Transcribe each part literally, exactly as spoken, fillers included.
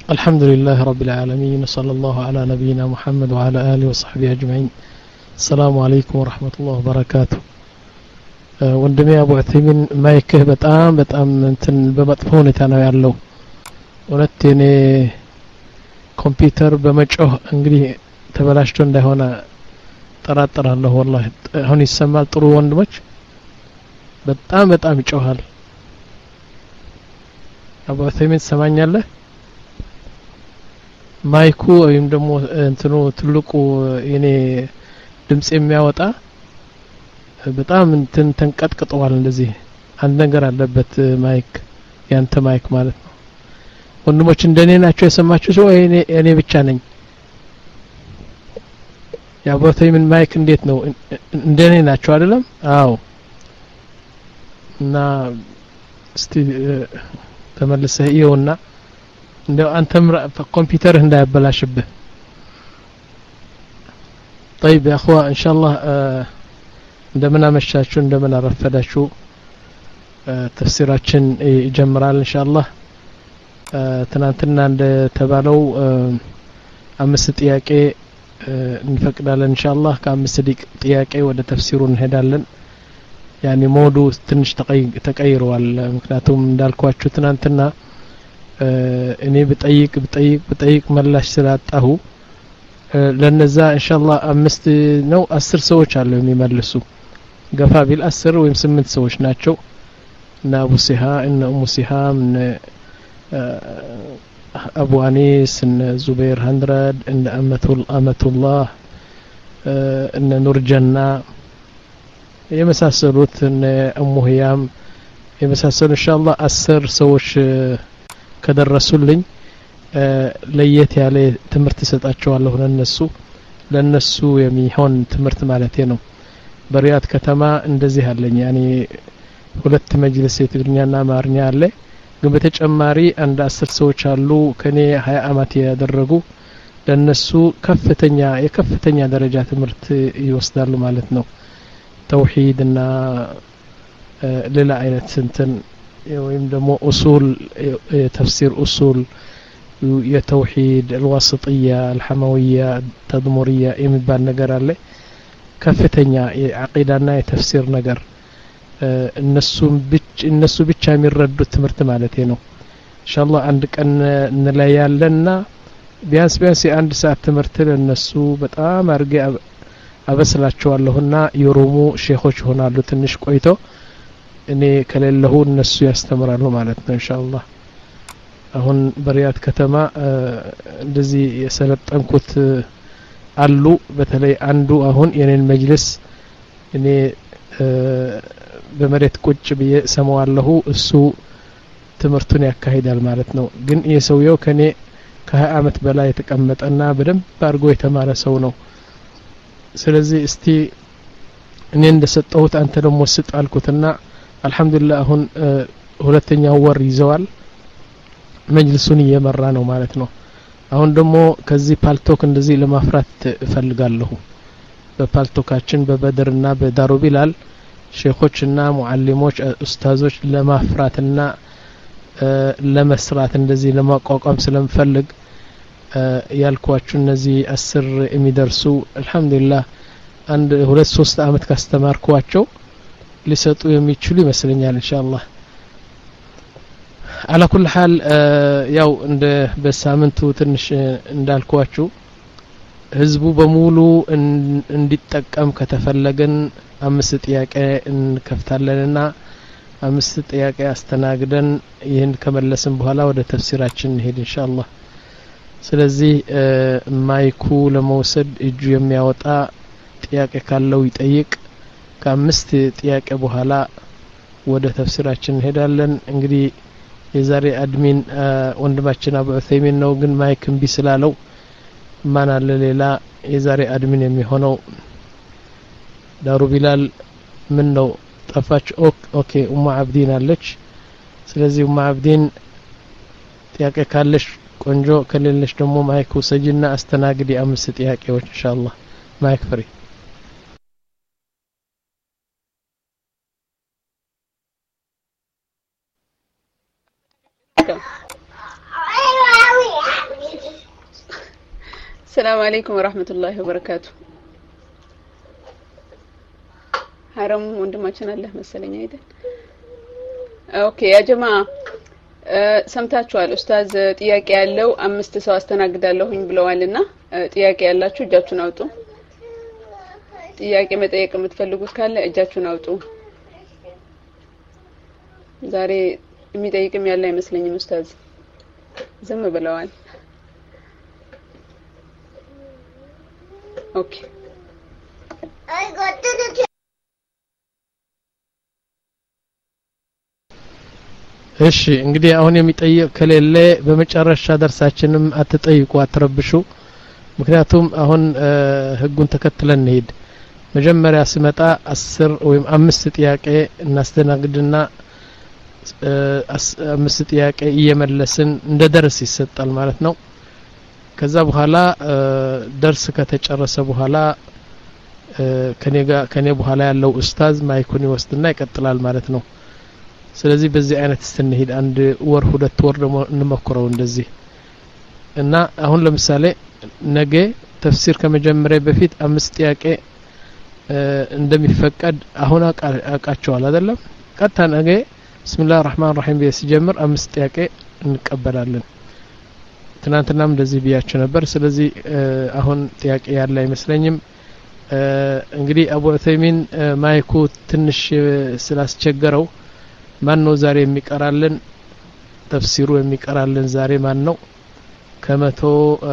الحمد لله رب العالمين صلى الله على نبينا محمد وعلى آله وصحبه أجمعين. السلام عليكم ورحمة الله وبركاته. ወንድሜ አቡ ዑተይሚን ማይክህ በጣም በጣም እንትን በመጥፎ ሁኔታ ነው ያለው። እውነት እኔ ኮምፒውተር በመጮህ እንግዲህ ተበላሽቶ እንዳይሆነ ጠራጠራለሁ። والله አሁን ይሰማል ጥሩ ወንድሞች? በጣም በጣም ይጮሃል። አቡ ዑተይሚን ሰማኛለህ? ማይኩ ወይም ደግሞ እንትኑ ትልቁ የኔ ድምጽ የሚያወጣ በጣም እንትን ተንቀጥቅጧል። እንደዚህ አንድ ነገር አለበት ማይክ፣ ያንተ ማይክ ማለት ነው። ወንድሞች እንደኔ ናቸው የሰማችሁ ሰው? እኔ እኔ ብቻ ነኝ? ያቦተይ ምን ማይክ እንዴት ነው? እንደኔ ናቸው አይደለም? አዎ። እና እስቲ ተመልሰህ ይኸውና እንደው አንተም ኮምፒውተርህ እንዳያበላሽብህ። طيب يا اخوان ان شاء الله እንደምን አመሻችሁ እንደምን አረፈዳችሁ። ተፍሲራችን ይጀምራል ኢንሻአላህ። ትናንትና እንደተባለው አምስት ጥያቄ እንፈቅዳለን ኢንሻአላህ። ከአምስት ጥያቄ ወደ ተፍሲሩ እንሄዳለን። ያኒ ሞዱ ትንሽ ተቀይሯል። ምክንያቱም እንዳልኳችሁ ትናንትና እኔ ብጠይቅ ብጠይቅ ብጠይቅ መላሽ ስላጣሁ ለነዛ ኢንሻአላህ አምስት ነው አስር ሰዎች አሉ የሚመልሱ ገፋ ቢል አስር ወይም ስምንት ሰዎች ናቸው። እና አቡ ሲሃ እና ኡሙ ሲሃም እና አቡ አኒስ እና ዙበይር ሀንድረድ እና አመቱል አመቱላህ እና ኑርጀና የመሳሰሉት እና ኡሙ ህያም የመሳሰሉ ኢንሻአላህ አስር ሰዎች ከደረሱልኝ ለየት ያለ ትምህርት ሰጣቸዋለሁ ለነሱ ለነሱ የሚሆን ትምህርት ማለት ነው። በሪያድ ከተማ እንደዚህ አለኝ ያኒ ሁለት መጅልስ የትግርኛና አማርኛ አለ። ግን በተጨማሪ አንድ አስር ሰዎች አሉ ከኔ ሀያ አመት ያደረጉ ለነሱ ከፍተኛ የከፍተኛ ደረጃ ትምህርት ይወስዳሉ ማለት ነው። ተውሂድና ሌላ አይነት እንትን ወይም ደግሞ ኡሱል ተፍሲር ኡሱል የተውሂድ الواسطية الحموية التدمرية የሚባል ነገር አለ። ከፍተኛ የአቂዳና የተፍሲር ነገር እነሱም ብቻ እነሱ ብቻ የሚረዱት ትምህርት ማለት ነው። ኢንሻአላህ አንድ ቀን እንለያለንና ቢያንስ ቢያንስ የአንድ ሰዓት ትምህርት ለነሱ በጣም አርጌ አበስላቸዋለሁና የሮሙ ሼኾች ሆናሉ። ትንሽ ቆይቶ እኔ ከሌለሁ እነሱ ያስተምራሉ ማለት ነው ኢንሻአላህ። አሁን በሪያድ ከተማ እንደዚህ የሰለጠንኩት አሉ። በተለይ አንዱ አሁን የኔን መጅልስ እኔ በመሬት ቁጭ ብዬ ሰማዋለሁ እሱ ትምህርቱን ያካሂዳል ማለት ነው። ግን የሰውየው ከኔ ከሀያ አመት በላይ የተቀመጠና በደንብ አድርጎ የተማረ ሰው ነው። ስለዚህ እስቲ እኔ እንደሰጠሁት አንተ ደግሞ ስጥ አልኩትና አልহামዱሊላህ አሁን ሁለተኛው ወር ይዘዋል መጅልሱን እየመራ ነው ማለት ነው። አሁን ደግሞ ከዚህ ፓልቶክ እንደዚህ ለማፍራት እፈልጋለሁ። በፓልቶካችን በበድርና በዳሩ ቢላል ሼኾችና ሙዓሊሞች ኡስታዞች ለማፍራትና ለመስራት እንደዚህ ለማቋቋም ስለምፈልግ ያልኳችሁ እነዚህ አስር የሚደርሱ አልহামዱሊላህ አንድ ሁለት ሶስት አመት ካስተማርኳቸው ሊሰጡ የሚችሉ ይመስለኛል ኢንሻአላህ። على كل حال ያው እንደ በሳምንቱ ትንሽ እንዳልኳችሁ ህዝቡ በሙሉ እንዲጠቀም ከተፈለገን አምስት ጥያቄ እንከፍታለንና አምስት ጥያቄ አስተናግደን ይሄን ከመለስን በኋላ ወደ ተፍሲራችን እንሄድ ኢንሻአላህ። ስለዚህ ማይኩ ለመውሰድ እጁ የሚያወጣ ጥያቄ ካለው ይጠይቅ። ከአምስት ጥያቄ በኋላ ወደ ተፍሲራችን እንሄዳለን። እንግዲህ የዛሬ አድሚን ወንድማችን አቡ ዑተይሚን ነው። ግን ማይክ እምቢ ስላለው ማን አለ ሌላ የዛሬ አድሚን የሚሆነው? ዳሩ ቢላል ምን ነው ጠፋች? ኦኬ ኡማ አብዲን አለች። ስለዚህ ኡማ አብዲን ጥያቄ ካለሽ ቆንጆ፣ ከሌለሽ ደግሞ ማይክ ውሰጂና አስተናግዲ አምስት ጥያቄዎች ኢንሻአላህ። ማይክ ፍሪ። السلام عليكم ورحمة الله وبركاته حرام ወንድማችን አለ መሰለኝ አይደል ኦኬ ያ ጀማ ሰምታችኋል ኡስታዝ ጥያቄ ያለው አምስት ሰው አስተናግዳለሁኝ ብለዋልና ጥያቄ ያላችሁ እጃችሁን አውጡ ጥያቄ መጠየቅ የምትፈልጉት ካለ እጃችሁን አውጡ ዛሬ የሚጠይቅም ያለ አይመስለኝም ኡስታዝ ዝም ብለዋል ኦኬ I got to the እሺ እንግዲህ አሁን የሚጠይቅ ከሌለ በመጨረሻ ደርሳችንም አትጠይቁ አትረብሹ ምክንያቱም አሁን ህጉን ተከትለን እንሄድ መጀመሪያ ሲመጣ አስር ወይም አምስት ጥያቄ እናስተናግድና አምስት ጥያቄ እየመለስን እንደ ደርስ ይሰጣል ማለት ነው ከዛ በኋላ ደርስ ከተጨረሰ በኋላ ከኔ ጋር ከኔ በኋላ ያለው ኡስታዝ ማይኩን ይወስድና ይቀጥላል ማለት ነው ስለዚህ በዚህ አይነት ስትንሄድ አንድ ወር ሁለት ወር ደግሞ እንመክረው እንደዚህ እና አሁን ለምሳሌ ነገ ተፍሲር ከመጀመሪያ በፊት አምስት ጥያቄ እንደሚፈቀድ አሁን አቃቸዋል አይደለም ቀጥታ ነገ ቢስሚላሂር ረህማኒር ረሂም ሲጀምር አምስት ጥያቄ እንቀበላለን ትናንትናም እንደዚህ ብያችሁ ነበር ስለዚህ አሁን ጥያቄ ያለ አይመስለኝም እንግዲህ አቡ ዑሰይሚን ማይኩ ትንሽ ስላስቸገረው ማን ነው ዛሬ የሚቀራልን ተፍሲሩ የሚቀራልን ዛሬ ማን ነው ከመቶ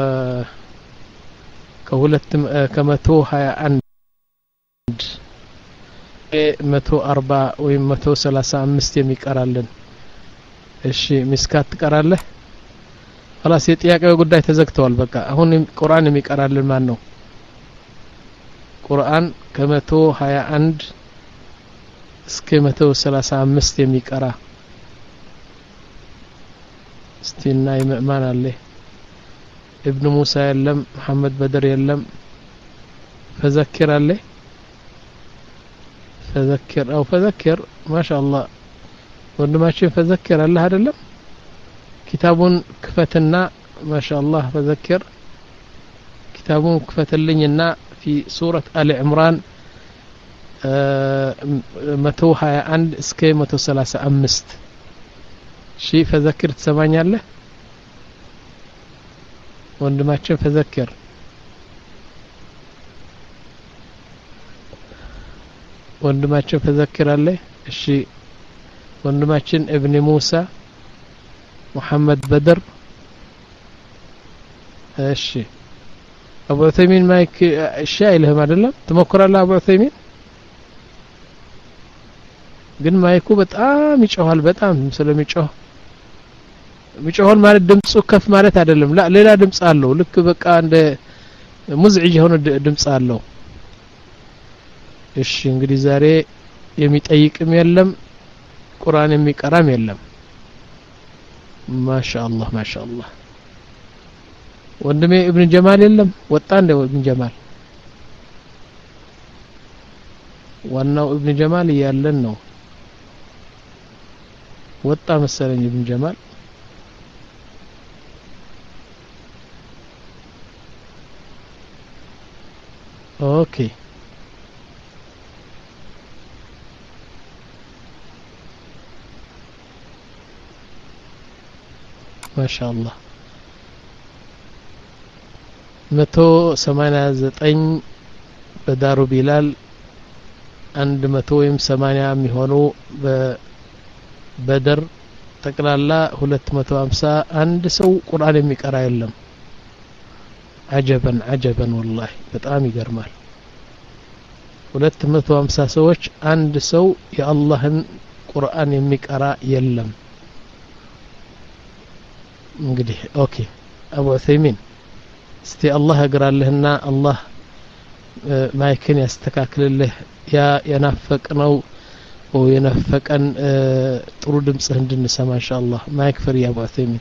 ከሁለት ከመቶ ሃያ አንድ መቶ አርባ ወይም መቶ ሰላሳ አምስት የሚቀራልን እሺ ምስካት ትቀራለህ خلاص የጥያቄው ጉዳይ ተዘግቷል በቃ አሁን ቁርአን የሚቀራልን ማን ነው ቁርአን ከመቶ ሃያ አንድ እስከ መቶ ሰላሳ አምስት የሚቀራ እስቲና ማን አለ ابن موسى የለም መሐመድ በድር የለም فذكر አለ فذكر او فذكر ما شاء الله ወንድማችን فذكر አለ አይደለም كتابون كفتنا ما شاء الله فذكر كتابون كفتلኝና في سورة آل عمران متو هاي عند اسكي متو ثلاثة أمست شي فذكر تسمعني وندماتشن فذكر وندماتشن فذكر الله الشي وندماتشن ابن موسى محمد بدر الشي أبو عثيمين مايك الشاي لهم عدلم تمكر الله أبو عثيمين ግን ማይኩ በጣም ይጮሃል በጣም ስለሚጮህ ሚጮሃል ማለት ድምጹ ከፍ ማለት አይደለም ላ ሌላ ድምጽ አለው ልክ በቃ እንደ ሙዝዒጅ ሆነ ድምጽ አለው እሺ እንግዲህ ዛሬ የሚጠይቅም የለም ቁርአን የሚቀራም የለም ማሻአላህ ማሻአላህ ወንድሜ ኢብኑ ጀማል የለም ወጣ እንደ ኢብኑ ጀማል ዋናው ኢብኑ ጀማል ያለን ነው ወጣ መሰለኝ ኢብኑ ጀማል ኦኬ ማሻአላህ መቶ ሰማንያ ዘጠኝ በዳሩ ቢላል አንድ መቶ ወይም ሰማንያ የሚሆኑ በበድር ጠቅላላ ሁለት መቶ ሃምሳ አንድ ሰው ቁርአን የሚቀራ የለም አጀበን አጀበን والله በጣም ይገርማል ሁለት መቶ ሃምሳ ሰዎች አንድ ሰው የአላህን ቁርአን የሚቀራ የለም እንግዲህ ኦኬ አቡ ዑሰይሚን እስቲ አላህ ያግራልህና አላህ ማይክን ያስተካክልልህ ያ የናፈቅነው وينفقن ጥሩ ድምጽህ እንድንሰማ ኢንሻአላህ ማይክ ፍሪ አቡ ዑሰይሚን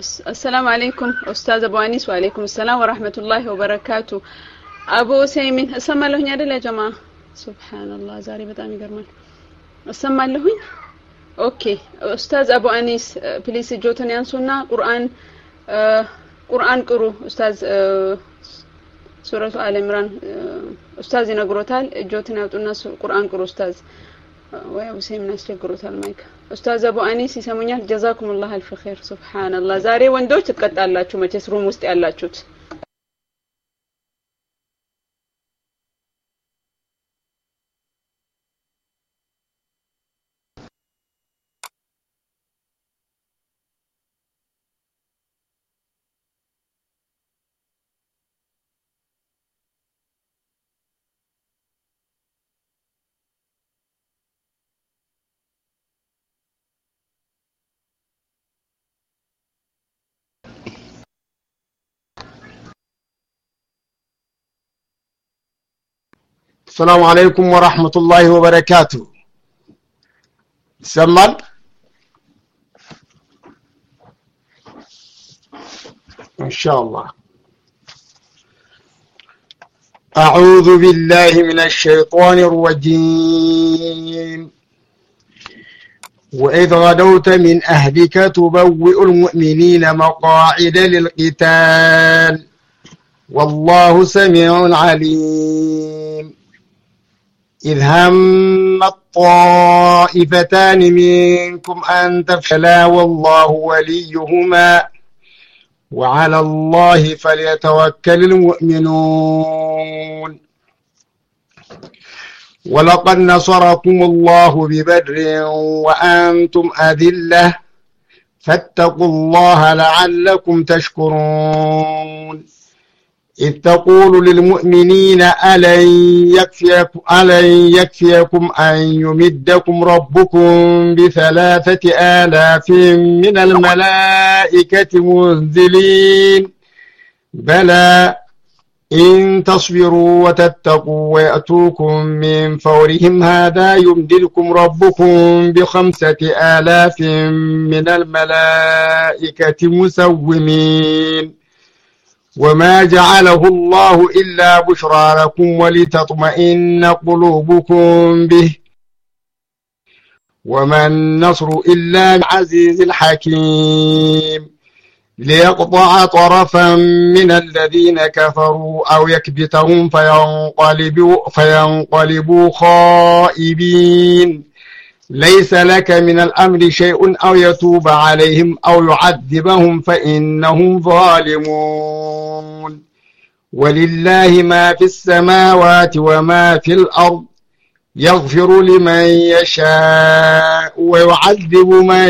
السلام عليكم أستاذ أبو أنيس. وعليكم السلام ورحمة الله وبركاته. أبو سيمين أسمع له هنا يا جماعة. سبحان الله زاري بتاعي قرمان أسمع له هنا. أوكي أستاذ أبو أنيس بليس جوتني أنسونا قرآن آه قرآن قرو أستاذ آه سورة آل عمران آه أستاذ ينقروتال جوتني أتونا قرآن قرو أستاذ ويا أبو سيمين أستقروتال مايك. أستاذ أبو أنيس يسموني جزاكم الله ألف خير. سبحان الله زاري وندوش تقطع الله شو ما تسرو مستي الله شوت. السلام عليكم ورحمة الله وبركاته. سمال إن شاء الله. أعوذ بالله من الشيطان الرجيم. وإذ غدوت من أهلك تبوئ المؤمنين مقاعد للقتال والله سميع عليم. إذ هم الطائفتان منكم أن تفشلا والله وليهما وعلى الله فليتوكل المؤمنون. ولقد نصركم الله ببدر وأنتم أذلة فاتقوا الله لعلكم تشكرون. إذ تقول للمؤمنين ألن يكفيكم, ألن يكفيكم أن يمدكم ربكم بثلاثة آلاف من الملائكة منزلين بلى إن تصبروا وتتقوا ويأتوكم من فورهم هذا يمددكم ربكم بخمسة آلاف من الملائكة مسومين. وما جعله الله إلا بشرى لكم ولتطمئن قلوبكم به وما النصر إلا العزيز الحكيم. ليقطع طرفا من الذين كفروا أو يكبتهم فينقلبوا, فينقلبوا خائبين. ليس لك من الأمر شيء أو يتوب عليهم أو يعذبهم فإنهم ظالمون. ولله ما في السماوات وما في الأرض يغفر لمن يشاء ويعذب من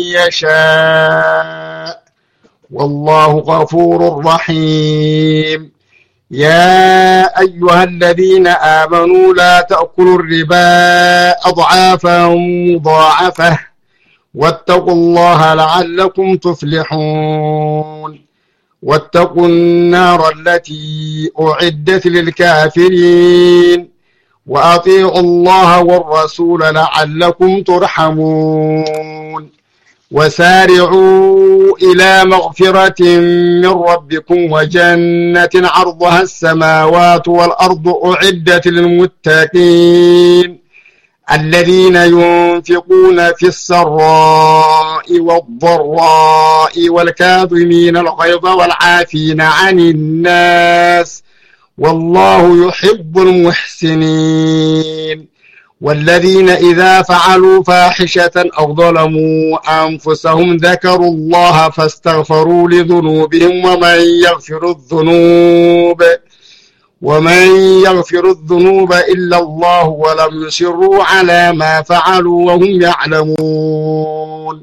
يشاء والله غفور رحيم. يا أيها الذين آمنوا لا تأكلوا الربا أضعافا مضاعفة واتقوا الله لعلكم تفلحون. واتقوا النار التي أعدت للكافرين وأطيعوا الله والرسول لعلكم ترحمون. وسارعوا إلى مغفرة من ربكم وجنة عرضها السماوات والأرض أعدت للمتقين الذين ينفقون في السراء والضراء والكاظمين الغيظ والعافين عن الناس والله يحب المحسنين. والذين إذا فعلوا فاحشة أو ظلموا أنفسهم ذكروا الله فاستغفروا لذنوبهم ومن يغفر الذنوب ومن يغفر الذنوب إلا الله ولم يصروا على ما فعلوا وهم يعلمون.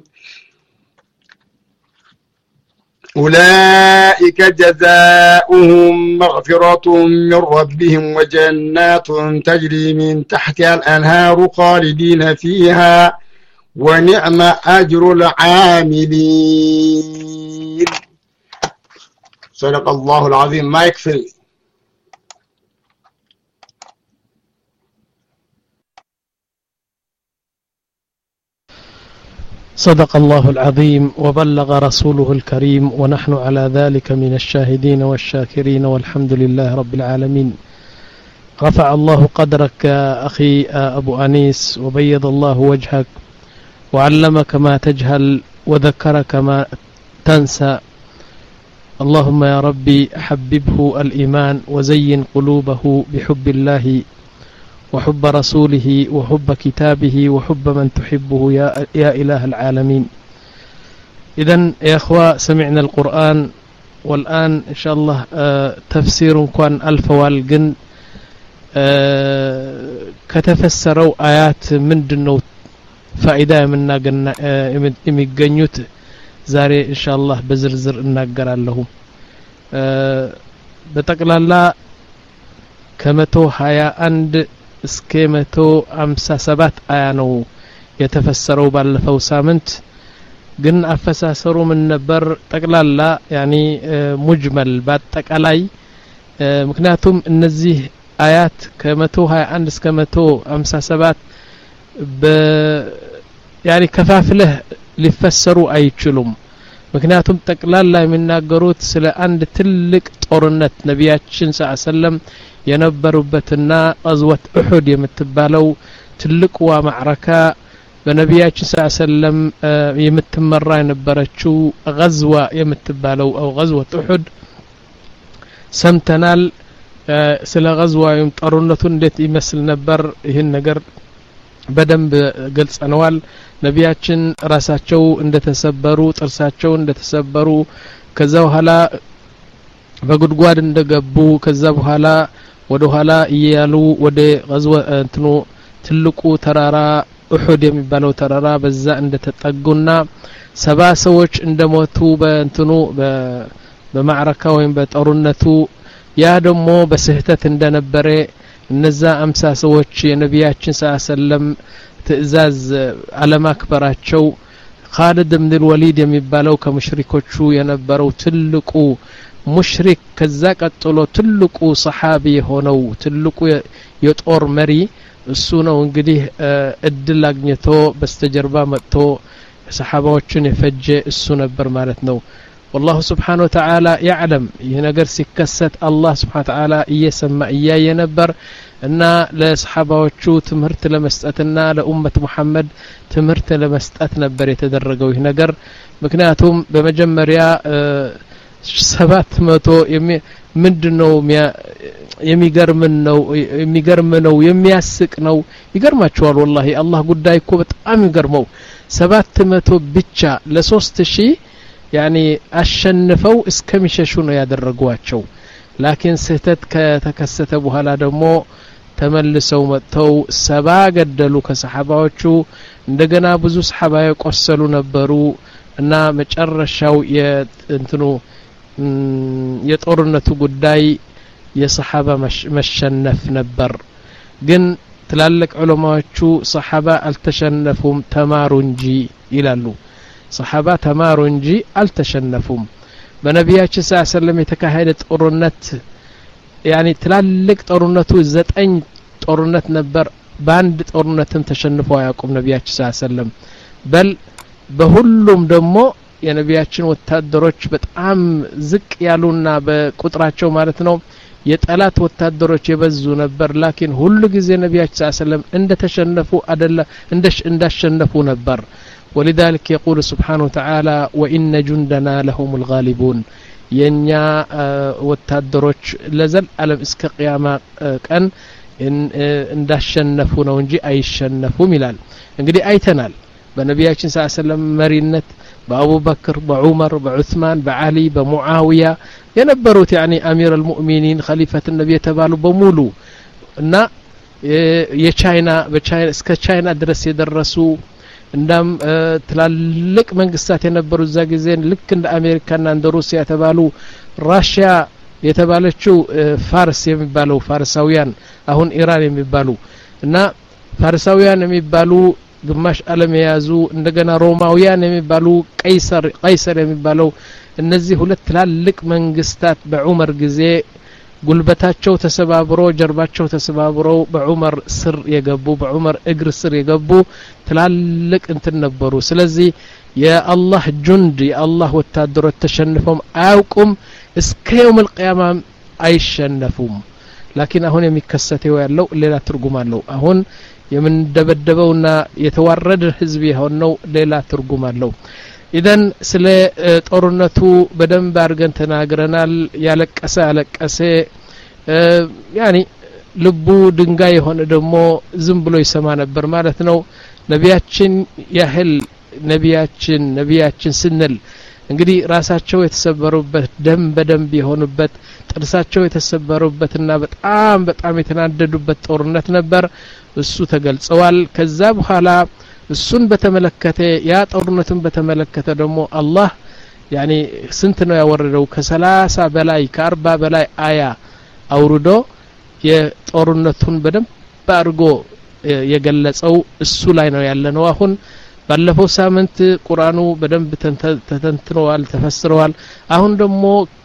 أولئك جزاؤهم مغفرة من ربهم وجنات تجري من تحتها الأنهار خالدين فيها ونعم أجر العاملين. صدق الله العظيم. ما يكفي. صدق الله العظيم وبلغ رسوله الكريم ونحن على ذلك من الشاهدين والشاكرين والحمد لله رب العالمين. رفع الله قدرك أخي أبو أنيس وبيض الله وجهك وعلمك ما تجهل وذكرك ما تنسى. اللهم يا ربي حببه الإيمان وزين قلوبه بحب الله وحب رسوله وحب كتابه وحب من تحبه يا, يا إله العالمين. إذن يا أخوة سمعنا القرآن والآن إن شاء الله آه تفسير كان ألف والجن آه كتفسروا آيات من دنو فائدة منا يمجنيوت زاري إن شاء الله بزرزر الناقر لهم آه بتقلال كمتو هيا عند እስከ መቶ ሃምሳ ሰባት አያ ነው የተፈሰረው ባለፈው ሳምንት። ግን አፈሳሰሩ ምን ነበር ጠቅላላ ያኒ ሙጅመል በአጠቃላይ ምክንያቱም እነዚህ አያት ከ121 እስከ መቶ ሃምሳ ሰባት በ ያኒ ከፋፍለህ ሊፈሰሩ አይችሉም። ምክንያቱም ጠቅላላ የሚናገሩት ስለ አንድ ትልቅ ጦርነት ነቢያችን ሰለላሁ ዐለይሂ ወሰለም የነበሩበትና አዝወት ኡሁድ የምትባለው ትልቁዋ ማዕረካ በነቢያችን ሰለላሁ ዐለይሂ ወሰለም የምትመራ የነበረችው غزوة የምትባለው አው غزوة ኡሁድ ሰምተናል። ስለ غزوة ወይም ጦርነቱ እንዴት ይመስል ነበር ይህን ነገር በደንብ ገልጸናል። ነቢያችን ራሳቸው እንደተሰበሩ ጥርሳቸው እንደተሰበሩ ከዛ በኋላ በጉድጓድ እንደገቡ ከዛ በኋላ ወደ ኋላ እያሉ ወደ غزوة እንትኑ ትልቁ ተራራ ኡሁድ የሚባለው ተራራ በዛ እንደተጠጉና ሰባ ሰዎች እንደሞቱ በእንትኑ በማዕረካ ወይም በጦርነቱ ያ ደግሞ በስህተት እንደነበረ እነዛ አምሳ ሰዎች የነቢያችን ሰለላሁ ዐለይሂ ወሰለም ትእዛዝ አለማክበራቸው ኻሊድ ኢብኑ አልወሊድ የሚባለው ከሙሽሪኮቹ የነበረው ትልቁ ሙሽሪክ ከዛ ቀጥሎ ትልቁ ሰሃቢ የሆነው ትልቁ የጦር መሪ እሱ ነው እንግዲህ እድል አግኝቶ በስተጀርባ መጥቶ ሰሃባዎችን የፈጀ እሱ ነበር ማለት ነው። والله سبحانه وتعالى يعلم ينقر سكست الله سبحانه وتعالى يسمى إياه ينبر أن لصحابة تمرت لمستأتنا لأمة محمد تمرت لمستأت نبر يتدرجوا ينقر مكناتهم بمجمريا سبات متو يمي ምንድነው የሚገርምነው የሚገርምነው የሚያስቅነው ይገርማቸዋል። والله الله ጉዳይ እኮ በጣም ይገርመው ሰባት መቶ ብቻ ለ3000 ያኒ አሸንፈው እስከሚሸሹ ነው ያደረጓቸው። ላኪን ስህተት ከተከሰተ በኋላ ደግሞ ተመልሰው መጥተው ሰባ ገደሉ ከሰሃባዎቹ። እንደገና ብዙ ሰሃባ የቆሰሉ ነበሩ እና መጨረሻው የእንትኑ የጦርነቱ ጉዳይ የሰሃባ መሸነፍ ነበር። ግን ትላልቅ ዑለማዎቹ ሰሃባ አልተሸነፉም ተማሩ እንጂ ይላሉ። ሰሃባ ተማሩ እንጂ አልተሸነፉም። በነቢያችን ሰለላሁ ዐለይሂ ወሰለም የተካሄደ ጦርነት ያኒ ትላልቅ ጦርነቱ ዘጠኝ ጦርነት ነበር። በአንድ ጦርነትም ተሸንፈው አያውቁም ነቢያችን ሰለላሁ ዐለይሂ ወሰለም። በል በሁሉም ደግሞ የነቢያችን ወታደሮች በጣም ዝቅ ያሉና በቁጥራቸው ማለት ነው የጠላት ወታደሮች የበዙ ነበር። ላኪን ሁሉ ጊዜ ነቢያችን ሰለላሁ ዐለይሂ ወሰለም እንደተሸነፉ አደለ እንደሽ እንዳሸነፉ ነበር። ولذلك يقول سبحانه وتعالى وإن جندنا لهم الغالبون ينيا ወታደሮች ለዘል ዓለም እስከ ቂያማ ቀን እንዳሸነፉ ነው እንጂ አይሸነፉም ይላል። እንግዲህ አይተናል በነቢያችን ሰለላሁ ዐለይሂ ወሰለም መሪነት በአቡበክር በዑመር በዑስማን በአሊ በሙዓዊያ የነበሩት ያኒ አሚር አልሙእሚኒን ኸሊፈት ነብይ ተባሉ በሙሉ እና የቻይና በቻይና እስከ ቻይና ድረስ የደረሱ እንዳም ትላልቅ መንግስታት የነበሩ እዛ ጊዜ ልክ እንደ አሜሪካና እንደ ሩሲያ ተባሉ ራሺያ የተባለችው ፋርስ የሚባለው ፋርሳውያን አሁን ኢራን የሚባሉ እና ፋርሳውያን የሚባሉ ግማሽ ዓለም የያዙ እንደገና ሮማውያን የሚባሉ ቀይሰር ቀይሰር የሚባለው እነዚህ ሁለት ትላልቅ መንግስታት በዑመር ጊዜ ጉልበታቸው ተሰባብሮ ጀርባቸው ተሰባብሮ በዑመር ስር የገቡ በዑመር እግር ስር የገቡ ትላልቅ እንትን ነበሩ ስለዚህ የአላህ ጁንድ የአላህ ወታደሮች ተሸንፈው አያውቁም እስከ يوم القيامه አይሸነፉም ላኪን አሁን የሚከሰተው ያለው ሌላ ትርጉም አለው አሁን የምንደበደበውና የተዋረደ ህዝብ የሆነው ሌላ ትርጉም አለው ኢደን ስለ ጦርነቱ በደንብ አድርገን ተናግረናል ያለቀሰ ያለቀሰ ያኒ ልቡ ድንጋይ የሆነ ደግሞ ዝም ብሎ ይሰማ ነበር ማለት ነው ነቢያችን ያህል ነቢያችን ነቢያችን ስንል እንግዲህ ራሳቸው የተሰበሩበት ደም በደም የሆኑበት ጥርሳቸው የተሰበሩበትና በጣም በጣም የተናደዱበት ጦርነት ነበር እሱ ተገልጸዋል ከዛ በኋላ እሱን በተመለከተ ያ ጦርነቱን በተመለከተ ደግሞ አላህ ያኒ ስንት ነው ያወረደው ከ30 በላይ ከ40 በላይ አያ አውርዶ የጦርነቱን በደም ባርጎ የገለጸው እሱ ላይ ነው ያለነው አሁን ባለፈው ሳምንት ቁርአኑ በደንብ ተተንትነዋል ተፈስረዋል አሁን ደግሞ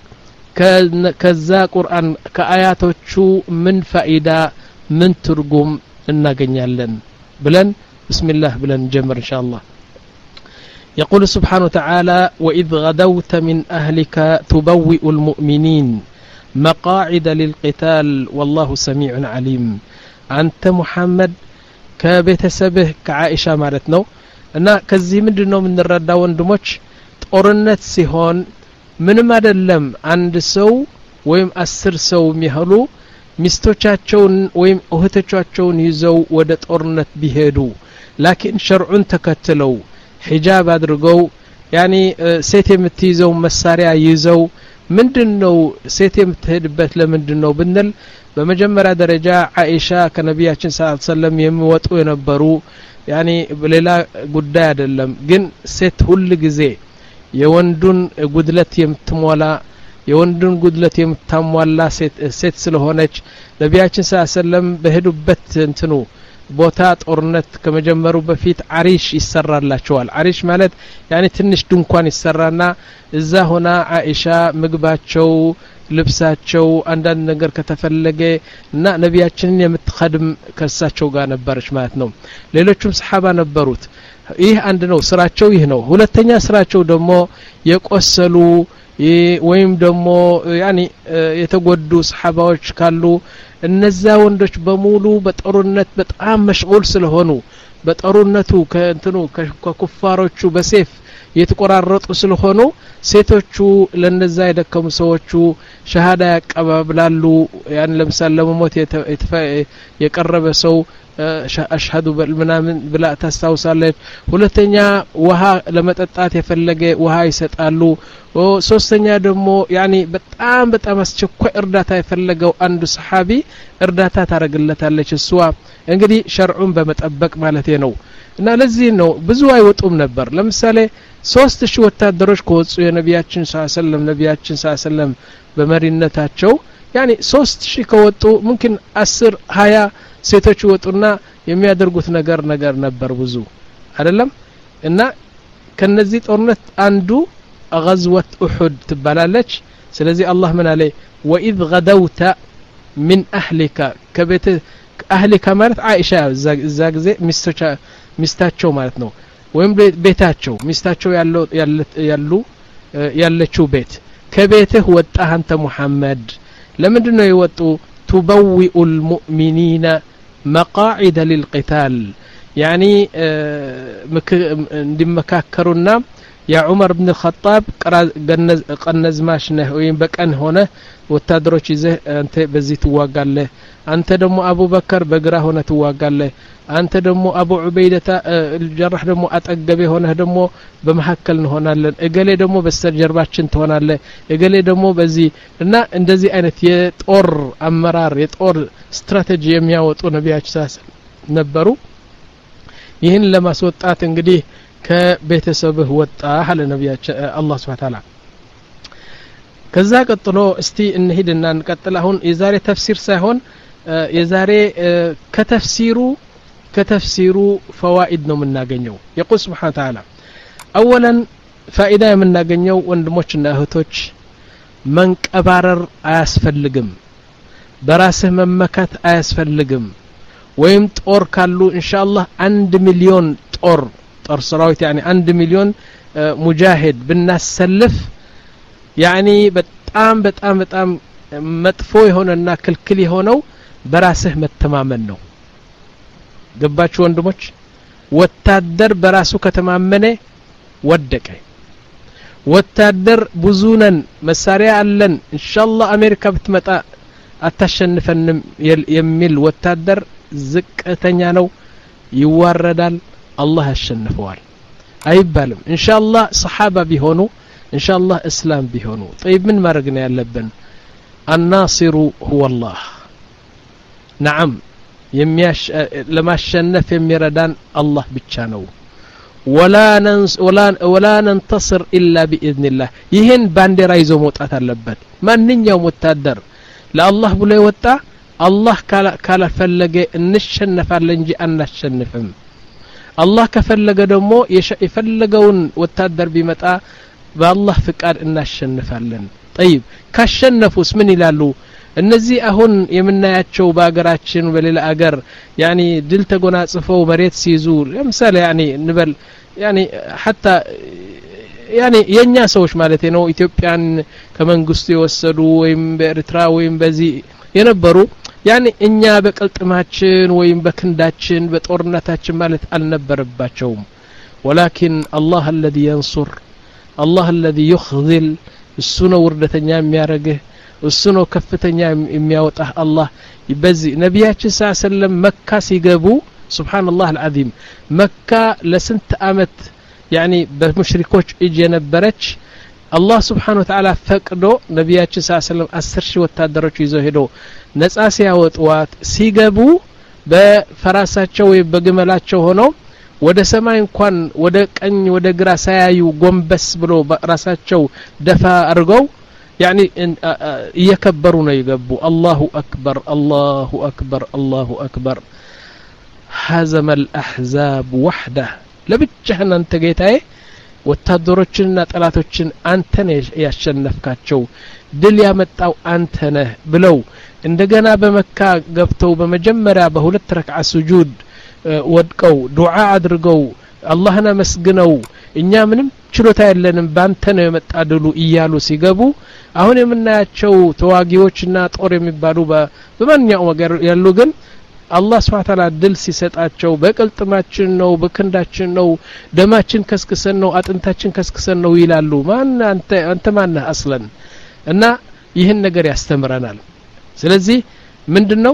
ከዛ ቁርአን ከአያቶቹ ምን ፋኢዳ ምን ትርጉም እናገኛለን ብለን بسم الله بلن جمر إن شاء الله يقول سبحانه وتعالى وإذ غدوت من أهلك تبوئ المؤمنين مقاعد للقتال والله سميع عليم أنت محمد كبيتسبه كعائشة مالتنا أن كزي مدنو من الردى وندموش ጦርነት ሲሆን ምንም አይደለም አንድ ሰው ወይም አስር ሰው የሚያህሉ ሚስቶቻቸውን ወይም እህቶቻቸውን ይዘው ወደ ጦርነት ቢሄዱ ላኪን ሸርዑን ተከትለው ሒጃብ አድርገው ያኒ ሴት የምትይዘው መሳሪያ ይዘው ምንድነው ሴት የምትሄድበት ለምንድነው ብንል በመጀመሪያ ደረጃ አይሻ ከነቢያችን ሰለላሁ ዐለይሂ ወሰለም የሚወጡ የነበሩ ያኒ ሌላ ጉዳይ አይደለም ግን ሴት ሁሉ ጊዜ የወንዱን ጉድለት የምትሞላ የወንዱን ጉድለት የምታሟላ ሴት ሴት ስለሆነች ነቢያችን ሰለላሁ ዐለይሂ ወሰለም በሄዱበት እንትኑ ቦታ ጦርነት ከመጀመሩ በፊት አሪሽ ይሰራላቸዋል አሪሽ ማለት ያኒ ትንሽ ድንኳን ይሰራና እዛ ሆና አይሻ ምግባቸው ልብሳቸው አንዳንድ ነገር ከተፈለገ እና ነቢያችንን የምትخدም ከሳቸው ጋር ነበርች ማለት ነው ሌሎችም ሰሃባ ነበሩት ይህ አንድ ነው ስራቸው ይህ ነው ሁለተኛ ስራቸው ደግሞ የቆሰሉ ወይም ደግሞ ያኒ የተጎዱ ሰሃባዎች ካሉ እነዛ ወንዶች በሙሉ በጦርነት በጣም መሽጉል ስለሆኑ በጦርነቱ ከእንትኑ ከኩፋሮቹ በሴፍ የተቆራረጡ ስለሆኑ ሴቶቹ ለነዛ የደከሙ ሰዎቹ ሸሃዳ ያቀባብላሉ ያን ለምሳሌ ለሞት የቀረበ ሰው አሽሃዱ በልምናምን ብላ ታስታውሳለች ሁለተኛ ውሃ ለመጠጣት የፈለገ ውሃ ይሰጣሉ ሶስተኛ ደግሞ ያኒ በጣም በጣም አስቸኳይ እርዳታ የፈለገው አንዱ ሰሃቢ እርዳታ ታረግለታለች እሷ እንግዲህ ሸርዑን በመጠበቅ ማለት ነው እና ለዚህ ነው ብዙ አይወጡም ነበር ለምሳሌ ሶስት ሺህ ወታደሮች ከወጡ የነቢያችን ሰለላሁ ዐለይሂ ወሰለም ነቢያችን ሰለላሁ ዐለይሂ ወሰለም በመሪነታቸው ያኒ ሶስት ሺህ ከወጡ ممكن አስር ሃያ ሴቶች ወጡና የሚያደርጉት ነገር ነገር ነበር ብዙ አይደለም እና ከነዚህ ጦርነት አንዱ غزوة أحد تبالالج ስለዚህ አላህ ምን አለ وإذ غدوت من أهلك كبيت أهلك ማለት አይሻ እዛ ጊዜ ሚስቶቻ ሚስታቸው ማለት ነው ወይም ቤታቸው ሚስታቸው ያለው ያሉ ያለችው ቤት ከቤትህ ወጣህ አንተ ሙሐመድ ለምንድነው የወጡ تبوئ المؤمنين مقاعد للقتال يعني እንደመካከሩና يا عمر بن الخطاب قنز ماشنه وين بقن هونه ወታደሮች ይዘህ አንተ በዚህ ትዋጋለህ አንተ ደግሞ አቡ በከር በግራ ሆነ ትዋጋለህ አንተ ደግሞ አቡ ዑበይዳ الجرح ደግሞ አጠገበ ሆነ ደግሞ በመሐከል እንሆናለን እገሌ ደግሞ በስተጀርባችን ትሆናለህ እገሌ ደግሞ በዚህ እና እንደዚህ አይነት የጦር አመራር የጦር ስትራቴጂ የሚያወጡ ነቢያችን ነበሩ ይህን ለማስወጣት እንግዲህ ከቤተሰብህ ወጣ አለ ነቢያችን አላህ Subhanahu Wa Ta'ala ከዛ ቀጥሎ እስቲ እንሂድና እንቀጥል አሁን የዛሬ ተፍሲር ሳይሆን የዛሬ ከተፍሲሩ ከተፍሲሩ فوائد ነው የምናገኘው يقول سبحانه وتعالى اولا فائده የምናገኘው ወንድሞችና እህቶች መንቀባረር አያስፈልግም በራስህ መመካት አያስፈልግም ወይም ጦር ካሉ ኢንሻአላህ አንድ ሚሊዮን ጦር ጦር ሰራዊት يعني አንድ ሚሊዮን ሙጃሂድ ብናሰልፍ يعني በጣም በጣም በጣም መጥፎ የሆነና ክልክል የሆነው በራስህ መተማመን ነው ገባችሁ ወንድሞች ወታደር በራሱ ከተማመነ ወደቀ ወታደር ብዙ ነን መሳሪያ አለን ኢንሻአላህ አሜሪካ ብትመጣ አታሸንፈንም የሚል ወታደር ዝቅተኛ ነው ይዋረዳል አላህ ያሸንፈዋል አይባልም ኢንሻአላህ ሰሃባ ቢሆኑ ኢንሻአላህ እስላም ቢሆኑ طيب ምን ማድረግ ነው ያለብን الناصر هو الله نعم የሚያሽ ለማሸነፍ የሚረዳን አላህ ብቻ ነው ولا ننس ولا ولا ننتصر الا باذن الله ይሄን ባንዲራ ይዞ መውጣት አለበት ማንኛውም ወታደር ለአላህ ብሎ ይወጣ አላህ ካላ ፈለገ እንሸነፋለን እንጂ አናሸንፍም አላህ ከፈለገ ደግሞ የፈለገውን ወታደር ቢመጣ በአላህ ፍቃድ እናሸንፋለን طيب ካሸነፉስ ምን ይላሉ እነዚህ አሁን የምናያቸው በአገራችን በሌላ አገር يعني ድል ተጎናጽፈው መሬት ሲይዙ ለምሳሌ يعني ንበል يعني حتى يعني የኛ ሰዎች ማለት ነው ኢትዮጵያን ከመንግስቱ የወሰዱ ወይም በኤርትራ ወይም በዚህ የነበሩ يعني እኛ በቀልጥማችን ወይም በክንዳችን በጦርነታችን ማለት አልነበረባቸውም ولكن الله الذي ينصر الله الذي يخذل እሱ ነው ውርደተኛ የሚያረግህ እሱ ነው ከፍተኛ የሚያወጣህ አላህ በዚህ ነብያችን ሰለላሁ ዐለይሂ ወሰለም መካ ሲገቡ ሱብሃንአላህ አልዓዚም መካ ለስንት አመት يعني በሙሽሪኮች እጅ የነበረች አላህ Subhanahu Wa Ta'ala ፈቅዶ ነብያችን ሰለላሁ ዐለይሂ ወሰለም አስር ሺህ ወታደሮች ይዘው ሄዶ ነፃ ሲያወጡዋት ሲገቡ በፈራሳቸው ወይ በግመላቸው ሆነው ወደ ሰማይ እንኳን ወደ ቀኝ ወደ ግራ ሳያዩ ጎንበስ ብሎ ራሳቸው ደፋ አርገው يعني يكبሩ ነው ይገቡ الله اكبر الله اكبر الله اكبر هزم الاحزاب وحده ለብቻህን አንተ ጌታዬ ወታደሮችንና ጠላቶችን አንተ ነህ ያሸነፍካቸው ድል ያመጣው አንተ ነህ ብለው እንደገና በመካ ገብተው በመጀመሪያ በሁለት ረክዓ ስጁድ ወድቀው ዱዓ አድርገው አላህና መስግነው እኛ ምንም ችሎታ የለንም ባንተ ነው የመጣደሉ እያሉ ሲገቡ አሁን የምናያቸው ተዋጊዎችና ጦር የሚባሉ በማንኛው ነገር ያሉ ግን አላህ Subhanahu Wa Ta'ala ድል ሲሰጣቸው በቀልጥማችን ነው በክንዳችን ነው ደማችን ከስክሰን ነው አጥንታችን ከስክሰን ነው ይላሉ ማን አንተ አንተ ማን ነህ አስለን እና ይህን ነገር ያስተምረናል ስለዚህ ምንድነው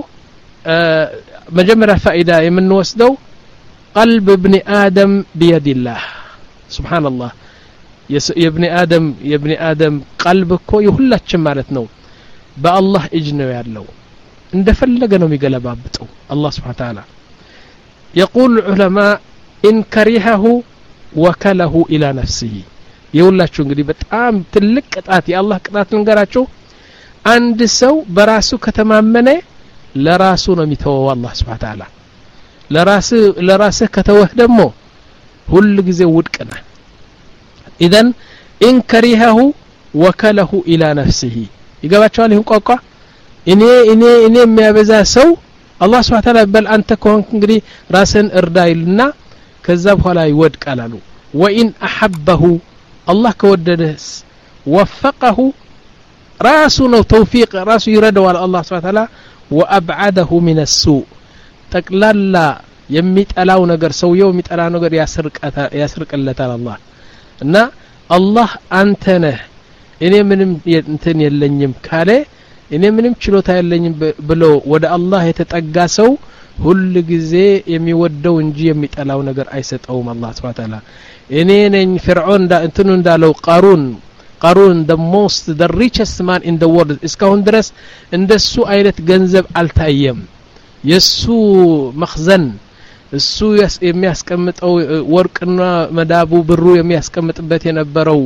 መጀመሪያ ፋይዳ የምንወስደው قلب ابن آدم بيد الله سبحان الله የብኒ አደም የብኒ አደም ቀልብ እኮ የሁላችን ማለት ነው በአላህ እጅ ነው ያለው እንደፈለገ ነው የሚገለባብጠው አላህ Subhanahu Wa Ta'ala يقول العلماء إن كرهه وكله إلى نفسه የሁላችሁ እንግዲህ በጣም ትልቅ ቅጣት የአላህ ቅጣት እንገራችሁ አንድ ሰው በራሱ ከተማመነ ለራሱ ነው የሚተወው አላህ Subhanahu Wa Ta'ala ለራስ ለራስ ከተወህ ደግሞ ሁሉ ጊዜ ውድቅ ነህ إذن إن كرهه وكله إلى نفسه ይገባችኋል ይሁን ቋቋ እኔ እኔ እኔ የሚያበዛ ሰው አላህ Subhanahu Wa Ta'ala በል አንተ ከሆንክ እንግዲህ ራስን እርዳይልና ከዛ በኋላ ይወድቃል አሉ وإن أحبه الله ከወደደስ وفقه ራሱ ነው ተውፊቅ ራሱ ይረዳዋል አላህ Subhanahu Wa Ta'ala وأبعده من السوء ጠቅላላ የሚጠላው ነገር ሰውየው የሚጠላው ነገር ያስርቀታል ያስርቀለታል አላህ እና አላህ አንተ ነህ እኔ ምንም እንትን የለኝም ካለ እኔ ምንም ችሎታ የለኝም ብሎ ወደ አላህ የተጠጋ ሰው ሁሉ ጊዜ የሚወደው እንጂ የሚጠላው ነገር አይሰጠውም አላህ Subhanahu Wa Ta'ala እኔ ነኝ ፍርዖን እንዳ እንትኑ እንዳለው ቃሩን ቃሩን the most the richest man in the world እስካሁን ድረስ እንደሱ አይነት ገንዘብ አልታየም የሱ መخزን እሱ የሚያስቀምጠው ወርቅና መዳቡ ብሩ የሚያስቀምጥበት የነበረው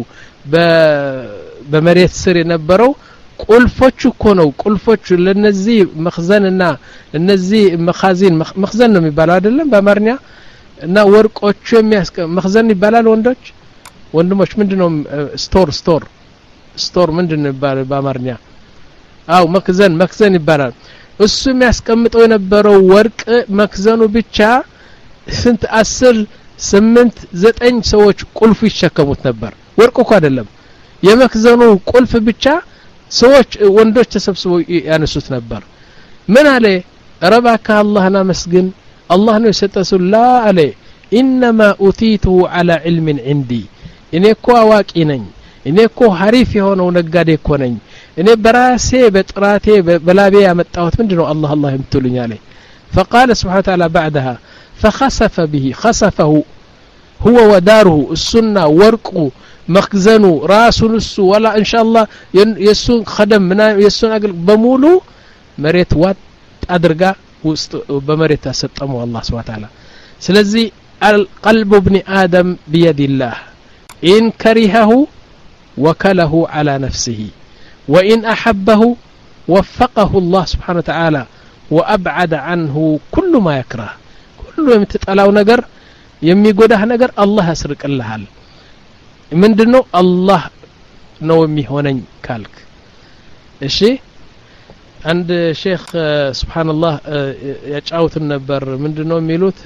በመሬት ስር የነበረው ቁልፎቹ እኮ ነው ቁልፎቹ ለነዚህ መخزንና እነዚህ መخازን መخزን ነው የሚባለው አይደለም በአማርኛ እና ወርቆቹ የሚያስቀምጥ መخزን ይባላል ወንዶች ወንድሞች ምንድነው ስቶር ስቶር ስቶር ምንድነው ይባላል በአማርኛ አው መክዘን መክዘን ይባላል እሱ የሚያስቀምጠው የነበረው ወርቅ መክዘኑ ብቻ ስንት አስር ስምንት ዘጠኝ ሰዎች ቁልፍ ይሸከሙት ነበር ወርቁ እኮ አይደለም የመክዘኑ ቁልፍ ብቻ ሰዎች ወንዶች ተሰብስበው ያነሱት ነበር ምን አለ ረባካ አላህና መስግን አላህ ነው የሰጠው ላ አለ انما اوتيته على علم عندي እኔ እኮ አዋቂ ነኝ እኔ እኮ ሐሪፍ የሆነው ነጋዴ እኮ ነኝ እኔ በራሴ በጥራቴ በላቤ ያመጣሁት ምንድነው አላህ አላህ የምትሉኝ አለ فقال سبحانه وتعالى بعدها فخسف به خسفه هو وداره السنة ورقه مخزنه راسه نسو ولا إن شاء الله يسون خدم منا يسون أقل بمولو مريت وات أدرجا بمريت أستمو الله سبحانه وتعالى سلزي القلب ابن آدم بيد الله إن كرهه وكله على نفسه وإن أحبه وفقه الله سبحانه وتعالى وأبعد عنه كل ما يكره كل ما تتقلاو نجر የሚጎዳህ ነገር አላህ ያስርቅልሃል ምንድነው አላህ ነው የሚሆነኝ ካልክ እሺ አንድ ሼክ ሱብሃንአላህ ያጫውትን ነበር ምንድነው የሚሉት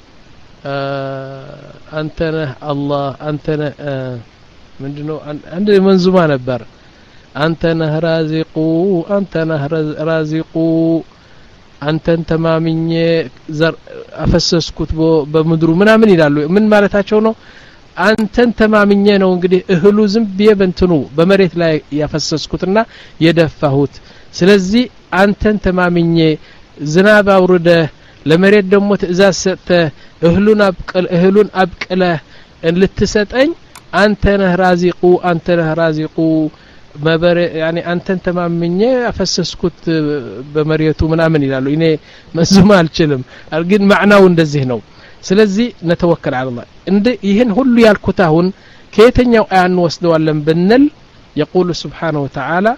አንተ ነህ አላህ አንተ ነህ ምንድነው አንድ መንዙማ ነበር አንተ ነህ ራዚቁ አንተ ነህ ራዚቁ አንተን ተማምኜ ዘር አፈሰስኩት በመድሩ ምናምን ይላሉ ምን ማለታቸው ነው አንተን ተማምኜ ነው እንግዲህ እህሉ ዝም በየበንትኑ በመሬት ላይ ያፈሰስኩትና የደፋሁት ስለዚህ አንተን ተማምኜ ዝናብ አውርደ ለመሬት ደግሞ ትእዛዝ ሰጠ እህሉን አብቀል እህሉን አብቀለ ልትሰጠኝ አንተ ነህ ራዚቁ አንተ ነህ ራዚቁ መበረ يعني አንተን ተማምኜ አፈሰስኩት በመሬቱ ምናምን ይላሉ እኔ መዝማ አልችልም ግን ማዕናው እንደዚህ ነው ስለዚህ ነተወከል على الله እንደ ይሄን ሁሉ ያልኩት አሁን ከየተኛው አያን ወስደዋለን ብንል يقول سبحانه وتعالى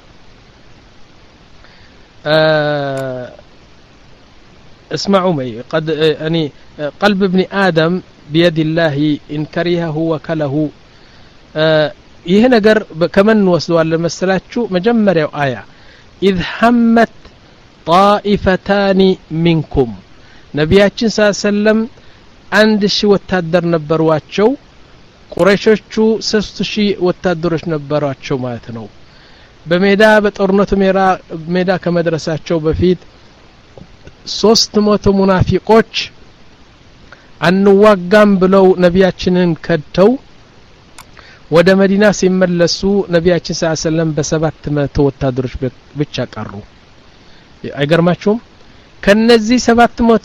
اسمعوا معي قد يعني قلب ابن آدم بيد الله إن كرهه وكله ይሄ ነገር ከመን ወስደዋል መሰላችሁ መጀመሪያው አያ إذ همت طائفتان منكم ነቢያችን ሰለም አንድ ሺህ ወታደር ነበርዋቸው ቁረይሾቹ ሶስት ሺህ ወታደሮች ነበርዋቸው ማለት ነው በሜዳ በጦርነቱ ሜዳ ከመድረሳቸው በፊት ሶስት መቶ ሙናፊቆች አንዋጋም ብለው ነቢያችንን ከድተው ወደ መዲና ሲመለሱ ነቢያችን ሰለም በሰባት መቶ ወታደሮች ብቻ ቀሩ አይገርማችሁም ከነዚህ ሰባት መቶ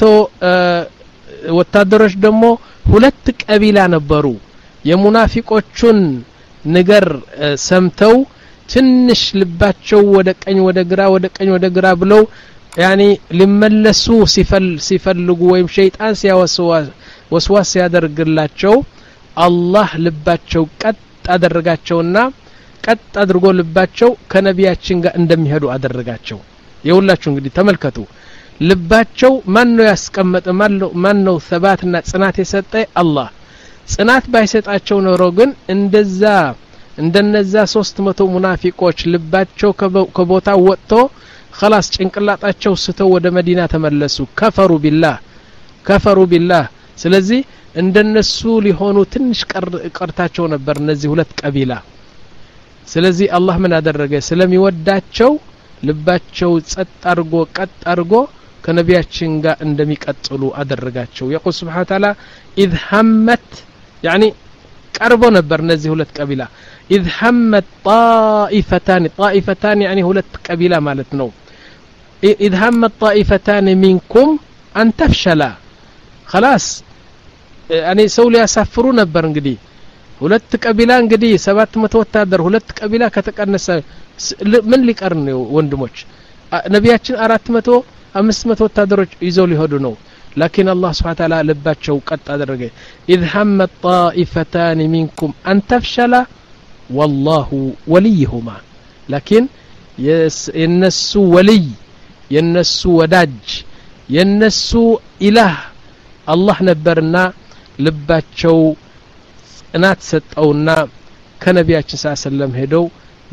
ወታደሮች ደግሞ ሁለት ቀቢላ ነበሩ የሙናፊቆቹን ነገር ሰምተው ትንሽ ልባቸው ወደ ቀኝ ወደ ግራ ወደ ቀኝ ወደ ግራ ብለው يعني ሊመለሱ ሲፈል ሲፈልጉ ወይም ሸይጣን ሲያወስዋስ ወስዋስ ያደርግላቸው አላህ ልባቸው ቀጥ አደረጋቸውና ቀጥ አድርጎ ልባቸው ከነቢያችን ጋር እንደሚሄዱ አደረጋቸው የሁላችሁ እንግዲህ ተመልከቱ ልባቸው ማን ነው ያስቀመጠ ማን ነው ሰባትና ጽናት የሰጠ አላህ ጽናት ባይሰጣቸው ኖሮ ግን እንደዛ እንደነዛ ሶስት መቶ ሙናፊቆች ልባቸው ከቦታው ወጥቶ خلاص ጭንቅላታቸው ስተው ወደ መዲና ተመለሱ ከፈሩ ቢላህ ከፈሩ ቢላህ ስለዚህ እንደነሱ ሊሆኑ ትንሽ ቀርታቸው ነበር እነዚህ ሁለት ቀቢላ ስለዚህ አላህ ምን አደረገ ስለሚወዳቸው ልባቸው ጸጥ አርጎ ቀጥ አርጎ ከነቢያችን ጋር እንደሚቀጥሉ አደረጋቸው يقول سبحانه وتعالى إذ همت يعني ቀርቦ ነበር እነዚህ ሁለት ቀቢላ إذ همت طائفتان طائفتان يعني ሁለት ቀቢላ ማለት ነው إذ همت طائفتان منكم أن تفشلا خلاص يعني ሰው ሊያሳፍሩ ነበር እንግዲህ ሁለት ቀቢላ እንግዲህ ሰባት መቶ ወታደር ሁለት ቀቢላ ከተቀነሰ ምን ሊቀር ነው ወንድሞች ነቢያችን አራት መቶ አምስት መቶ ወታደሮች ይዘው ሊሄዱ ነው لكن الله سبحانه وتعالى ልባቸው ቀጥ አደረገ إذ همت طائفتان منكم أن تفشلا والله وليهما لكن የነሱ ወልይ የነሱ ወዳጅ የነሱ ኢላህ አላህ ነበርና ልባቸው ጽናት ሰጠውና ከነቢያችን ሰለላሁ ዐለይሂ ወሰለም ሄደው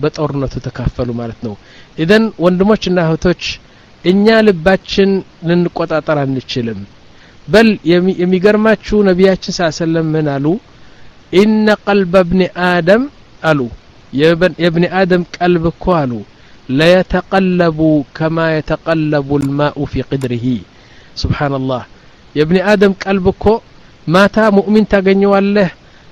በጦርነቱ ተካፈሉ ማለት ነው ኢደን ወንድሞችና እህቶች እኛ ልባችን ልንቆጣጠር አንችልም በል የሚገርማችሁ ነብያችን ሰለላሁ ምን አሉ ኢነ ቀልበ ኢብኒ አደም አሉ የኢብኒ አደም ቀልብ እኮ አሉ لا يتقلب كما يتقلب الماء في قدره سبحان الله يا ابن آدم قلبك ماتا مؤمن ታገኘዋለህ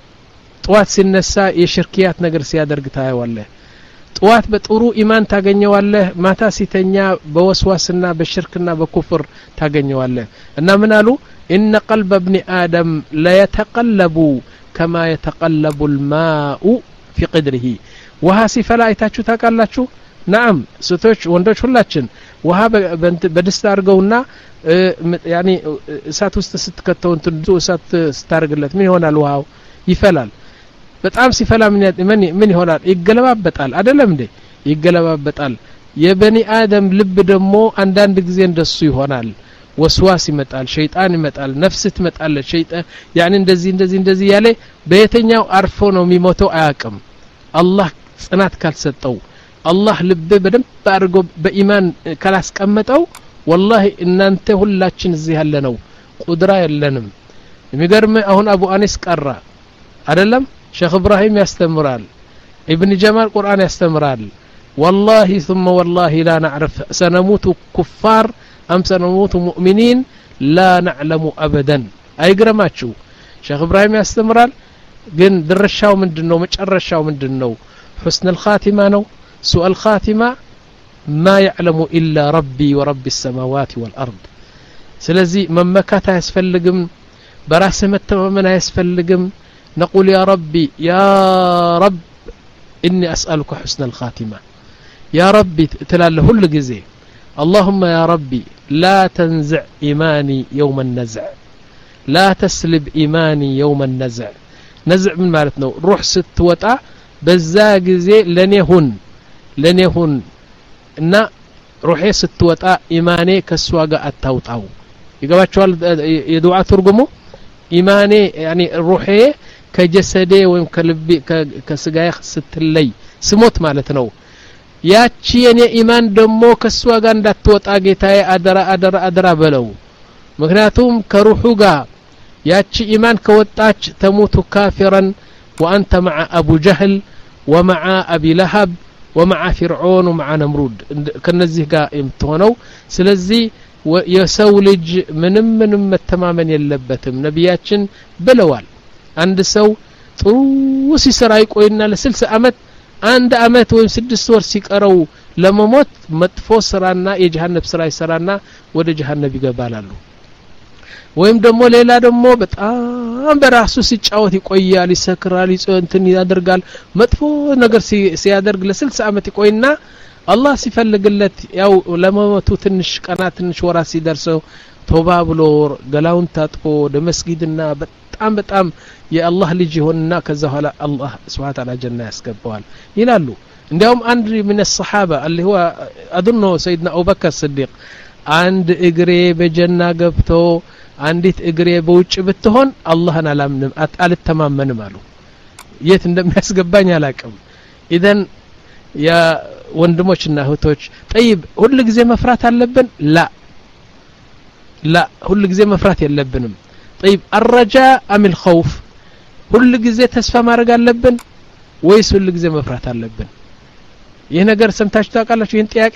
ጧት ሲነሳ የሽርኪያት ነገር ሲያደርግ ታየዋለህ ጧት በጥሩ ኢማን ታገኘዋለህ ማታ ሲተኛ በወስዋስና በሽርክና በኩፍር ታገኘዋለህ እና ምን አሉ ان قلب ابن آدم لا يتقلب كما يتقلب الماء في قدره وها ሲፈላ አይታችሁ ታውቃላችሁ نعم ستوش وندوش ሁላችን ውሃ በድስት አርገውና ያኒ እሳት ውስጥ ስትከተው እንትን እሳት ስታርግለት ምን ይሆናል ውሃው ይፈላል በጣም ሲፈላ ምን ምን ይሆናል ይገለባበጣል አይደለም እንዴ ይገለባበጣል የበኒ አደም ልብ ደግሞ አንዳንድ ጊዜ እንደሱ ይሆናል ወስዋስ ይመጣል ሸይጣን ይመጣል ነፍስ ትመጣለች ሸይጣን ያኒ እንደዚህ እንደዚህ እንደዚህ ያለ በየተኛው አርፎ ነው የሚሞተው አያቅም አላህ ጽናት ካልሰጠው አላህ ልብ በደም ባርጎ በኢማን ካላስቀመጠው والله እናንተ ሁላችን እዚህ ያለነው ቁድራ የለንም የሚገርም አሁን አቡ አኒስ ቀራ አይደለም ሼክ ኢብራሂም ያስተምራል ኢብኑ ጀማል ቁርአን ያስተምራል والله ثم والله لا نعرف سنموت كفار ام سنموت مؤمنين لا نعلم ابدا አይግረማችሁ ሼክ ኢብራሂም ያስተምራል ግን ድርሻው ምንድነው መጨረሻው ምንድነው حسن الخاتمه ነው سوء الخاتمه ما يعلم الا ربي ورب السماوات والارض ስለዚህ መመካታ ያስፈልግም በራስ መተማመን ያስፈልግም نقول يا ربي يا رب اني اسالك حسن الخاتمه يا ربي تلاله كل جزء اللهم يا ربي لا تنزع ايماني يوم النزع لا تسلب ايماني يوم النزع نزع من معناته روح ستوطا በዛ ጊዜ ለኔ ሁን ለኔ ሁን እና ሩሄ ስትወጣ ኢማኔ ከሷ ጋር አታውጣው ይገባችኋል የዱዓ ትርጉሙ ኢማኔ ያኒ ሩሄ ከጀሰዴ ወይም ከልቢ ከስጋዬ ስትለይ ስሞት ማለት ነው ያቺ የኔ ኢማን ደሞ ከሷ ጋር እንዳትወጣ ጌታዬ አደራ አደራ አደራ በለው ምክንያቱም ከሩሁ ጋር ያቺ ኢማን ከወጣች ተሞቱ ካፊራን وأنت مع أبو جهل ومع أبي لهب ومع فرعون ومع نمرود كنزيه قائم تونو سلزي يسولج من من تماما يلبتم نبياتشن بلوال عند سو طوسي سرايك وإنا لسلس أمت عند أمت ويم سدس ور سيقرو لما موت مطفو سرانا يجهنم سراي سرانا وده جهنم يقبالالو ወይም ደሞ ሌላ ደሞ በጣም በራሱ ሲጫወት ይቆያል ይሰክራል ይጾንትን ያደርጋል መጥፎ ነገር ሲያደርግ ለ60 አመት ይቆይና አላህ ሲፈልግለት ያው ለመሞቱ ትንሽ ቀናት ትንሽ ወራ ሲደርሰው ቶባ ብሎ ገላውን ታጥቆ ደመስጊድና በጣም በጣም የአላህ ልጅ ይሆንና ከዛ ኋላ አላህ Subhanahu Ta'ala ጀና ያስገባዋል ይላሉ እንዲያውም አንድ من الصحابه اللي هو اظن سيدنا ابو بكر الصديق አንድ እግሬ በጀና ገብቶ አንዲት እግሬ በውጭ ብትሆን አላህን አላምንም አልተማመንም አሉ የት እንደሚያስገባኝ አላቅም ኢደን ያ ወንድሞችና እህቶች طيب ሁሉ ጊዜ መፍራት አለብን ላ ላ ሁሉ ጊዜ መፍራት የለብንም طيب الرجاء ام الخوف ሁሉ ጊዜ ተስፋ ማድረግ አለብን ወይስ ሁሉ ጊዜ መፍራት አለብን ይሄ ነገር ሰምታችሁ ታውቃላችሁ ይሄን ጥያቄ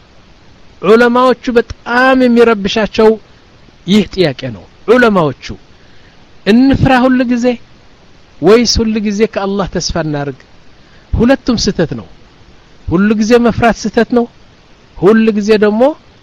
ዑለማዎቹ በጣም የሚረብሻቸው ይህ ጥያቄ ነው ዑለማዎቹ እንፍራ ሁሉ ጊዜ ወይስ ሁሉ ጊዜ ከአላህ ተስፋ እናርግ ሁለቱም ስተት ነው ሁሉ ጊዜ መፍራት ስተት ነው ሁሉ ጊዜ ደግሞ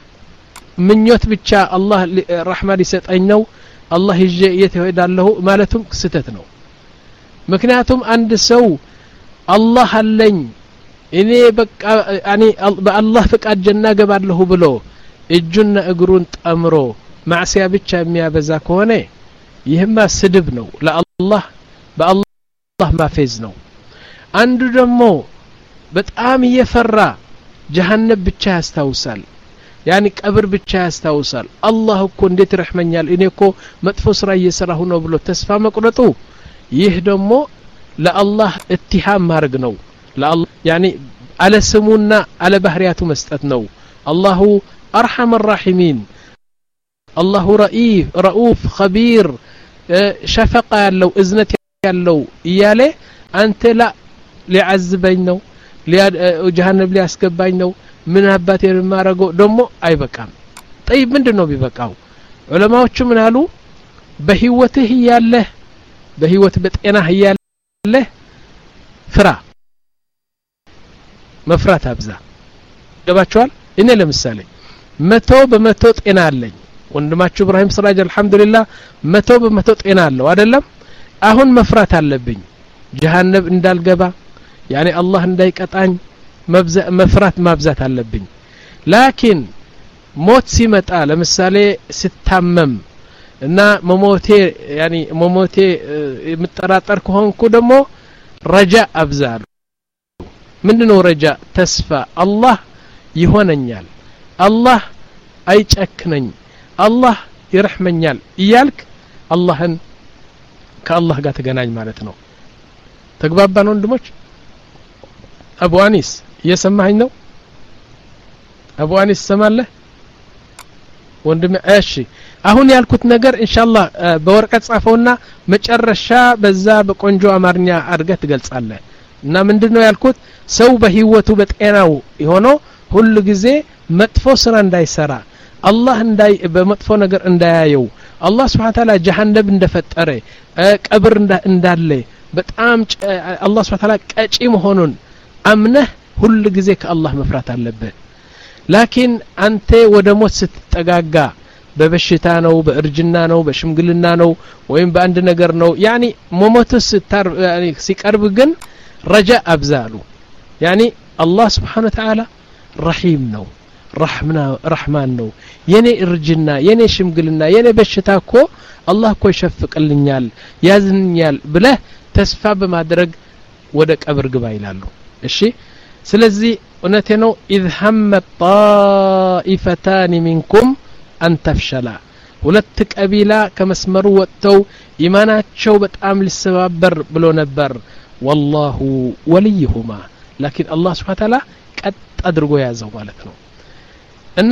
ምኞት ብቻ አላህ ረህማን ይሰጠኝ ነው አላህ ይዤ እየተሄዳለሁ ማለቱም ስተት ነው ምክንያቱም አንድ ሰው አላህ አለኝ እኔ በቃ ያኒ በአላህ ፍቃድ ጀና ገባለሁ ብሎ እጁና እግሩን ጠምሮ ማዕሲያ ብቻ የሚያበዛ ከሆነ ይህማ ስድብ ነው ለአላህ በአላህ ማፈዝ ነው አንዱ ደግሞ በጣም እየፈራ ጀሃነም ብቻ ያስታውሳል ያኒ ቀብር ብቻ ያስታውሳል አላህ እኮ እንዴት ይረህመኛል እኔ እኮ መጥፎ ስራ እየሰራሁ ነው ብሎ ተስፋ መቁረጡ ይህ ደግሞ ለአላህ እትሃም ማድረግ ነው ለአላህ ያኒ على سمونا على بحرياته مستتنو الله أرحم الراحمين الله رئيف رؤوف خبير شفقة يالو إذنت يالو إياله أنت لا ليعذبين نو جهنم لياسكبين نو من هباتي ما رقو دمو أي بكام طيب من دنو بيبكاو علماء وشو من هالو بهيوته ياله بهيوت بتقنا ياله فرا مفرات أبزا ገባችኋል እኔ ለምሳሌ መቶ በመቶ ጤና አለኝ ወንድማችሁ ኢብራሂም ስራጅ አልহামዱሊላህ መቶ በመቶ ጤና አለው አይደለም አሁን መፍራት አለብኝ ጀሃነም እንዳልገባ ያኔ አላህ እንዳይቀጣኝ መፍራት ማብዛት አለብኝ ላኪን ሞት ሲመጣ ለምሳሌ ስታመም እና መሞቴ ያኔ መሞቴ ምጠራጠር ከሆንኩ ደግሞ ረጃ አብዛሉ ምንድነው ረጃ ተስፋ አላህ ይሆነኛል አላህ አይጨክነኝ አላህ ይረህመኛል ይያልክ አላህን ከአላህ ጋር ተገናኝ ማለት ነው ተግባባን ወንድሞች አቡ አኒስ እየሰማኸኝ ነው አቡ አኒስ ሰማለህ ወንድም እሺ አሁን ያልኩት ነገር ኢንሻአላህ በወርቀት ጻፈውና መጨረሻ በዛ በቆንጆ አማርኛ አድርገህ ትገልጻለህ እና ምንድነው ያልኩት ሰው በህይወቱ በጤናው ሆኖ ሁሉ ጊዜ መጥፎ ስራ እንዳይሰራ አላህ እንዳይ በመጥፎ ነገር እንዳያየው አላህ Subhanahu Wa Ta'ala ጀሃነም እንደፈጠረ ቀብር እንዳለ በጣም አላህ Subhanahu Wa Ta'ala ቀጪ መሆኑን አምነህ ሁሉ ጊዜ ከአላህ መፍራት አለበት ላኪን አንተ ወደ ሞት ስትጠጋጋ በበሽታ ነው በእርጅና ነው በሽምግልና ነው ወይም በአንድ ነገር ነው ያኒ ሞሞትስ ታር ያኒ ሲቀርብ ግን ረጃ አብዛሉ ያኒ አላህ Subhanahu Wa Ta'ala رحيم نو رحمنا رحمن نو يني ارجنا يني شمغلنا يني بشتاكو الله كو يشفقلنيال يازنيال بله تسفى بمادرج ወደ ቀብር ግባ ይላሉ እሺ ስለዚህ እነቴ ነው اذ هم الطائفتان منكم ان تفشلا ሁለት ቀቢላ ከመስመሩ ወጥተው ኢማናቸው በጣም ሊሰባበር ብሎ ነበር والله وليهما لكن الله سبحانه وتعالى ቀጥ አድርጎ ያዘው ማለት ነው እና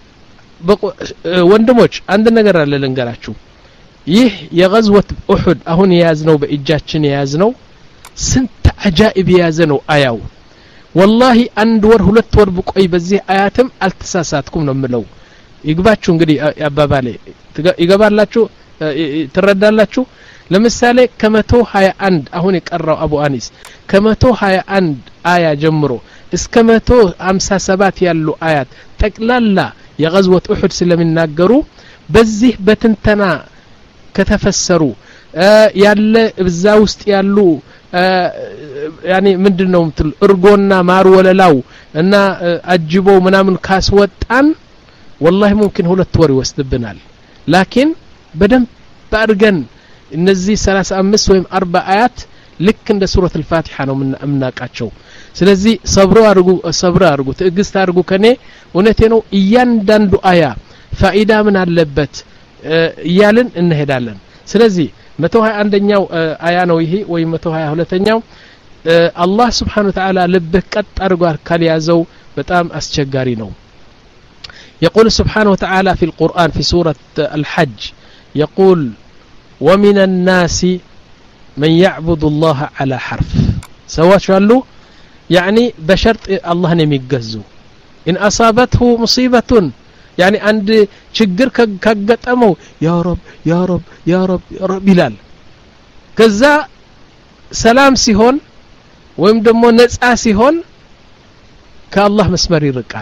ወንድሞች አንድ ነገር አለ ልንገራችሁ ይህ የغزوة احد አሁን ያዝነው በእጃችን ያዝነው ስንት አጃኢብ ያዘነው አያው والله አንድ ወር ሁለት ወር ብቆይ በዚህ አያትም አልተሳሳትኩም ነው ምለው ይግባችሁ እንግዲህ አባባሌ ይገባላችሁ ትረዳላችሁ ለምሳሌ ከመቶ ሃያ አንድ አሁን የቀራው አቡ አኒስ ከመቶ ሃያ አንድ አያ ጀምሮ እስከ መቶ ሃምሳ ሰባት ያሉ አያት ጠቅላላ የغزوة احد ስለሚናገሩ በዚህ በትንተና ከተፈሰሩ ያለ እዛ ውስጥ ያሉ ያኒ ምንድነው ምትል እርጎና ማር ወለላው እና አጅቦ ምናምን ካስወጣን والله ممكن ሁለት ወር ይወስድብናል ላኪን በደም ባርገን እነዚህ ሰላሳ አምስት ወይም አርባ አያት ልክ እንደ ሱረት الفاتحة ነው ምናቃቸው ስለዚህ ሰብሮ አርጉ ሰብራ አርጉ ትዕግስት አርጉ ከኔ እውነቴ ነው እያንዳንዱ አያ ፋኢዳ ምን አለበት እያልን እንሄዳለን ስለዚህ መቶ ሃያ አንደኛው አያ ነው ይሄ ወይ መቶ ሃያ ሁለተኛው አላህ Subhanahu Wa Ta'ala ልብህ ቀጥ አርጓ ካልያዘው በጣም አስቸጋሪ ነው يقول سبحانه وتعالى في القرآن في سورة الحج يقول ومن الناس من يعبد الله على حرف سواء شو قالوا يعني بشرط الله نميجزو إن أصابته مصيبة يعني عند شجر كجتمو يا رب يا رب يا رب يا رب بلال كذا سلام سيهون ويم دمو نصا سيهون كالله مسمر يرقال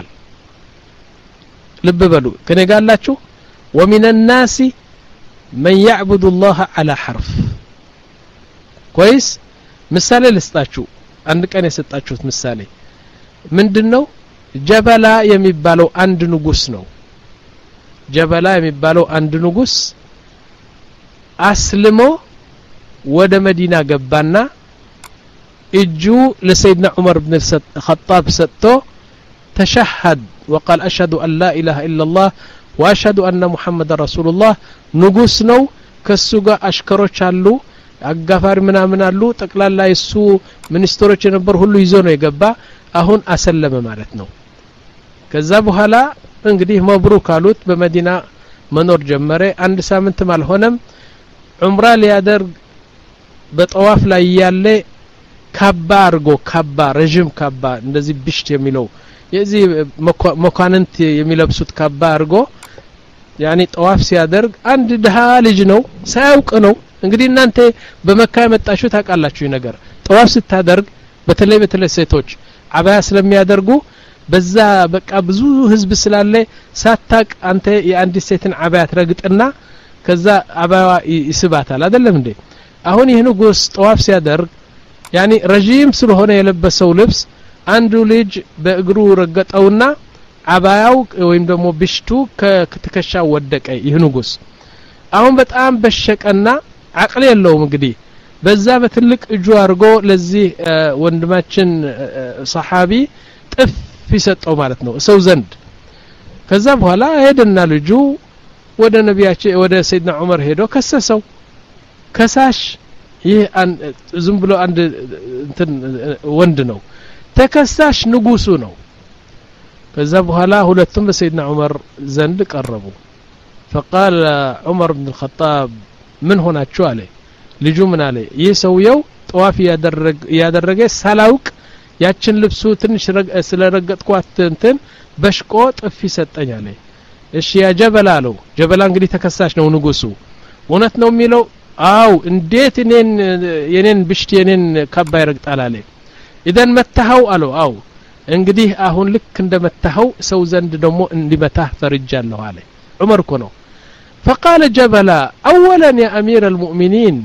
لب بلو كني قاللاچو ومن الناس من يعبد الله على حرف كويس مثال لسطاچو አንድ ቀን የሰጣችሁት ምሳሌ ምንድነው ጀበላ የሚባለው አንድ ንጉስ ነው ጀበላ የሚባለው አንድ ንጉስ አስልሞ ወደ መዲና ገባና እጁ ለሰይድና ዑመር ኢብኑ الخطاب ሰጥቶ ተሸهد وقال اشهد ان لا اله الا الله واشهد ان محمد رسول الله ንጉስ ነው ከሱ ጋር አሽከሮች አሉ አጋፋሪ ምናምን አሉ ጠቅላላ እሱ ሚኒስትሮች የነበር ሁሉ ይዞ ነው የገባ አሁን አሰለመ ማለት ነው ከዛ በኋላ እንግዲህ መብሩክ አሉት በመዲና መኖር ጀመረ አንድ ሳምንትም አልሆነም ዑምራ ሊያደርግ በጠዋፍ ላይ ያለ ካባ አርጎ ካባ ረጅም ካባ እንደዚህ ብሽት የሚለው የዚህ መኳንንት የሚለብሱት ካባ አርጎ ያኒ ጠዋፍ ሲያደርግ አንድ ደሃ ልጅ ነው ሳያውቅ ነው እንግዲህ እናንተ በመካ የመጣችሁ ታውቃላችሁ ነገር ጠዋፍ ስታደርግ በተለይ በተለይ ሴቶች አባያ ስለሚያደርጉ በዛ በቃ ብዙ ህዝብ ስላለ ሳታቅ አንተ የአንድ ሴትን አባያ ትረግጥና ከዛ አባያ ይስባታል አይደለም እንዴ አሁን ይሄን ንጉስ ጠዋፍ ሲያደርግ ያኒ ረጂም ስለሆነ የለበሰው ልብስ አንዱ ልጅ በእግሩ ረገጠውና አባያው ወይም ደግሞ ብሽቱ ከትከሻው ወደቀ ይሄ ንጉስ አሁን በጣም በሸቀና አቅል የለውም እንግዲህ በዛ በትልቅ እጁ አርጎ ለዚህ ወንድማችን ሰሃቢ ጥፍ ይሰጠው ማለት ነው ሰው ዘንድ ከዛ በኋላ ሄደና ልጁ ወደ ነብያችን ወደ ሰይድና ዑመር ሄዶ ከሰሰው ከሳሽ ይህ ዝም ብሎ አንድ እንትን ወንድ ነው ተከሳሽ ንጉሱ ነው ከዛ በኋላ ሁለቱም በሰይድና ዑመር ዘንድ ቀረቡ فقال عمر بن الخطاب من ሆናችሁ አለ ልጁ ምን አለ ይህ ሰውየው ጠዋፍ ያደረገ ያደረገ ሳላውቅ ያችን ልብሱ ትንሽ ስለረገጥኳት እንትን በሽቆ ጥፍ ይሰጠኝ አለ እሺ ያ ጀበላ አለው ጀበላ እንግዲህ ተከሳሽ ነው ንጉሱ ወነት ነው የሚለው አው እንዴት እኔን የኔን ብሽት የኔን ካባ ይረግጣል አለ ኢደን መታው አለው አው እንግዲህ አሁን ልክ እንደመታው ሰው ዘንድ ደግሞ እንዲመታህ ፈርጃለሁ አለ ዑመር እኮ ነው فقال جبلا اولا يا امير المؤمنين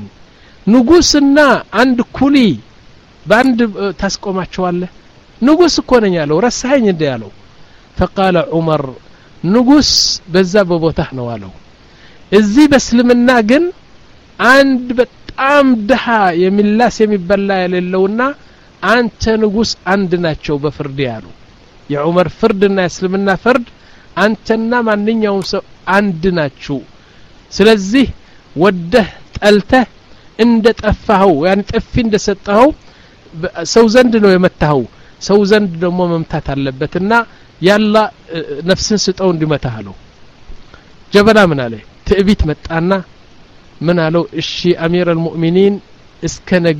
ንጉስና አንድ ኩሊ ባንድ ታስቆማቸዋለህ ንጉስ እኮ ነኝ ያለው ረሳኸኝ እንደ ያለው فقال عمر ንጉስ በዛ በቦታህ ነው አለው እዚህ በእስልምና ግን አንድ በጣም ደሃ የሚላስ የሚበላ የሌለውና አንተ ንጉስ አንድ ናቸው በፍርድ ያሉ የዑመር ፍርድና እስልምና ፍርድ አንተና ማንኛውም ሰው አንድ ናችሁ ስለዚህ ወደህ ጠልተህ እንደ ጠፋው ያን ጥፊ እንደሰጠው ሰው ዘንድ ነው የመታው ሰው ዘንድ ደግሞ መምታት አለበትና ያላ ነፍስን ስጠው እንዲመታህ አለው ጀበላ ምን አለ ትዕቢት መጣና ምን አለው እሺ አሚር አልሙእሚኒን እስከ ነገ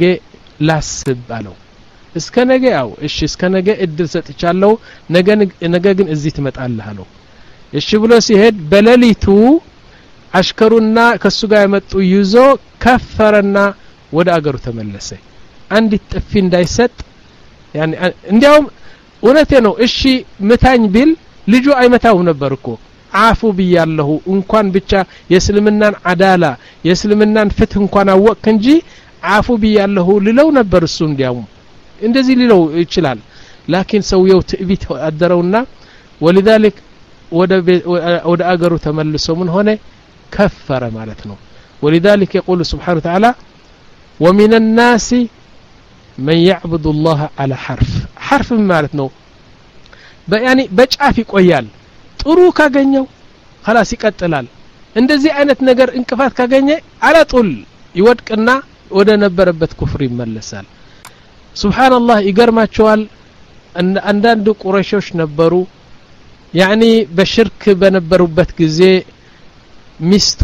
ላስብ አለው እስከ ነገ ያው እሺ እስከ ነገ እድል ሰጥቻለሁ ነገ ነገ ግን እዚህ ትመጣለህ አለው እሺ ብሎ ሲሄድ በለሊቱ አሽከሩና ከሱ ጋር የመጡ ይዞ ከፈረና ወደ አገሩ ተመለሰ አንድ ጥፊ እንዳይሰጥ ያኒ እንዲያውም እውነቴ ነው እሺ መታኝ ቢል ልጁ አይመታው ነበርኮ አፉ ብያለሁ እንኳን ብቻ የእስልምናን አዳላ የእስልምናን ፍትህ እንኳን አወቅ እንጂ አፉ ብያለሁ ልለው ነበር እሱ እንዲያውም እንደዚህ ሊለው ይችላል ላኪን ሰውየው ትዕቢት አደረውና ولذلك ወደ ወደ አገሩ ተመልሶ ምን ሆነ ከፈረ ማለት ነው ولذلك يقول سبحانه وتعالى ومن الناس من يعبد الله على حرف حرف ማለት ነው يعني በጫፍ ይቆያል ጥሩ ካገኘው خلاص ይቀጥላል እንደዚህ አይነት ነገር እንቅፋት ካገኘ አላጡል ይወድቅና ወደ ነበረበት ኩፍር ይመለሳል ሱብሃንአላህ ይገርማቸዋል አንዳንድ ቁረይሾች ነበሩ يعني በሽርክ በነበሩበት ጊዜ ሚስቱ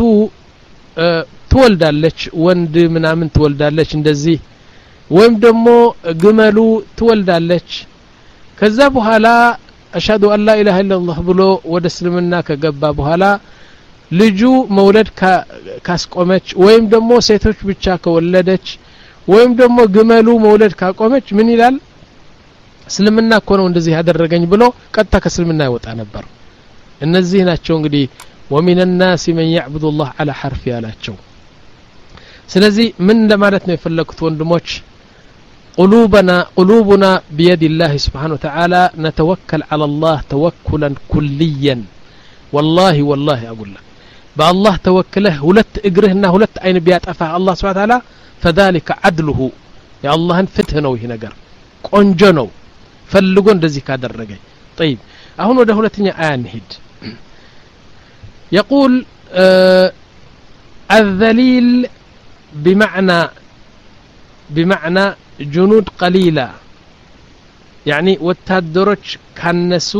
ትወልዳለች ወንድ ምናምን ትወልዳለች እንደዚህ ወይም ደግሞ ግመሉ ትወልዳለች ከዛ በኋላ አሽሃዱ አን ላ ኢላሃ ኢላላህ ብሎ ወደ እስልምና ከገባ በኋላ ልጁ መውለድ ካስቆመች ወይም ደግሞ ሴቶች ብቻ ከወለደች ወይም ደግሞ ግመሉ መውለድ ካቆመች ምን ይላል እስልምና እኮ ነው እንደዚህ ያደረገኝ ብሎ ቀጥታ ከእስልምና ይወጣ ነበር እነዚህ ናቸው እንግዲህ ومن الناس من يعبد الله على حرف ያላቸው ስለዚህ ምን ለማለት ነው የፈለኩት ወንድሞች قلوبنا قلوبنا بيد الله سبحانه وتعالى نتوكل على الله توكلا كليا والله والله اقول لك بالله توكله ሁለት እግርህና ሁለት አይን ቢያጠፋ الله سبحانه وتعالى فذلك عدله يا الله ፍትህ ነው ይሄ ነገር ቆንጆ ነው ፈልጎ እንደዚህ ካደረገኝ طيب አሁን ወደ ሁለተኛ አያ እንሂድ يقول آه الذليل بمعنى بمعنى جنود قليلة يعني ወታደሮች ካነሱ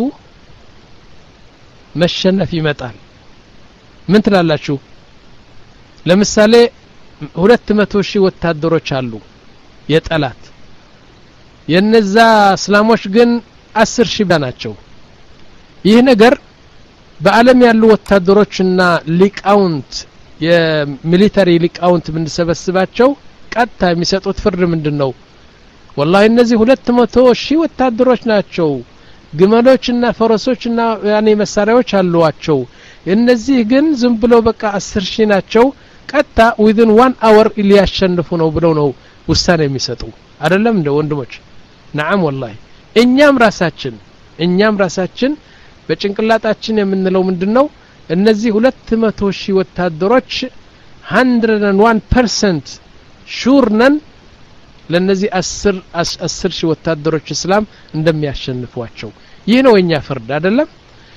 መሸነፍ ይመጣል ምን ትላላችሁ ለምሳሌ ሁለት መቶ ሺህ ወታደሮች አሉ የጠላት የነዛ እስላሞች ግን አስር ሺህ ናቸው ይህ ነገር በአለም ያሉ ወታደሮችና ሊቃውንት የሚሊተሪ ሊቃውንት ብንሰበስባቸው ቀጥታ የሚሰጡት ፍርድ ምንድነው والله እነዚህ ሁለት መቶ ሺህ ወታደሮች ናቸው ግመሎችና ፈረሶችና ያኔ መሳሪያዎች አሏቸው እነዚህ ግን ዝም ብሎ በቃ አስር ሺህ ናቸው ቀጥታ within one hour ሊያሸንፉ ነው ብለው ነው ውሳኔ የሚሰጡ አይደለም እንደ ወንድሞች نعم والله እኛም ራሳችን እኛም ራሳችን በጭንቅላታችን የምንለው ምንድነው እነዚህ ሁለት መቶ ሺህ ወታደሮች one hundred one percent ሹር ነን ለነዚህ አስር አስር ሺህ ወታደሮች እስላም እንደሚያሸንፏቸው ይህ ነው የኛ ፍርድ አይደለም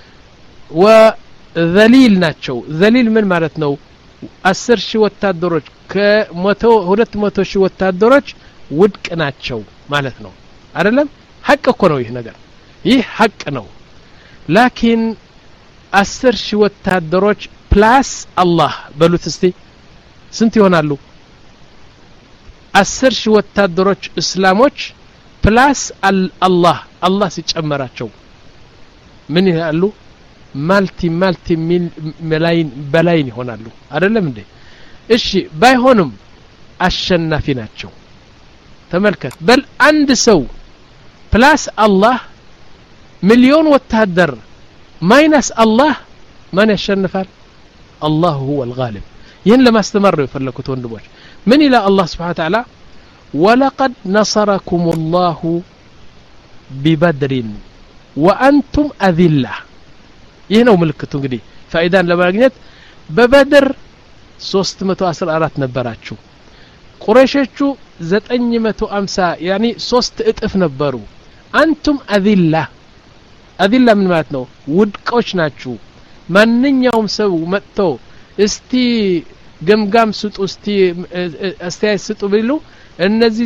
ወذليل ናቸው ذليل ምን ማለት ነው አስር ሺህ ወታደሮች ከመቶ ሁለት መቶ ሺህ ወታደሮች ውድቅ ናቸው ማለት ነው አይደለም ሐቅ እኮ ነው ይህ ነገር ይህ ሐቅ ነው ላኪን አስር ሺህ ወታደሮች ፕላስ አላህ በሉት እስቲ ስንት ይሆናሉ አስር ሺህ ወታደሮች እስላሞች ፕላስ አላህ አላህ ሲጨመራቸው ምን ይላሉ ማልቲ ማልቲ ሚል መላይን በላይን ይሆናሉ አይደለም እንዴ እሺ ባይሆንም አሸናፊ ናቸው ተመልከት በል አንድ ሰው ፕላስ አላህ ሚሊዮን ወታደር ማይነስ አላህ ማን ያሸንፋል አላህ هو الغالب ይህን ለማስተማር ነው የፈለኩት ወንድሞች من إلى الله سبحانه وتعالى ولقد نصركم الله ببدر وأنتم أذلة يهنو ملكتو እንግዲህ فائدان ለማግኘት በበድር ሶስት መቶ አስራ አራት ነበራችሁ ቁረይሾቹ ዘጠኝ መቶ ሃምሳ يعني ሶስት እጥፍ ነበሩ አንቱም أذلة أذلة ምን ማለት ነው ውድቆች ናችሁ ማንኛውም ሰው መጥቶ እስቲ ገምጋም ስጡ እስቲ አስተያየት ስጡ ቢሉ እነዚህ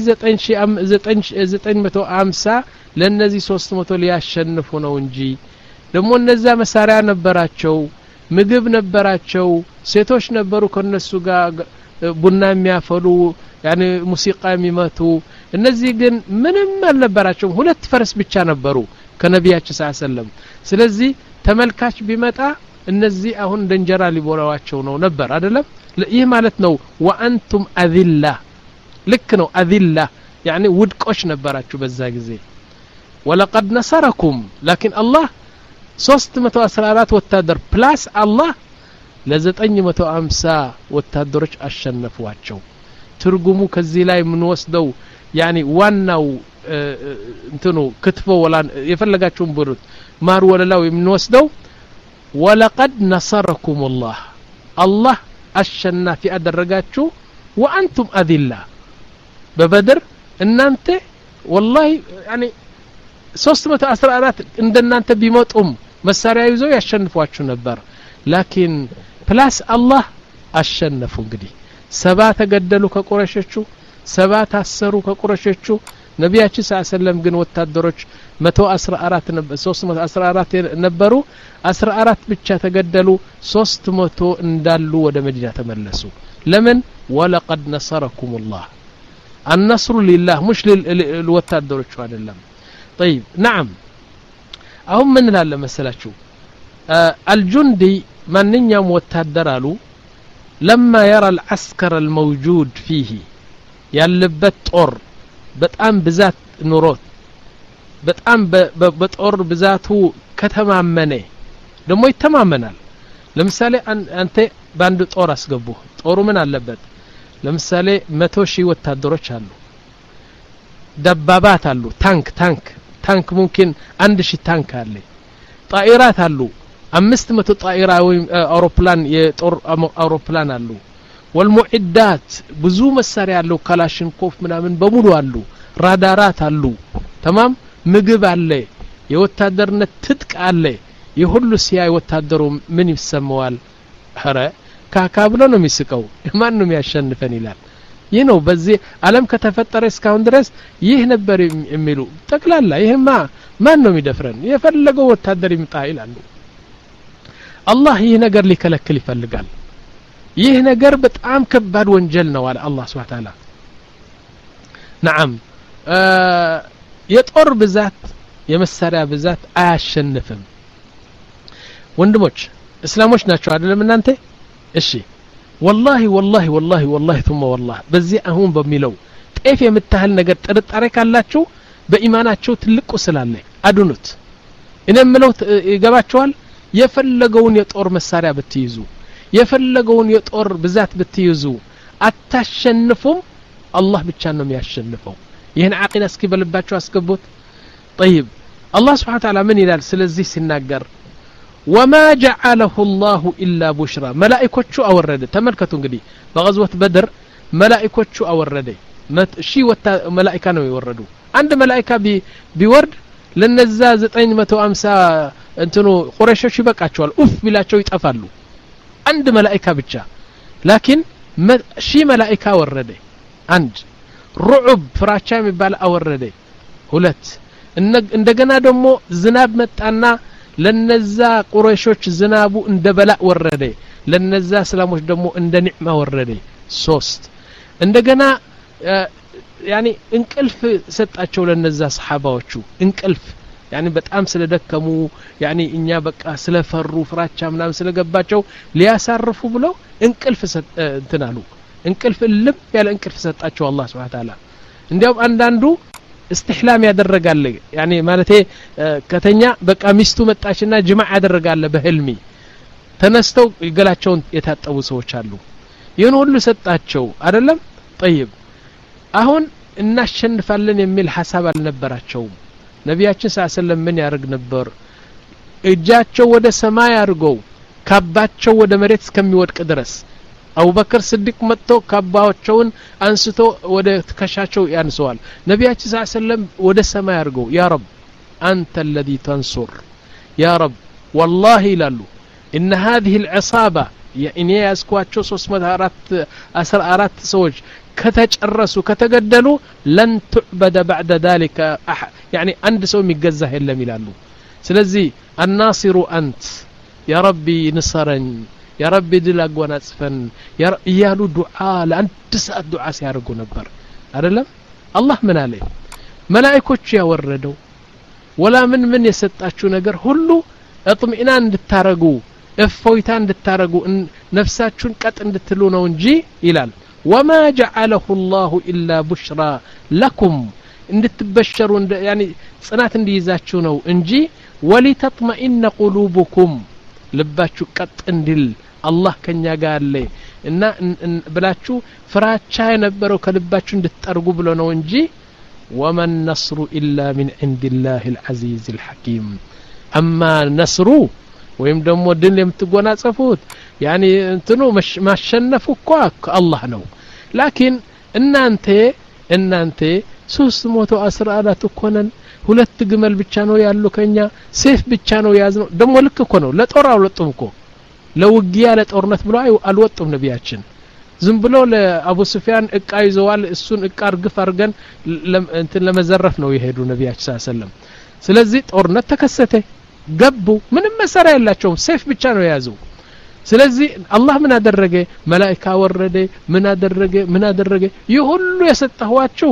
ዘጠኝ መቶ ሃምሳ ለነዚህ ሶስት መቶ ሊያሸንፉ ነው እንጂ ደሞ እነዛ መሳሪያ ነበራቸው ምግብ ነበራቸው ሴቶች ነበሩ ከነሱ ጋር ቡና የሚያፈሉ ያኔ ሙዚቃ የሚመቱ እነዚህ ግን ምንም አልነበራቸው ሁለት ፈረስ ብቻ ነበሩ ከነቢያችን ሰለላሁ ዐለይሂ ወሰለም ስለዚህ ተመልካች ቢመጣ እነዚህ አሁን ደንጀራ ሊቦራዋቸው ነው ነበር አይደለም ይህ ማለት ነው ወአንቱም አዚላ ልክ ነው አዚላ يعني ውድቆች ነበራችሁ በዛ ጊዜ ወለቀድ ነሰረኩም لكن الله ሶስት መቶ አስራ አራት ወታደር ፕላስ አላህ ለዘጠኝ መቶ ሃምሳ ወታደሮች አሸነፏቸው ትርጉሙ ከዚህ ላይ ምን ወስደው يعني ዋናው እንትኑ ክትፎ ወላ የፈለጋችሁን ብሩት ማር ወለላው የምንወስደው ولقد نصركم الله الله አሸናፊ አደረጋችሁ وانتم اذله በበድር እናንተ والله يعني ሶስት መቶ አስራ አራት እንደናንተ ቢመጡም መሳሪያ ይዘው ያሸንፏችሁ ነበር لكن ፕላስ አላህ አሸነፉ እንግዲህ ሰባ ተገደሉ ከቁረይሾቹ ሰባ ታሰሩ ከቁረይሾቹ ነቢያችን ሰለላሁ ዐለይሂ ወሰለም ግን ወታደሮች መቶ አስራ አራት ነበር ሶስት መቶ አስራ አራት ነበሩ አስራ አራት ብቻ ተገደሉ ሶስት መቶ እንዳሉ ወደ መዲና ተመለሱ ለምን ወለቀድ ነሰረኩም الله النصر لله مش للوتادሮቹ አይደለም طيب نعم አሁን ምን ላለ መሰላችሁ الجندي ማንኛውም ወታደር አሉ لما يرى العسكر الموجود فيه ያለበት ጦር በጣም ብዛት ኑሮት በጣም በጦር ብዛቱ ከተማመነ ደሞ ይተማመናል ለምሳሌ አንተ ባንድ ጦር አስገቡ ጦሩ ምን አለበት ለምሳሌ መቶ ሺህ ወታደሮች አሉ ደባባት አሉ ታንክ ታንክ ታንክ ممكن አንድ ሺህ ታንክ አለ ጣይራት አሉ አምስት መቶ ጣይራ ወይ አውሮፕላን የጦር አውሮፕላን አሉ والمعدات ብዙ መሳሪያ ያለው ካላሽንኮፍ ምናምን በሙሉ አሉ ራዳራት አሉ تمام ምግብ አለ የወታደርነት ትጥቅ አለ የሁሉ ሲያይ ወታደሩ ምን ይሰማዋል ሐረ ካካ ብሎ ነው የሚስቀው ማን ነው የሚያሸንፈን ይላል ይህ ነው በዚህ ዓለም ከተፈጠረ እስካሁን ድረስ ይህ ነበር የሚሉ ጠቅላላ ይሄማ ማን ነው የሚደፍረን የፈለገው ወታደር ይምጣ ይላሉ አላህ ይህ ነገር ሊከለክል ይፈልጋል ይህ ነገር በጣም ከባድ ወንጀል ነው አለ አላህ Subhanahu Wa Ta'ala نعم የጦር ብዛት የመሳሪያ ብዛት አያሸንፍም ወንድሞች እስላሞች ናቸው አይደለም እናንተ እሺ والله والله والله والله ثم والله በዚህ አሁን በሚለው ጤፍ የምታህል ነገር ጥርጣሬ ካላችሁ በኢማናቸው ትልቁ ስላለ አዱኑት እኔም ምለው ይገባቸዋል የፈለገውን የጦር መሳሪያ ብትይዙ የፈለገውን የጦር ብዛት ብትይዙ አታሸንፉም አላህ ብቻ ነው የሚያሸንፈው ይሄን አቂዳ እስኪ በልባችሁ አስገቡት طيب الله سبحانه وتعالى من ይላል ስለዚህ ሲናገር وما جعله الله الا بشرى ملائكوቹ አወረደ ተመልከቱ እንግዲህ በغزوة بدر መላእክቶቹ አወረደ ሺ ወታ መላእክታ ነው ይወረዱ አንድ መላእክታ ቢወርድ ለነዛ ዘጠኝ መቶ ሃምሳ እንትኑ ቁረይሾች ይበቃቸዋል ኡፍ ቢላቸው ይጠፋሉ አንድ መላእክታ ብቻ ላኪን ሺ መላእክታ ወረደ አንድ ሩዑብ ፍራቻ የሚባል አወረደ ሁለት እንደገና ደግሞ ዝናብ መጣና ለነዛ ቁረይሾች ዝናቡ እንደበላ ወረደ ለነዛ እስላሞች ደግሞ እንደ ኒዕማ ወረደ ሶስት እንደገና ያኒ እንቅልፍ ሰጣቸው ለነዛ ሰሃባዎቹ እንቅልፍ ያኒ በጣም ስለደከሙ ያኒ እኛ በቃ ስለፈሩ ፍራቻ ምናምን ስለገባቸው ሊያሳርፉ ብለው እንቅልፍ እንትናሉ እንቅልፍ ልብ ያለ እንቅልፍ ሰጣቸው አላህ Subhanahu Wa Ta'ala እንዲያውም አንዳንዱ استحلام ያደረጋል ያኒ ማለቴ ከተኛ በቃ ሚስቱ መጣችና ጅማዕ ያደረጋል በህልሚ ተነስተው ይገላቸውን የታጠቡ ሰዎች አሉ ይሄን ሁሉ ሰጣቸው አይደለም طيب አሁን እናሸንፋለን የሚል ሐሳብ አልነበራቸው ነብያችን ሰለላሁ ዐለይሂ ወሰለም ምን ያርግ ነበር እጃቸው ወደ ሰማይ አድርገው ካባቸው ወደ መሬት እስከሚወድቅ ድረስ አቡበክር ስዲቅ መጥቶ ካባቸውን አንስቶ ወደ ትከሻቸው ያንሰዋል ነብያችን ሰለላሁ ዐለይሂ ወሰለም ወደ ሰማይ አድርገው ያ ረብ አንተ الذي تنصر يا رب والله ይላሉ ان هذه العصابه يعني ያስኳቸው ሶስት መቶ አስራ አራት ሰዎች ከተጨረሱ ከተገደሉ لن تعبد بعد ذلك يعني አንድ ሰው የሚገዛህ የለም ይላሉ ስለዚህ الناصر انت يا ربي نصرن يا ربي دل አጓናጽፈን ያሉ ዱዓ ለአንድ ሰዓት ዱዓ ሲያደርጉ ነበር አይደለም አላህ ምን አለ መላእክቶች ያወረደው ወላ ምን ምን የሰጣችሁ ነገር ሁሉ እጥምኢናን እንድታረጉ እፎይታ እንድታረጉ ነፍሳችሁን ቀጥ እንድትሉ ነው እንጂ ይላል وما جعله الله الا بشرى لكم እንድትበሸሩ ያኒ ጽናት እንዲይዛችሁ ነው እንጂ ولتطمئن قلوبكم ልባችሁ ቀጥ እንዲል አላህ ከኛ ጋር አለ እና ብላችሁ ፍራቻ የነበረው ከልባችሁ እንድትጠርጉ ብሎ ነው እንጂ وما النصر الا من عند الله العزيز الحكيم اما النصر ወይም ደግሞ ድል የምትጎናጸፉት ያኒ እንትኑ ማሸነፉ እኮ አላህ ነው ላኪን እናንተ እናንተ ሶስት መቶ አስራ አራት እኮ ነን ሁለት ግመል ብቻ ነው ያሉ ከኛ ሴፍ ብቻ ነው ያዝነው ደሞ ልክ እኮ ነው ለጦር አልወጡም እኮ ለውጊያ ለጦርነት ብሎ አልወጡም ነብያችን ዝም ብሎ ለአቡ ሱፊያን እቃ ይዘዋል እሱን እቃ አርግፍ አርገን እንትን ለመዘረፍ ነው የሄዱ ነብያችን ሰለላሁ ዐለይሂ ወሰለም ስለዚህ ጦርነት ተከሰተ ገቡ ምንም መሳሪያ የላቸውም ሴፍ ብቻ ነው ያዙ ስለዚህ አላህ ምን አደረገ መላእክታ ወረደ ምን አደረገ ምን አደረገ ይሁሉ የሰጠኋችሁ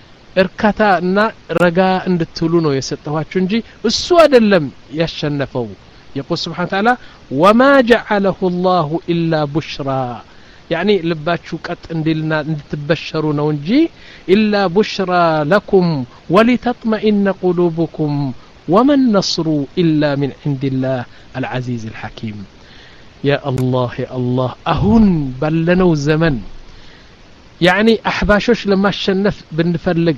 እርካታና ረጋ እንድትሉ ነው የሰጠኋችሁ እንጂ እሱ አይደለም ያሸነፈው يقول سبحانه وتعالى وما جعله الله إلا بشرى يعني لباتشو قط اندلنا انتبشروا ነው እንጂ إلا بشرى لكم ولتطمئن قلوبكم وما النصر إلا من عند الله العزيز الحكيم يا الله يا الله أهون بلنو زمن يعني أحباشوش لما الشنف بنفلق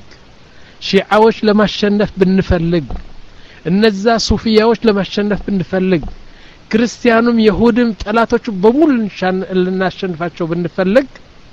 شيعوش لما الشنف بنفلق النزا صوفياوش لما الشنف بنفلق كريستيانوم يهودم طلاتوچ بمول لناشنفاچو بنفلق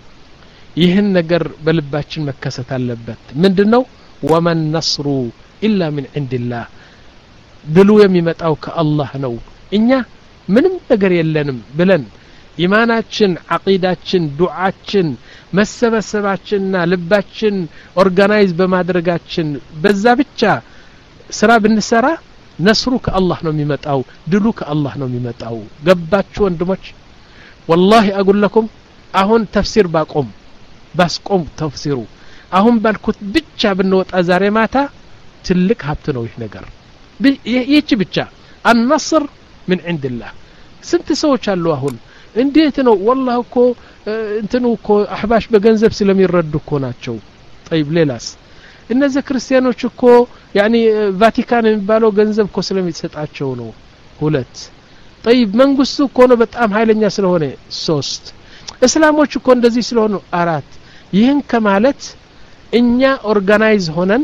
ይህን ነገር በልባችን መከሰት አለበት ምንድነው وما النصر إلا من عند الله ድሉ የሚመጣው ከአላህ ነው እኛ ምንም ነገር የለንም ብለን ኢማናችን አቂዳችን ዱዓችን መሰበሰባችንና ልባችን ኦርጋናይዝ በማድረጋችን በዛ ብቻ ስራ ብንሰራ ነስሩ ከአላህ ነው የሚመጣው ድሉ ከአላህ ነው የሚመጣው ገባችሁ ወንድሞች والله اقول لكم አሁን ተፍሲር ባቆም ባስቆም ተፍሲሩ አሁን ባልኩት ብቻ ብንወጣ ዛሬ ማታ ትልቅ ሀብት ነው ይህ ነገር ይህች ብቻ النصر من عند الله ስንት ሰዎች አሉ አሁን እንዴት ነው والله እኮ እንትኑ እኮ አህባሽ በገንዘብ ስለሚረዱ እኮ ናቸው طيب ሌላስ እነዚህ ክርስቲያኖች እኮ ያኒ ቫቲካን የሚባለው ገንዘብ እኮ ስለሚሰጣቸው ነው ሁለት طيب መንግስቱ እኮ ነው በጣም ኃይለኛ ስለሆነ ሶስት እስላሞች እኮ እንደዚህ ስለሆኑ አራት ይህን ከማለት እኛ ኦርጋናይዝ ሆነን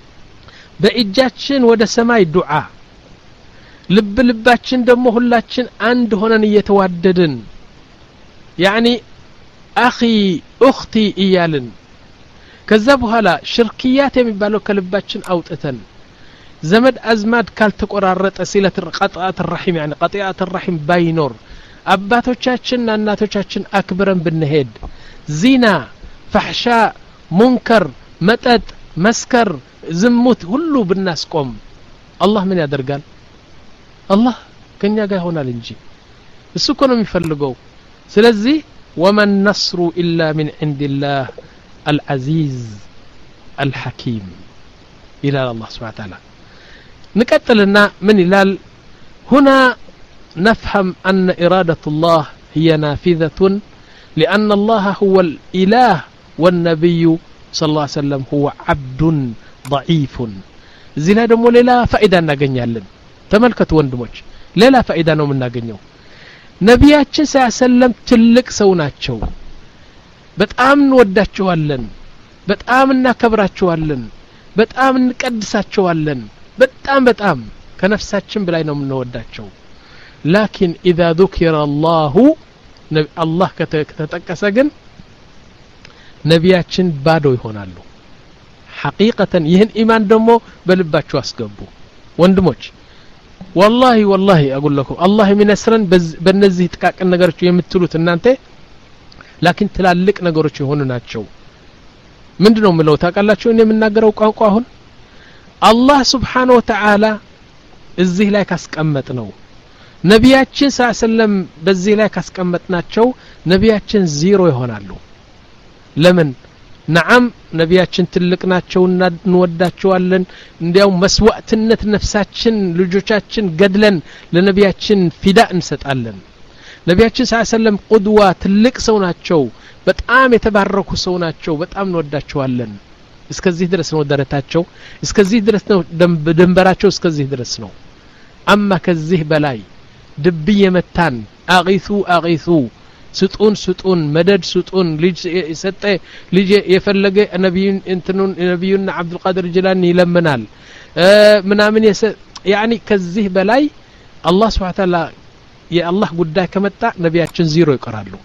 በእጃችን ወደ ሰማይ ዱዓ ልብ ልባችን ደሞ ሁላችን አንድ ሆነን እየተዋደድን ያኒ اخي اختي እያልን ከዛ በኋላ ሽርክያት የሚባለው ከልባችን አውጥተን ዘመድ አዝማድ ካልተቆራረጠ ሲለት ቀጣት الرحم يعني قطيعه الرحم ባይኖር አባቶቻችንና እናቶቻችን አክብረን ብንሄድ ዚና ፈህሻ ሙንከር መጠጥ መስከር ዝሙት ሁሉ ብናስቆም አላህ ምን ያደርጋል አላህ ከኛ ጋር ይሆናል እንጂ እሱ እኮ ነው የሚፈልገው ስለዚህ وما النصر الا من عند الله العزيز الحكيم الى الله سبحانه وتعالى نقتلنا من الال هنا نفهم ان اراده الله هي نافذه لان الله هو الاله والنبي صلى الله عليه وسلم هو عبد ضعيف زينا دمو ሌላ فائده እናገኛለን ተመልከቱ ወንድሞች ሌላ فائده ነው የምናገኘው ነብያችን ሰለላሁ ትልቅ ሰው ናቸው በጣም እንወዳቸዋለን በጣም እናከብራቸዋለን በጣም እንቀድሳቸዋለን በጣም በጣም ከነፍሳችን በላይ ነው የምንወዳቸው لكن اذا ذكر الله الله ከተጠቀሰ ግን ነብያችን ባዶ ይሆናሉ حقيقة ይህን ኢማን ደሞ በልባችሁ አስገቡ ወንድሞች والله والله اقول لكم الله يمنسرن በእነዚህ ጥቃቅን ነገሮች የምትሉት እናንተ لكن ትላልቅ ነገሮች የሆኑ ናቸው ምንድነው ምለው ታውቃላችሁ እኔ የምናገረው ቋንቋ አሁን አላህ Subhanahu Wa Ta'ala እዚህ ላይ ካስቀመጥ ነው ነብያችን ሰለላሁ በዚህ ላይ ካስቀመጥናቸው ነብያችን ዜሮ ይሆናሉ ለምን نعم ነብያችን ትልቅ ናቸውና እንወዳቸዋለን እንዲያው መስዋዕትነት ነፍሳችን ልጆቻችን ገድለን ለነብያችን ፊዳ እንሰጣለን ነብያችን ሰለላሁ ቁድዋ ትልቅ ሰው ናቸው በጣም የተባረኩ ሰው ናቸው በጣም እንወዳቸዋለን እስከዚህ ድረስ ነው ደረታቸው እስከዚህ ድረስ ነው ድንበራቸው እስከዚህ ድረስ ነው አማ ከዚህ በላይ ድብ የመታን አጊሱ አጊሱ ስጡን ስጡን መደድ ስጡን ልጅ ሰጠ ልጅ የፈለገ ነብዩን እንትኑን ነብዩና አብዱል ቃድር ጅላኒ ይለምናል ምናምን يعني ከዚህ በላይ አላህ Subhanahu Wa Ta'ala የአላህ ጉዳይ ከመጣ ነብያችን ዜሮ ይቀራሉ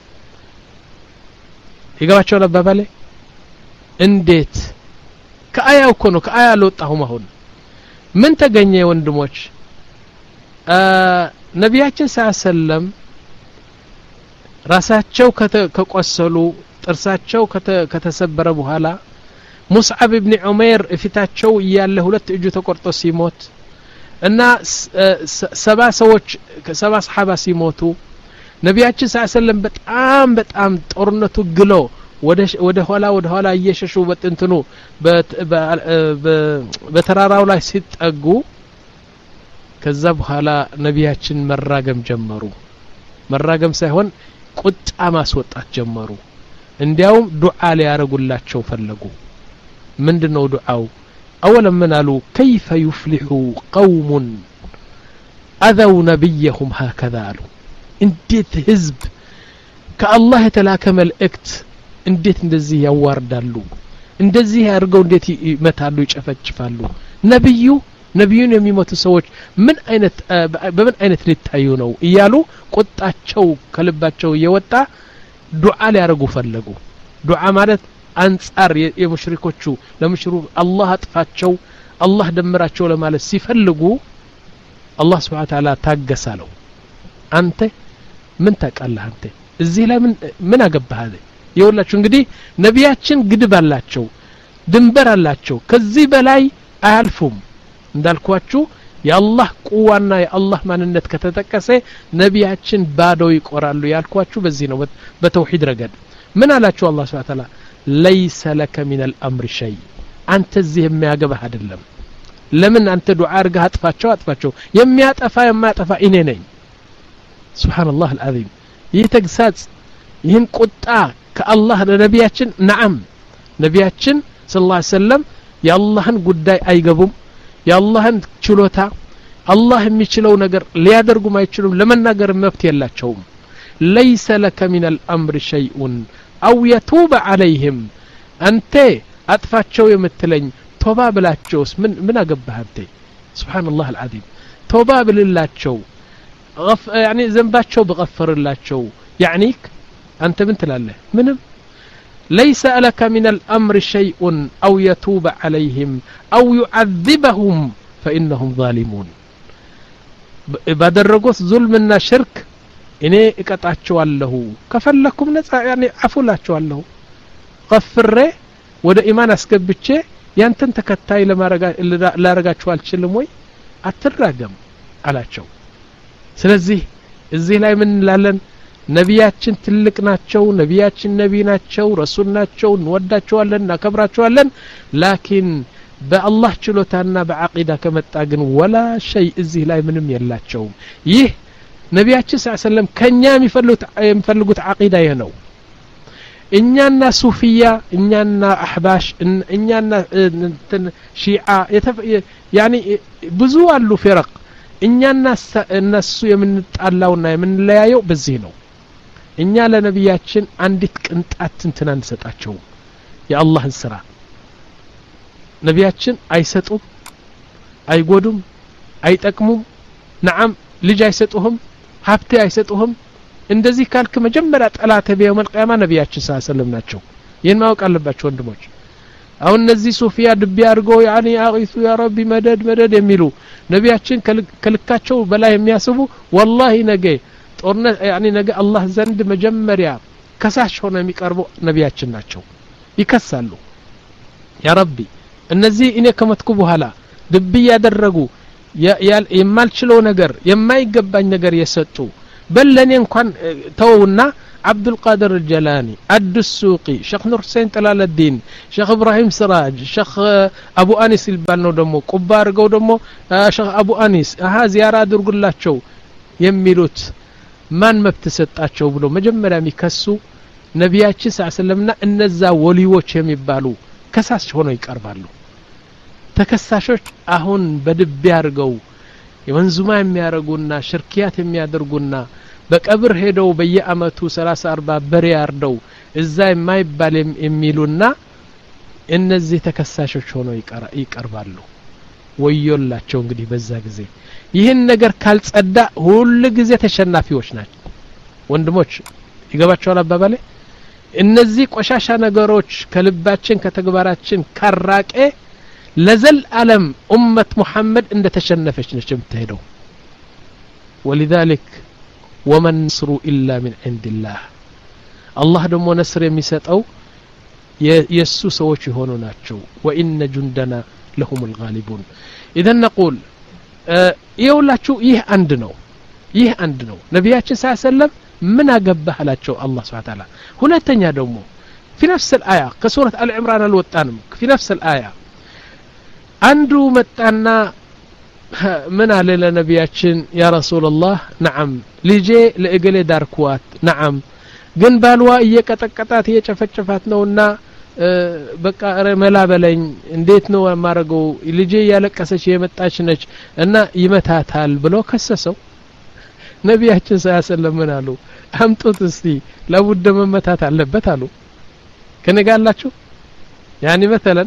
ይገባቸው ለባባለ እንዴት ከአያው እኮ ነው ከአያ ለወጣሁም አሁን ምን ተገኘ ወንድሞች ነብያችን ሰለላሁ ራሳቸው ከቆሰሉ ጥርሳቸው ከተሰበረ በኋላ ሙስዓብ ኢብኑ ዑመይር እፊታቸው ያለ ሁለት እጁ ተቆርጦ ሲሞት እና ሰባ ሰዎች ከሰባ ሰሃባ ሲሞቱ ነብያችን ሰለላሁ በጣም በጣም ጦርነቱ ግሎ ወደ ወደ ኋላ ወደ ኋላ እየሸሹ በጥንትኑ በተራራው ላይ ሲጠጉ ከዛ በኋላ ነብያችን መራገም ጀመሩ መራገም ሳይሆን ቁጣ ማስወጣት ጀመሩ እንዲያውም ዱዓ ሊያረጉላቸው ፈለጉ ምንድነው ዱዓው اولا من قالوا كيف يفلح قوم اذوا نبيهم هكذا قالوا እንዴት ህዝብ ከአላህ የተላከ መልእክት እንዴት እንደዚህ ያዋርዳሉ እንደዚህ ያርገው እንዴት ይመታሉ ይጨፈጭፋሉ ነብዩ ነብዩን የሚሞቱ ሰዎች ምን አይነት በምን አይነት ሊታዩ ነው እያሉ ቁጣቸው ከልባቸው የወጣ ዱዓ ሊያረጉ ፈለጉ ዱዓ ማለት አንጻር የሙሽሪኮቹ ለሙሽሩ አላህ አጥፋቸው አላህ ደምራቸው ለማለት ሲፈልጉ አላህ Subhanahu Wa Ta'ala ታገሳለው አንተ ምን ታቃለህ አንተ እዚህ ላይ ምን ምን አገባህ ይወላችሁ እንግዲህ ነቢያችን ግድብ አላቸው ድንበር አላቸው ከዚህ በላይ አያልፉም እንዳልኳችሁ የአላህ ቁዋና የአላህ ማንነት ከተጠቀሰ ነቢያችን ባዶ ይቆራሉ ያልኳችሁ በዚህ ነው በተውሂድ ረገድ ምን አላችሁ አላህ Subhanahu Wa Ta'ala ليس لك من الامر شيء አንተ እዚህ የሚያገባህ አይደለም ለምን አንተ ዱዓ አርጋህ አጥፋቸው አጥፋቸው የሚያጠፋ የማያጠፋ እኔ ነኝ ሱብሃንአላህ العظيم ይህ ተግሳጽ ይህን ቁጣ ከአላህ ለነቢያችን ነዓም ነቢያችን ሰለላሁ ዐለይሂ ወሰለም የአላህን ጉዳይ አይገቡም የአላህን ችሎታ አላህ የሚችለው ነገር ሊያደርጉ ማይችሉም ለመናገር መብት የላቸውም ليس لك من الامر شيء او يتوب عليهم انت አጥፋቸው የምትለኝ ቶባ ብላቸውስ ምን ምን አገባህ አንተ ሱብሃንአላህ العظيم ቶባ ብልላቸው غف يعني ዘንባቸው በغفرላቸው يعنيك انت ምን ትላለህ ምንም ليس لك من الامر شيء او يتوب عليهم او يعذبهم فانهم ظالمون ባደረጉት ዙልምና ሽርክ እኔ እቀጣቸዋለሁ ከፈለኩም ነፃ يعني አፉላቸዋለሁ غفሬ ወደ ኢማን አስገብቼ ያንተን ተከታይ ለማረጋ ላረጋቸው አልችልም ወይ አትራገም አላቸው ስለዚህ እዚህ ላይ ምን እንላለን ነቢያችን ትልቅ ናቸው ነቢያችን ነብይ ናቸው ረሱል ናቸው እንወዳቸዋለን እናከብራቸዋለን ላኪን በአላህ ችሎታና በአቂዳ ከመጣ ግን ወላ ሸይ እዚህ ላይ ምንም የላቸው ይህ ነቢያችን ሰለላሁ ዐለይሂ ወሰለም ከኛ የሚፈልጉት የሚፈልጉት አቂዳ ይሄ ነው እኛና ሱፊያ እኛና አህባሽ እኛና ሺዓ ያኒ ብዙ አሉ ፍርቅ እኛና እነሱ የምንጣላውና የምንለያየው በዚህ ነው እኛ ለነቢያችን አንዲት ቅንጣት እንትን አንሰጣቸው የአላህን ስራ ነቢያችን አይሰጡም አይጎዱም አይጠቅሙም ነዓም ልጅ አይሰጡህም ሀብት አይሰጡህም እንደዚህ ካልክ መጀመሪያ ጠላተ በየውም القيامه ነቢያችን ሰለላሁ ዐለይሂ ወሰለም ናቸው ይሄን ማወቅ አለባችሁ ወንድሞች አሁን እነዚህ ሶፊያ ድብ ያርገው ያኒ አቂሱ ያ ረቢ መደድ መደድ የሚሉ ነቢያችን ከልካቸው በላይ የሚያስቡ والله ነገ ጦርነት ያኒ ነገ አላህ ዘንድ መጀመሪያ ከሳሽ ሆነ የሚቀርቡ ነቢያችን ናቸው ይከሳሉ ያ ረቢ እነዚህ እኔ ከመትኩ በኋላ ድብ ያደረጉ የማልችለው ነገር የማይገባኝ ነገር የሰጡ በለኔ እንኳን ተውና عبد القادر الجلاني الدسوقي شيخ نور حسين طلال الدين شيخ ابراهيم سراج شيخ ابو انيس البالنو دمو قبار غو دمو شيخ ابو انيس ها زياره አድርጉላቸው የሚሉት ማን መብት ሰጣቸው ብሎ መጀመሪያ የሚከሱ ነቢያችን ሰለላሁ ዐለይሂ ወሰለምና እነዛ ወሊዎች የሚባሉ ከሳሽ ሆነው ይቀርባሉ ተከሳሾች አሁን በድብ ያርገው የመንዙማ የሚያረጉና ሽርኪያት የሚያደርጉና በቀብር ሄደው በየአመቱ ሰላሳ አርባ በሬ ያርደው እዛ የማይባል የሚሉና እነዚህ ተከሳሾች ሆነው ይቀርባሉ ወዮላቸው እንግዲህ በዛ ጊዜ ይህን ነገር ካልጸዳ ሁሉ ጊዜ ተሸናፊዎች ናቸው ወንድሞች ይገባቸዋል አባባሌ እነዚህ ቆሻሻ ነገሮች ከልባችን ከተግባራችን ካራቀ ለዘል ዓለም ኡመት ሙሐመድ እንደ ተሸነፈች ነች የምትሄደው ولذلك ومن نصر الا من عند الله الله ደሞ ነስር የሚሰጠው የሱ ሰዎች ይሆኑ ናቸው وان جندنا لهم الغالبون اذا نقول ይውላችሁ ይህ አንድ ነው ይህ አንድ ነው ነቢያችን ሰለላሁ ዐለይሂ ወሰለም ምን አገባህላቸው አላህ Subhanahu Wa Ta'ala ሁለተኛ ደግሞ في نفس الايه كسوره ال عمران الوطانم في نفس الايه አንዱ መጣና ምን አለ ለነቢያችን ያ ረሱላህ ነዓም ልጄ ለእገሌ ዳርኳት ነዓም ግን ባልዋ እየቀጠቀጣት እየጨፈጨፋት ነውና በቃ ረመላ በለኝ እንዴት ነው ማረገው ልጄ ያለቀሰች የመጣች ነች እና ይመታታል ብሎ ከሰሰው ነቢያችን ሰለላሁ ዐለይሂ ወሰለም ምን አሉ አምጡት እስቲ ለውድ መመታት አለበት አሉ ከነጋላችሁ ያኒ مثلا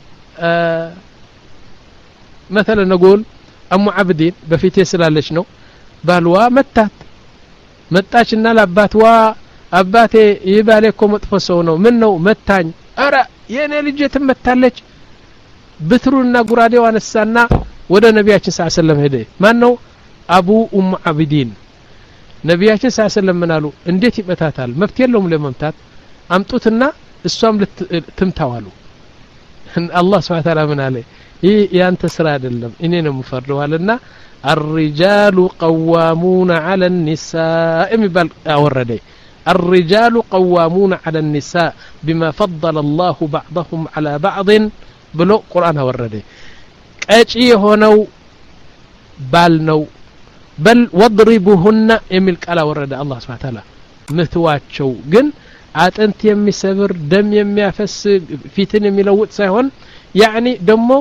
مثلا نقول ام عبدين بفيته ስላለች ነው ባልዋ መታት መጣችና ለአባትዋ አባቴ ይባለኮ መጥፎ ሰው ነው ምን ነው መታኝ አረ የኔ ልጅ ተመታለች በትሩና ጉራዴው አነሳና ወደ ነቢያችን ሰለላሁ ዐለይሂ ወሰለም ሄደ ማን ነው አቡ ኡም አብዲን ነብያችን ሰለላሁ ዐለይሂ ወሰለም እንዴት ይመታታል መብት የለውም ለመምታት አምጡትና እሷም ልትምታዋሉ አላህ Subhanahu Ta'ala ምን አለ ይህ ያንተ ስራ አይደለም እኔ ነው የምፈርደዋልና الرجال قوامون على النساء የሚባል አወረደ الرجال قوامون على النساء بما فضل الله بعضهم على بعض ብሎ ቁርአን አወረደ ቀጪ የሆነው ባል ነው በል ወድሪቡሁና የሚል ቃል አወረደ አላህ Subhanahu Ta'ala ምትዋቸው ግን አጥንት የሚሰብር ደም የሚያፈስ ፊትን የሚለውጥ ሳይሆን ያኒ ደሞ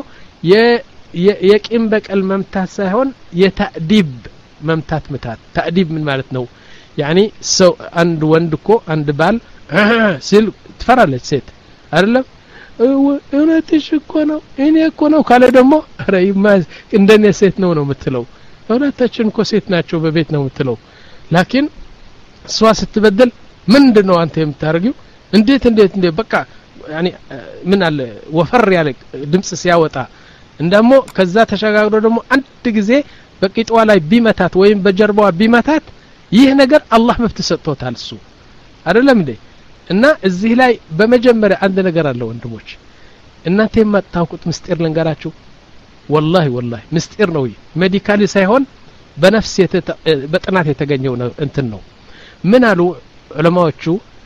የቂም በቀል መምታት ሳይሆን የተአዲብ መምታት መታት ተአዲብ ምን ማለት ነው ያኒ ሰው አንድ ወንድኮ አንድ ባል ሲል ትፈራለች ሴት አይደለም እውነትሽ እኮ ነው እኔ እኮ ነው ካለ ደግሞ ረይማ እንደኔ ሴት ነው ነው የምትለው እውነታችን እኮ ሴት ናቸው በቤት ነው የምትለው ላኪን እሷ ስትበደል ምንድነው አንተ የምታርጊው እንዴት እንዴት እንዴ በቃ ያኒ ምን አለ ወፈር ያለ ድምጽ ሲያወጣ እንደሞ ከዛ ተሸጋግሮ ደግሞ አንድ ጊዜ በቂጧ ላይ ቢመታት ወይም በጀርባዋ ቢመታት ይህ ነገር አላህ መፍት ሰጥቶታል እሱ አይደለም እንዴ እና እዚህ ላይ በመጀመሪያ አንድ ነገር አለ ወንድሞች እናንተ የማታውቁት ምስጢር ልንገራችሁ والله والله ምስጢር ነው ሜዲካሊ ሳይሆን በነፍስ በጥናት የተገኘው እንትን ነው ምን አሉ ዑለማዎቹ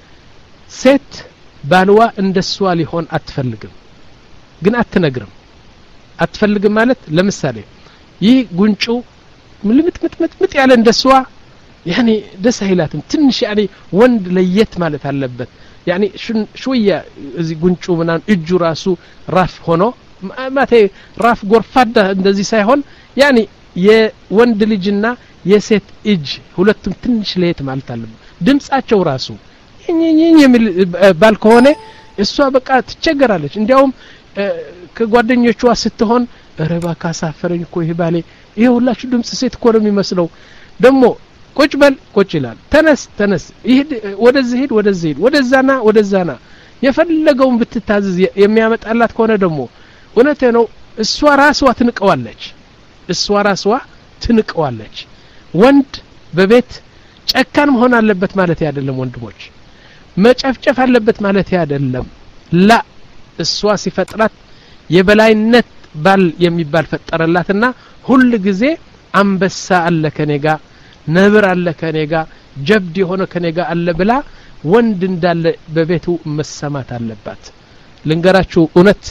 ሴት ባልዋ እንደሷ ሊሆን አትፈልግም ግን አትነግርም አትፈልግም ማለት ለምሳሌ ይህ ጉንጩ ምልምት ምት ምት ያለ እንደሷ يعني ደስ አይላትም ትንሽ يعني ወንድ ለየት ማለት አለበት يعني شويه እዚህ ጉንጩ ምናምን እጁ ራሱ ራፍ ሆኖ ማቴ ራፍ ጎርፋዳ እንደዚህ ሳይሆን يعني የወንድ ልጅና የሴት እጅ ሁለቱም ትንሽ ለየት ማለት አለበት ድምጻቸው ራሱ እኝኝ የሚል ባል ከሆነ እሷ በቃ ትቸገራለች እንዲያውም ከጓደኞቿ ስትሆን ረባ ካሳፈረኝ እኮ ይሄ ባሌ ይሄ ሁላችሁ ድምጽ ሴት እኮ ነው የሚመስለው ደሞ ቁጭ በል ቁጭ ይላል ተነስ ተነስ ይሄድ ወደዚህ ሄድ ወደዚህ ሄድ ወደዛና ወደዛና የፈለገውን ብትታዘዝ የሚያመጣላት ከሆነ ደሞ እውነቴ ነው እሷ ራስዋ ትንቀዋለች እሷ ራስዋ ትንቀዋለች ወንድ በቤት ጨካን መሆን አለበት ማለት አይደለም ወንድሞች መጨፍጨፍ አለበት ማለት አይደለም ላ እሷ ሲፈጥራት የበላይነት ባል የሚባል ፈጠረላትና ሁሉ ጊዜ አንበሳ አለ ከኔጋ ነብር አለ ከኔጋ ጀብድ የሆነ ከኔጋ አለ ብላ ወንድ እንዳለ በቤቱ መሰማት አለባት ልንገራችሁ እውነት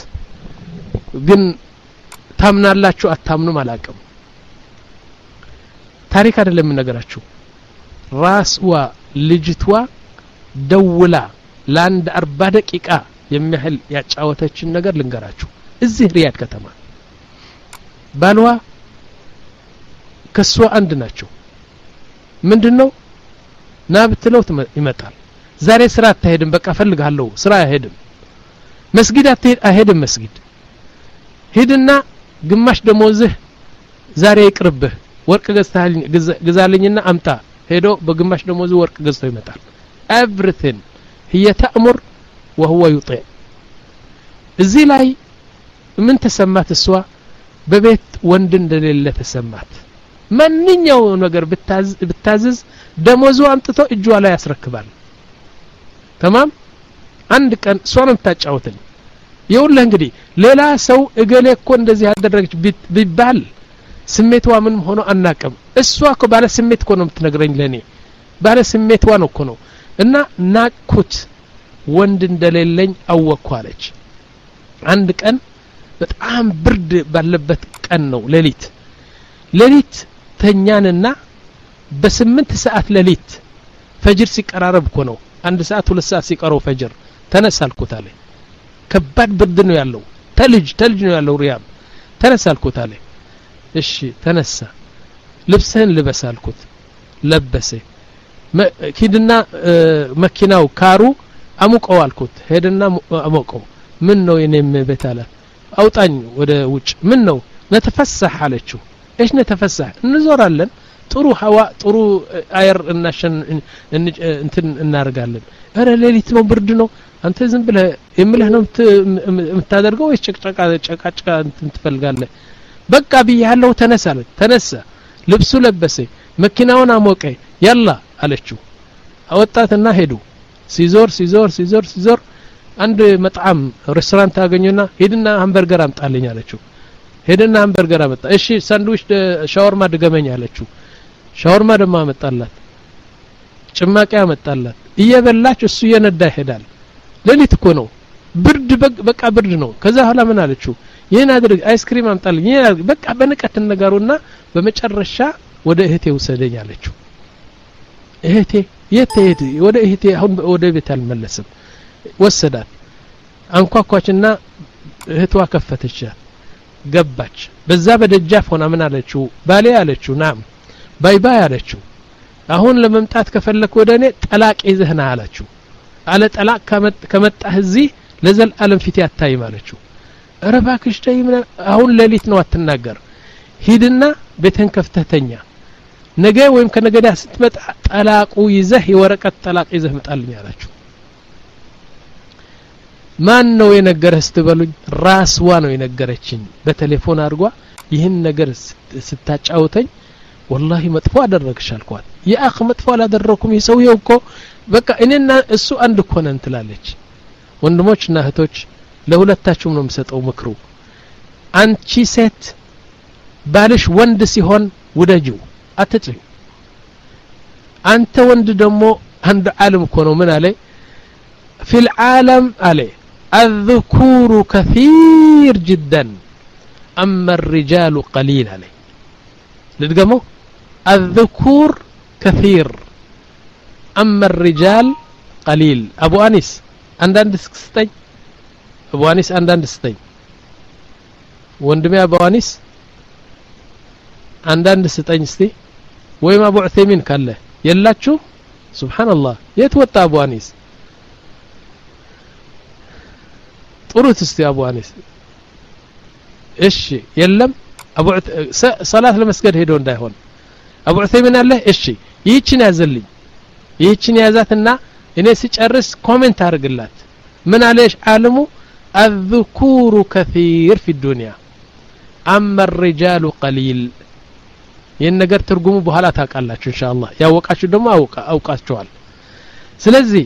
ግን ታምናላችሁ አታምኑም አላቀም ታሪክ አይደለም ነገራችሁ ራስዋ ልጅቷ ደውላ ለአንድ አርባ ደቂቃ የሚያህል ያጫወተችን ነገር ልንገራችሁ እዚህ ሪያድ ከተማ ባልዋ ከሷ አንድ ናቸው ምንድነው ናብትለው ይመጣል ዛሬ ስራ አትሄድም በቃ ፈልጋለሁ ስራ አይሄድም መስጊድ አትሄድ አይሄድም መስጊድ ሄድና ግማሽ ደሞዝህ ዛሬ ይቅርብህ ወርቅ ገዝታልኝ ግዛልኝና አምጣ ሄዶ በግማሽ ደሞዝ ወርቅ ገዝቶ ይመጣል everything هي تأمر وهو يطيع እዚህ ላይ ምን ተሰማት እሷ በቤት ወንድ እንደሌለ ተሰማት ማንኛው ነገር ብታዝዝ ደሞዙ አምጥቶ እጇ ላይ ያስረክባል تمام አንድ ቀን ሷንም ታጫውተኝ ይውልህ እንግዲህ ሌላ ሰው እገሌ እኮ እንደዚህ ያደረገች ቢባል ስሜቷ ምን ሆኖ አናቀም እሷ እኮ ባለ ስሜት እኮ ነው የምትነግረኝ ለኔ ባለ ስሜቷ ነው እኮ ነው እና ናኩት ወንድ እንደሌለኝ አወኳለች አንድ ቀን በጣም ብርድ ባለበት ቀን ነው ሌሊት ሌሊት ተኛንና በስምንት ሰዓት ሌሊት ፈጅር ሲቀራረብ እኮ ነው አንድ ሰዓት ሁለት ሰዓት ሲቀረው ፈጅር ተነሳልኩት አለ ከባድ ብርድ ነው ያለው ተልጅ ተልጅ ነው ያለው ሪያም ተነሳልኩት አለ እሺ ተነሳ ልብስህን ልበሳልኩት ለበሰ ኪድና መኪናው ካሩ አሙቀው አልኩት ሄድና አሙቀው ምን ነው የኔም ቤት አለ አውጣኝ ወደ ውጭ ምን ነው ነተፈሰህ አለችው ايش نتفسح እንዞራለን ጥሩ ሀዋ ጥሩ አየር እናሸን እንትን እናርጋለን አረ ሌሊት ነው ብርድ ነው አንተ ዝም ብለህ የምልህ ነው የምታደርገው ወይስ ጨቅጨቃ ጨቃጭቃ እንትን ትፈልጋለህ በቃ ቢያለው ተነሳለ ተነሳ ልብሱ ለበሰ መኪናውን አሞቀ ያላ አለችው አወጣትና ሄዱ ሲዞር ሲዞር ሲዞር ሲዞር አንድ መጣም ሬስቶራንት አገኘና ሄድና ሃምበርገር አምጣልኝ አለችው ሄድና ሃምበርገር አመጣ እሺ ሳንድዊች ሻወርማ ድገመኝ አለችው ሻወርማ ደማ አመጣላት ጭማቂ አመጣላት እየበላች እሱ የነዳ ይሄዳል ለሊት እኮ ነው ብርድ በቃ ብርድ ነው ከዛ ኋላ ምን አለችው ይሄን አድርግ አይስክሪም አምጣልኝ በቃ በንቀት ነገሩና በመጨረሻ ወደ እህቴ ወሰደኝ አለችው እህቴ የት ሄድ ወደ እህቴ አሁን ወደ ቤት አልመለስም ወሰዳት አንኳኳችና እህቷ ከፈተች ገባች በዛ በደጃፍ ሆና ምን አለችው ባሌ አለችው ናም ባይ ባይ አለችው አሁን ለመምጣት ከፈለክ ወደኔ ጠላቅ ይዘህና አለችው አለ ጠላቅ ከመጣህ እዚህ ለዘላለም ፊት ያታይ ማለችው ረባክሽ ተይምና አሁን ለሊት ነው አትናገር ሂድና ቤተን ከፍተተኛ ነገ ወይም ከነገዳ ስትመጣ ጠላቁ ይዘህ የወረቀት ጠላቅ ይዘህ መጣልኝ አለችው ማን ነው የነገረህ ስትበሉኝ ራስዋ ነው የነገረችኝ በቴሌፎን አድርጓ ይህን ነገር ስታጫውተኝ والله መጥፎ አደረግሽ አልኳት ያአኽ መጥፎ አላደረኩም ይሰውየው እኮ በቃ እኔና እሱ አንድ እኮ ነን ትላለች ወንድሞችና እህቶች ለሁለታችሁም ነው የምሰጠው ምክሩ አንቺ ሴት ባልሽ ወንድ ሲሆን ውደጂው አትጥሪ አንተ ወንድ ደግሞ አንድ ዓለም እኮ ነው ምን አለ في العالم عليه الذكور كثير جدا أما الرجال قليل عليه لدقمو الذكور كثير أما الرجال قليل أبو أنيس عندنا دستين أبو أنيس عندنا دستين وندمي أبو أنيس عندنا دستين استي ويما أبو عثيمين قال له يلاتشو سبحان الله يتوتى أبو أنيس طرت استي أبو أنيس إيش يلم أبو عث... صلاة المسجد هيدون دايهون أبو عثيمين قال له إيش ييتشن يازلي ييتشن يازاتنا إني سيጨርስ ኮሜንት አርግላት ምን አለሽ ዓለሙ الذكور كثير في الدنيا أما الرجال قليل ይህን ነገር ትርጉሙ በኋላ ታውቃላችሁ ኢንሻአላህ ያወቃችሁ ደግሞ አውቃ አውቃችኋል ስለዚህ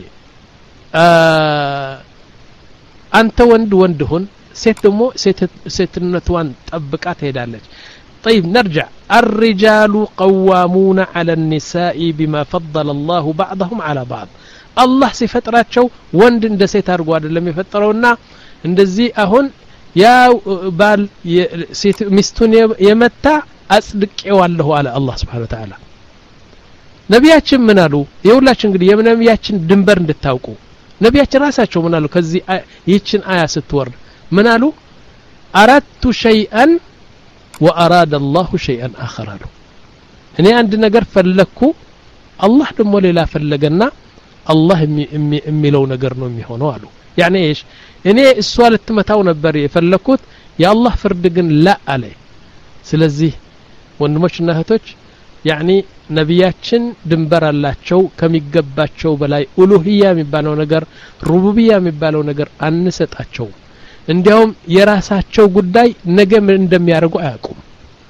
አንተ ወንድ ወንድ ሁን ሴት ደግሞ ሴትነቷን ጠብቃ ትሄዳለች طيب نرجع الرجال قوامون على النساء بما فضل الله بعضهم على بعض الله ሲፈጥራቸው ወንድ እንደ ሴት አድርጎ አይደለም የፈጠረውና እንደዚህ አሁን ያ ባል ሴት ሚስቱን የመታ አጽድቄዋለሁ አለ አላህ Subhanahu Wa Ta'ala ነቢያችን ምን አሉ የሁላችን እንግዲህ የነቢያችን ድንበር እንድታውቁ ነቢያችን ራሳቸው ምን አሉ ከዚህ ይህችን አያ ስትወርድ ምን አሉ አራቱ ሸይአን وأراد الله شيئا آخر له እኔ አንድ ነገር ፈለኩ አላህ ደግሞ ሌላ ፈለገና አላህ የሚለው ነገር ነው የሚሆነው አሉ يعني ايش እኔ እሷ ልትመታው ነበር የፈለኩት የአላህ ፍርድ ግን ላ አለ ስለዚህ ወንድሞችና እህቶች يعني ነቢያችን ድንበር አላቸው ከሚገባቸው በላይ ኡሉሂያ የሚባለው ነገር ሩቡቢያ የሚባለው ነገር አንሰጣቸው እንዲያውም የራሳቸው ጉዳይ ነገ ምን እንደሚያደርጉ አያውቁም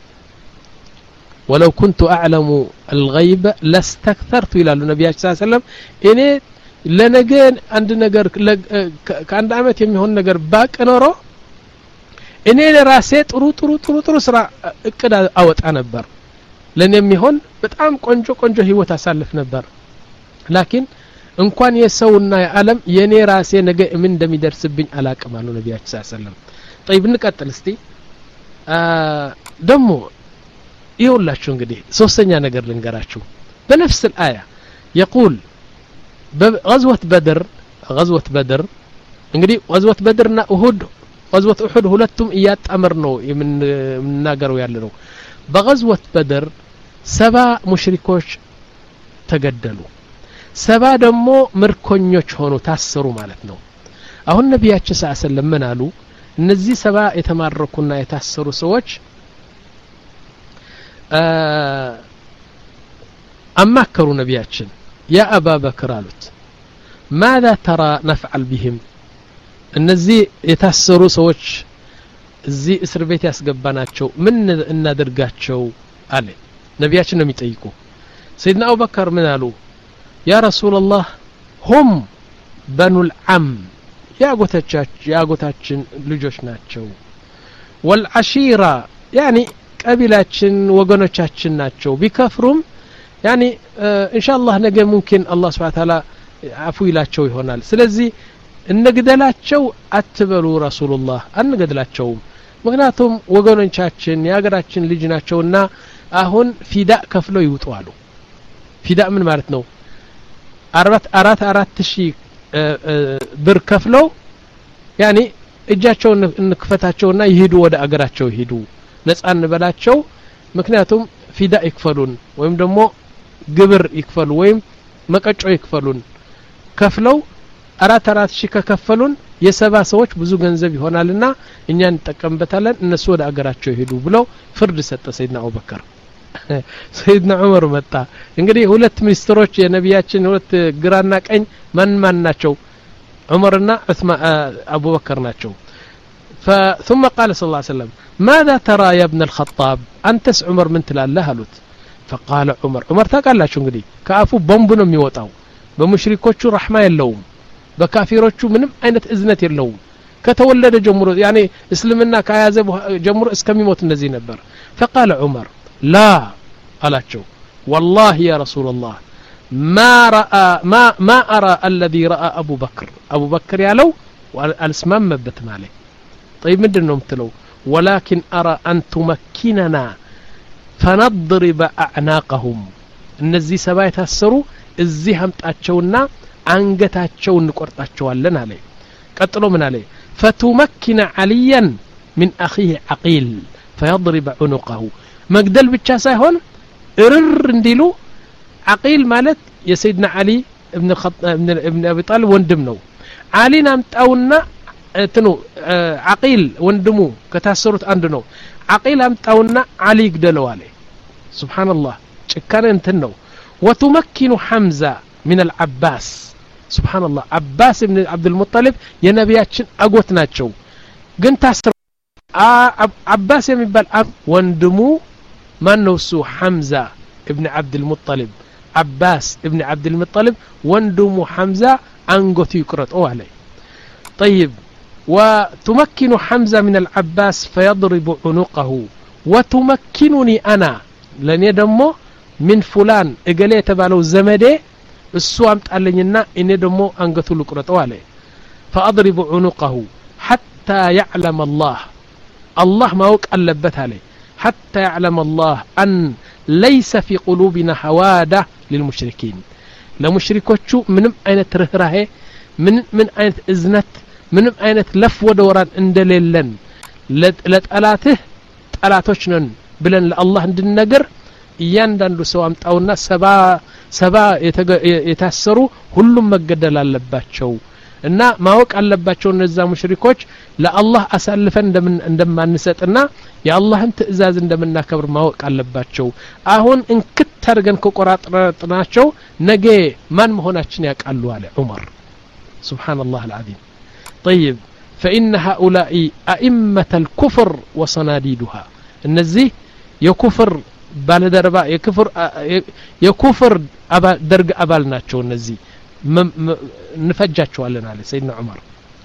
ولو كنت أعلم الغيب لاستكثرت إلى النبي صلى الله عليه وسلم እኔ ለነገ አንድ ነገር ከአንድ አመት የሚሆን ነገር ባቅ ኖሮ እኔ ለራሴ ጥሩ ጥሩ ጥሩ ጥሩ ስራ እቅድ አወጣ ነበር ለኔ የሚሆን በጣም ቆንጆ ቆንጆ ህይወት አሳልፍ ነበር ላኪን እንኳን የሰውና የዓለም የኔ ራሴ ነገ ምን እንደሚደርስብኝ አላቅም አሉ ነብያችን ሰለላሁ ዐለይሂ ወሰለም طيب እንቀጥል እስቲ ደሞ ይውላችሁ እንግዲህ ሶስተኛ ነገር ልንገራችሁ በነፍስ الآية يقول بغزوة بدر غزوة بدر እንግዲህ غزوة بدرና أحد غزوة أحد ሁለቱም እያጣመር ነው የምንናገረው ያለ ነው በغزوة بدر ሰባ ሙሽሪኮች ተገደሉ ሰባ ደግሞ ምርኮኞች ሆኑ ታሰሩ ማለት ነው አሁን ነብያችን ሰለላሁ ዐለይሂ ወሰለም ምን አሉ እነዚህ ሰባ የተማረኩና የታሰሩ ሰዎች አማከሩ ነብያችን ያ አባበክር አሉት ماذا ترى نفعل بهم እነዚህ የታሰሩ ሰዎች እዚህ እስር ቤት ያስገባናቸው ምን እናደርጋቸው አለ ነብያችን ነው የሚጠይቁ سيدنا أبو بكر من قالوا يا رسول الله هم بنو العم يا قوتاتش يا قوتاتشن لجوش ناتشو والعشيرة يعني قبيلاتشن وغنوچاچن ناتشو بكفرهم يعني آه إن شاء الله نجي ممكن الله سبحانه وتعالى عفو يلاچو يሆናል ስለዚህ እንግደላቸው አትበሉ ረሱላህ አንገድላቸው ምክንያቱም ወገኖቻችን ያገራችን ልጅ ናቸውና አሁን ፊዳ ከፍለው ይውጣሉ ፊዳ ምን ማለት ነው አራት አራት አራት ሺህ ብር ከፍለው ያኒ እጃቸውን እንክፈታቸውና ይሄዱ ወደ አገራቸው ይሄዱ ነፃ እንበላቸው ምክንያቱም ፊዳ ይክፈሉን ወይም ደግሞ ግብር ይክፈሉ ወይም መቀጮ ይክፈሉን ከፍለው አራት አራት ሺህ ከከፈሉን የሰባ ሰዎች ብዙ ገንዘብ ይሆናልና እኛ እንጠቀምበታለን እነሱ ወደ አገራቸው ይሄዱ ብለው ፍርድ ሰጠ ሰይድና አቡበከር ሰይድና ዑመር መጣ እንግዲህ ሁለት ሚኒስትሮች የነቢያችን ሁለት ግራና ቀኝ ማን ማን ናቸው ዑመርና ዑስማን አቡበከር ናቸው ثم قال صلى الله عليه وسلم ماذا ترى يا ابن الخطاب أنتس عمر من تلاله هلوت فقال عمر عمر ታውቃላችሁ እንግዲህ ከአፉ ቦምብ ነው የሚወጣው በሙሽሪኮቹ ረህማ የለውም በካፊሮቹ ምንም አይነት እዝነት የለውም ከተወለደ ጀምሮ يعني እስልምና ከያዘ ጀምሮ እስከሚሞት እንደዚህ ነበር فقال عمر لا አላቸው والله يا رسول الله ما راى ما ما ارى الذي راى ابو بكر ابو بكر ያለው አልስማመበት ማለት طيب ምንድነው የምትለው ولكن ارى ان تمكننا فنضرب اعناقهم እነዚህ ሰባ የታሰሩ እዚህ አምጣቸውና አንገታቸውን እንቆርጣቸዋለን አለ ቀጥሎ ምን አለ فتمكن عليا من اخيه عقيل فيضرب عنقه مقدل ብቻ ሳይሆን እርር እንዲሉ عقيل ማለት የሰይድና አሊ ابن الخطاب ابن ابي طالب ወንድም ነው አሊን አምጣውና እንትኑ عقيل ወንድሙ ከታሰሩት አንድ ነው عقيل አምጣውና አሊ ይግደለው አለ سبحان الله ጭካኔ እንትን ነው وتمكن حمزة من العباس سبحان الله عباس ابن عبد المطلب የነቢያችን አጎት ናቸው ግን ታስረ عباس የሚባል ወንድሙ ማን ነው እሱ حمزة ابن عبد المطلب عباس ابن عبد المطلب ወንድሙ حمزة አንጎቱ ይቆረጠው አለ طيب وتمكن حمزة من العباس فيضرب عنقه وتمكنني أنا لن يدمو من فلان اقل يتبالو زمدي السو امطالنينا اني دمو انغتو لقرطو عليه فاضرب عنقه حتى يعلم الله الله ما وق علبت عليه حتى يعلم الله ان ليس في قلوبنا حواده للمشركين لمشركوچو منم اينت رهراهه من من اينت اذنت منم اينت لف ودوران اندللن لطلاته طلاتوچ ነን ብለን ለአላህ እንድንነገር እያንዳንዱ ሰው አምጣውና ሰባ ሰባ የታሰሩ ሁሉም መገደል አለባቸው እና ማወቅ አለባቸው እነዛ ሙሽሪኮች ለአላህ አሳልፈን እንደምን እንደማንሰጥና የአላህን ትእዛዝ እንደምናከብር ማወቅ አለባቸው አሁን እንክት አድርገን ከቆራጥናቸው ነገ ማን መሆናችን ያቃሉ አለ ዑመር سبحان الله العظيم طيب فإن هؤلاء أئمة الكفر وصناديدها النزيه يكفر ባለደርባ የክፍር የኩፍር ደርግ አባል ናቸው እነዚህ እንፈጃቸዋለን አለ ሰይድና ዑመር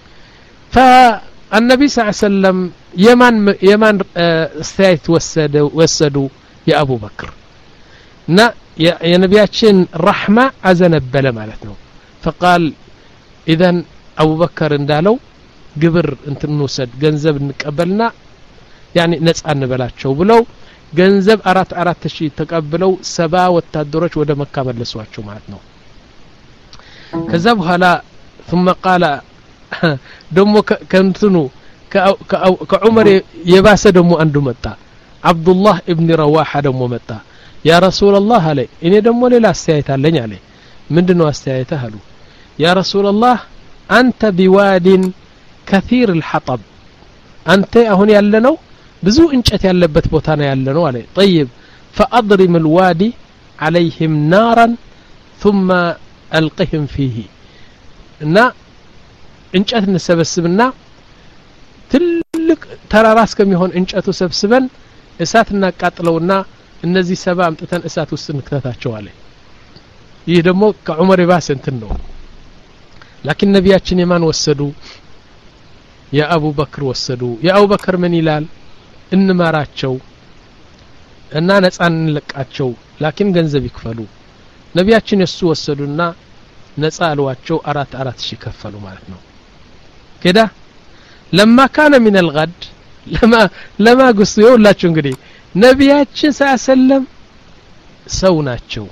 فالنبي صلى الله عليه وسلم يمان يمان استيت وسد وسدوا يا ابو بكر نا يا نبياتين رحمه አዘነበለ ማለት ነው فقال اذا ابو بكر እንዳለው ግብር እንትንወሰድ ገንዘብ እንቀበልና يعني ነፃ እንበላቸው ብለው ገንዘብ አራት አራት ሺህ ተቀብለው ሰባ ወታደሮች ወደ መካ መለሷቸው ማለት ነው ከዛ በኋላ ثم قال ደሞ ከንትኑ ከዑመር የባሰ ደሞ አንዱ መጣ አብዱላህ ኢብኑ ረዋሃ ደሞ መጣ ያ ረሱላህ አለ እኔ ደሞ ሌላ አስተያየት አለኝ አለ ምንድነው አስተያየት አሉ ያ ረሱላህ አንተ ቢዋዲን كثير الحطب አንተ አሁን ያለነው ብዙ እንጨት ያለበት ቦታ ነው ያለነው አለ طيب فاضرم الوادي عليهم نارا ثم القهم فيه እና እንጨት እንሰበስብና ትልቅ ተራራስ ከሚሆን እንጨቱ ሰብስበን እሳት እናቃጥለውና እነዚህ ሰባ አምጥተን እሳት ውስጥ እንከታቸው አለ ይህ ደግሞ ከዑመር ይባስ እንትን ነው لكن ነብያችን የማን ወሰዱ የአቡ በክር ወሰዱ የአቡ በክር ምን ይላል እንማራቸው እና ነፃን እንለቃቸው لكن ገንዘብ ይክፈሉ ነብያችን እሱ ወሰዱና ነፃ አልዋቸው አራት አራት ሺህ ከፈሉ ማለት ነው كده لما كان من الغد لما لما قصوا يقولላችሁ እንግዲህ ነብያችን ሰለላም ሰው ናቸው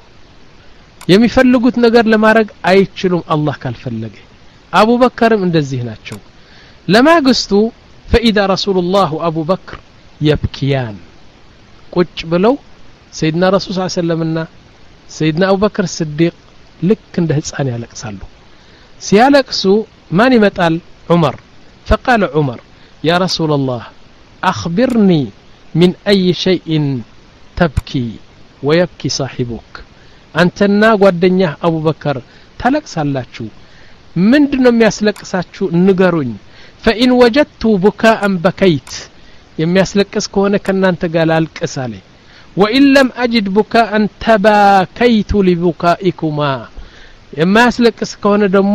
የሚፈልጉት ነገር ለማድረግ አይችሉም አላህ ካልፈለገ አቡበከርም እንደዚህ ናቸው ለማግስቱ فإذا رسول الله وأبو بكر يبكيان ቁጭ ብለው ሰይድና ረሱል ሰለላሁ ዐለይሂ ወሰለምና ሰይድና አቡበክር ስዲቅ ልክ እንደ ህፃን ያለቅሳሉ ሲያለቅሱ ማን ይመጣል ዑመር فقال عمر يا رسول الله أخبرني من أي شيء تبكي ويبكي صاحبك أنتنا ጓደኛህ አቡበከር ታለቅሳላችሁ ምንድነው የሚያስለቅሳችሁ ንገሩኝ فإن وجدت بكاء بكيت የሚያስለቅስ ከሆነ ከናንተ ጋር አልቅስ አለ وإن لم أجد بكاء تباكيت لبكائكما የሚያስለቅስ ከሆነ ደግሞ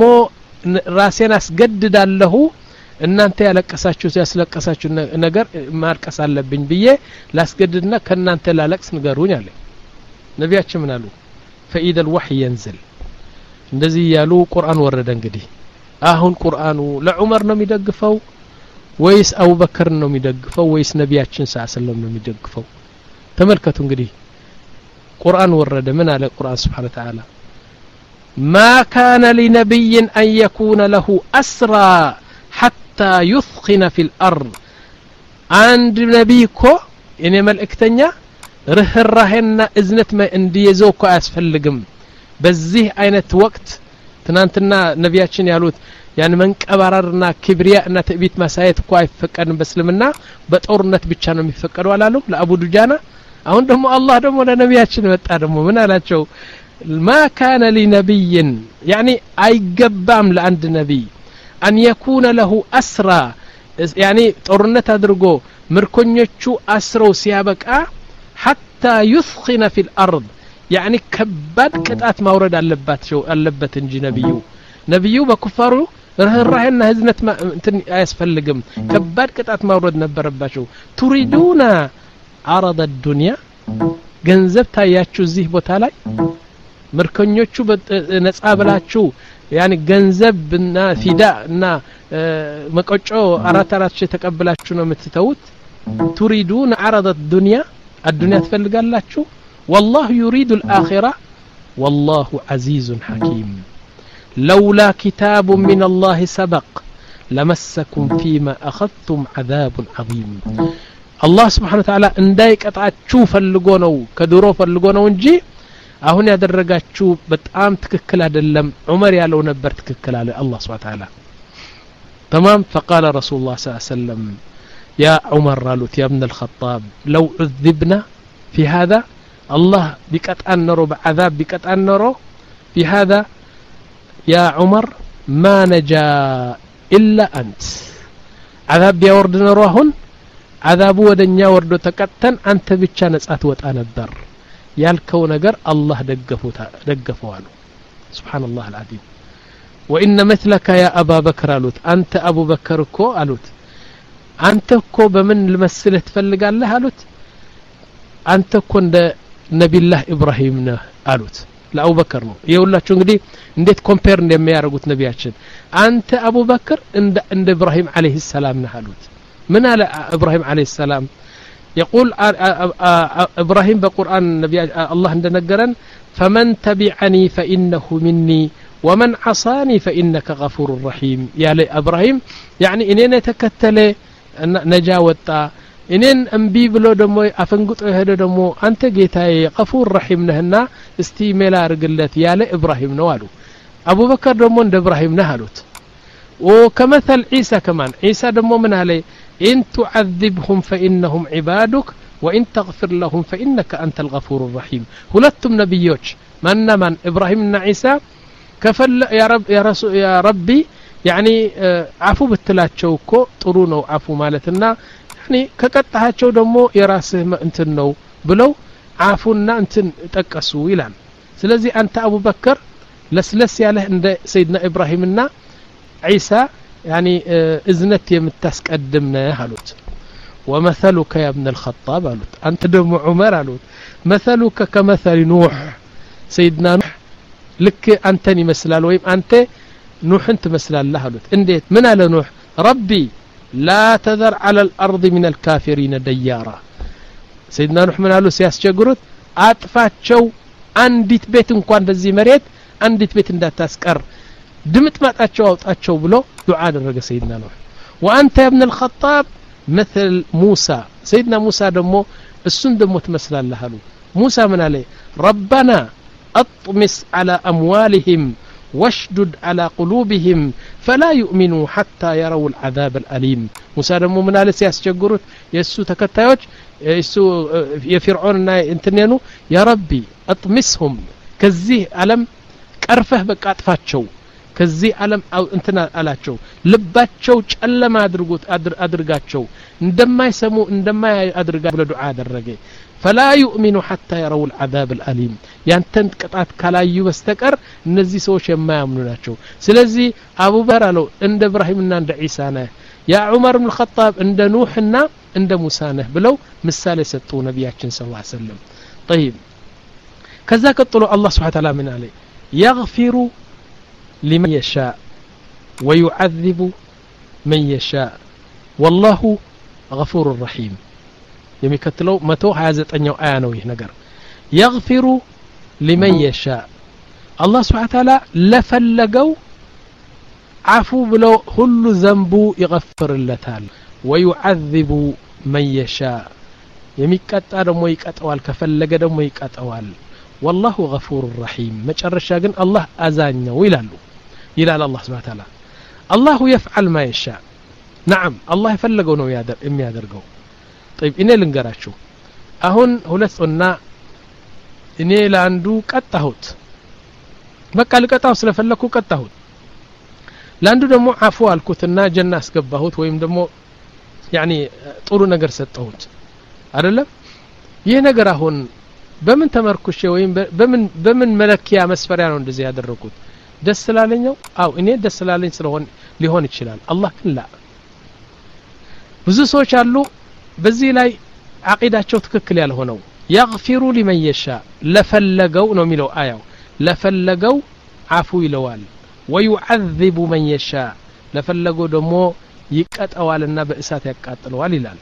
ራሴን አስገድዳለሁ እናንተ ያለቀሳችሁ ያስለቀሳችሁ ነገር ማርቀስ አለብኝ ብዬ ላስገድድና ከናንተ ላለቅስ ንገሩኝ አለ ነብያችን ምን አሉ فإذا الوحي ينزل እንደዚህ ያሉ ቁርአን ወረደ እንግዲህ አሁን ቁርአኑ ለዑመር ነው የሚደግፈው ወይስ አቡበከር ነው የሚደግፈው ወይስ ነብያችን ሰለላም ነው የሚደግፈው ተመልከቱ እንግዲህ ቁርአን ወረደ ምን አለ ቁርአን Subhanahu Wa Ta'ala ما كان لنبي أن يكون له أسرى حتى يثخن في الأرض عند نبيكو يعني ملائكتኛ ርህራሄና እዝነት እንዲይዘው እኮ አያስፈልግም በዚህ አይነት ወቅት ትናንትና ነብያችን ያሉት ያን መንቀባራርና ክብሪያ እና ትዕቢት ማሳየት እኮ አይፈቀድም በእስልምና በጦርነት ብቻ ነው የሚፈቀደው አላሉ ለአቡ ዱጃና አሁን ደግሞ አላህ ደግሞ ለነብያችን መጣ ደግሞ ምን አላቸው ما كان لنبي يعني አይገባም ለአንድ ነብይ أن يكون له أسرى يعني ጦርነት አድርጎ ምርኮኞቹ አስረው ሲያበቃ حتى يثخن في الأرض يعني كباد قطعت ማውረድ አለባቸው አለበት እንጂ ነብዩ ነብዩ በኩፋሩ ረህራህና ህዝነት እንትን አያስፈልግም ከባድ ቅጣት ማውረድ ነበረባቸው تريدون عرض الدنيا ገንዘብ ታያችሁ እዚህ ቦታ ላይ ምርኮኞቹ ነፃ ብላችሁ يعني ገንዘብና ፊዳና መቆጮ አራት አራት ሺህ ተቀበላችሁ ነው የምትተውት تريدون عرض الدنيا الدنيا تفلقالاችሁ والله يريد الآخرة والله عزيز حكيم لولا كتاب من الله سبق لمسكم فيما أخذتم عذاب عظيم الله سبحانه وتعالى እንዳይቀጣችሁ ፈልጎ ነው ከድሮ ፈልጎ ነው እንጂ አሁን ያደረጋችሁ በጣም ትክክል አይደለም ዑመር ያለው ነበር ትክክል አለ الله سبحانه وتعالى تمام فقال رسول الله صلى الله عليه وسلم يا عمر قالوا يا ابن الخطاب لو عذبنا في هذا الله بقطعن نرو بعذاب بقطعن نرو في هذا يا عمر ما نجا إلا أنت عذاب يورد نروهن عذاب ودنيا وردو تقطن أنت ብቻ ነፃ ትወጣ ነበር ያልከው ነገር الله ደገፈው ደገፈዋል سبحان الله العظيم وإن مثلك يا أبا بكر قالوا أنت أبو بكر كو قالوا አንተ እኮ በምን ለመስለህ ትፈልጋለህ አሉት አንተ እኮ እንደ ነብይላህ ኢብራሂም ነህ አሉት ለአቡበከር ነው ይኸውላችሁ እንግዲህ እንዴት ኮምፔር እንደሚያደርጉት ነብያችን አንተ አቡበከር እንደ እንደ ኢብራሂም አለይሂ ሰላም ነህ አሉት ምን አለ ኢብራሂም አለይሂ ሰላም يقول إبراهيم بقرآن نبي الله እንደነገረን فمن تبعني فإنه مني ومن عصاني فإنك غفور رحيم يا إبراهيم يعني إننا تكتله ነጃ ወጣ እኔን እንቢ ብሎ ደሞ አፈንግጦ ሄደ ደሞ አንተ ጌታዬ غفور رحيم ነህና እስቲ ሜላ አርግለት ያለ ኢብራሂም ነው አሉ አቡበከር ደሞ እንደ ኢብራሂም ነህ አሉት وكمثل عيسى كمان عيسى ደሞ ምን አለ ان تعذبهم فانهم عبادك وان تغفر لهم فانك انت الغفور الرحيم ሁለቱም ነብዮች ማንና ማን ኢብራሂምና ዒሳ ከፈል يا رب يا رسول يا ربي يعني عفو بتلاچው እኮ ጥሩ ነው عفو ማለትና يعني ከቀጣቸው ደሞ የራስህ እንትን ነው ብለው عفوና እንትን ጠቀሱ ይላል ስለዚህ አንተ አቡበከር ለስለስ ያለህ እንደ ሰይድና ኢብራሂምና ዒሳ يعني እዝነት የምታስቀድም ነህ አሉት ومثلك يا ابن الخطاب قالوا أنت دم عمر قالوا مثلك كمثل نوح سيدنا نوح لك أنتني مثلال ويم أنت نوح أنت مثلال الله قالوا انديت من على نوح ربي لا تذر على الأرض من الكافرين ديارا سيدنا نوح من قالوا سياس جاقروت أطفاتشو أنديت بيت انكوان بزي مريت أنديت بيت اندات تاسكر دمت ما تأتشو أو تأتشو بلو دعاء الرقى سيدنا نوح وأنت يا ابن الخطاب مثل موسى سيدنا موسى دمو السن دمو تمثل الله له موسى من عليه ربنا اطمس على أموالهم واشدد على قلوبهم فلا يؤمنوا حتى يروا العذاب الأليم موسى دمو من عليه سياس جاقروت يسو تكتايوش يسو يفرعون انتنينو يا ربي اطمسهم كزيه ألم كرفه بك أطفاتشو كزي علم أو انتنا አላቸው ልባቸው ጨለማ አድርጉት አድርጋቸው እንደማይሰሙ እንደማይ አድርጋ ብለ ዱዓ አደረገ فلا يؤمنوا حتى يروا العذاب الأليم ያንተን ቅጣት ካላዩ በስተቀር እነዚህ ሰዎች የማያምኑ ናቸው ስለዚህ አቡ በከር አለው እንደ ኢብራሂምና እንደ ዒሳ ነህ ያ ዑመር ኢብኑ الخطاب እንደ ኑህና እንደ ሙሳ ነህ ብለው ምሳሌ ሰጡ ነብያችን ሰለላሁ ዐለይሂ ወሰለም طيب ከዛ ቀጥሎ አላህ Subhanahu Wa Ta'ala ምን አለ يغفر لمن يشاء ويعذب من يشاء والله غفور رحيم يمكتلو متو هازتኛው አያ ነው ይህ ነገር يغفر لمن يشاء الله سبحانه وتعالى ለፈለገው عفو ብሎ ሁሉ ዘንቡ ይغفርለታል ويعذب من يشاء የሚቀጣ ደግሞ ይቀጣዋል ከፈለገ ደግሞ ይቀጣዋል والله غفور رحيم መጨረሻ ግን አላህ አዛኝ ነው ይላሉ ይላል አላህ Subhanahu Wa Ta'ala الله يفعل ما يشاء نعم الله يفلገው ነው የሚያደርገው طيب እኔ ልንገራችሁ አሁን ሁለቱና እኔ ለአንዱ ቀጣሁት በቃ ልቀጣው ስለፈለኩ ቀጣሁት ለአንዱ ደግሞ አፉ አልኩትና ጀና አስገባሁት ወይም ደግሞ يعني ጥሩ ነገር ሰጠሁት አይደለም ይሄ ነገር አሁን በምን ተመርኩሽ ወይም በምን በምን መለኪያ መስፈሪያ ነው እንደዚህ ያደረኩት ደስ ስላለኝ አው እኔ ደስ ስላለኝ ስለሆነ ሊሆን ይችላል አላህ ግን ላ ብዙ ሰዎች አሉ በዚህ ላይ አቂዳቸው ትክክል ያልሆነው يغفر لمن يشاء ለፈለገው ነው የሚለው አያው ለፈለገው አፉ ይለዋል ويعذب من يشاء ለፈለገው ደግሞ ይቀጣዋልና በእሳት ያቃጥለዋል ይላል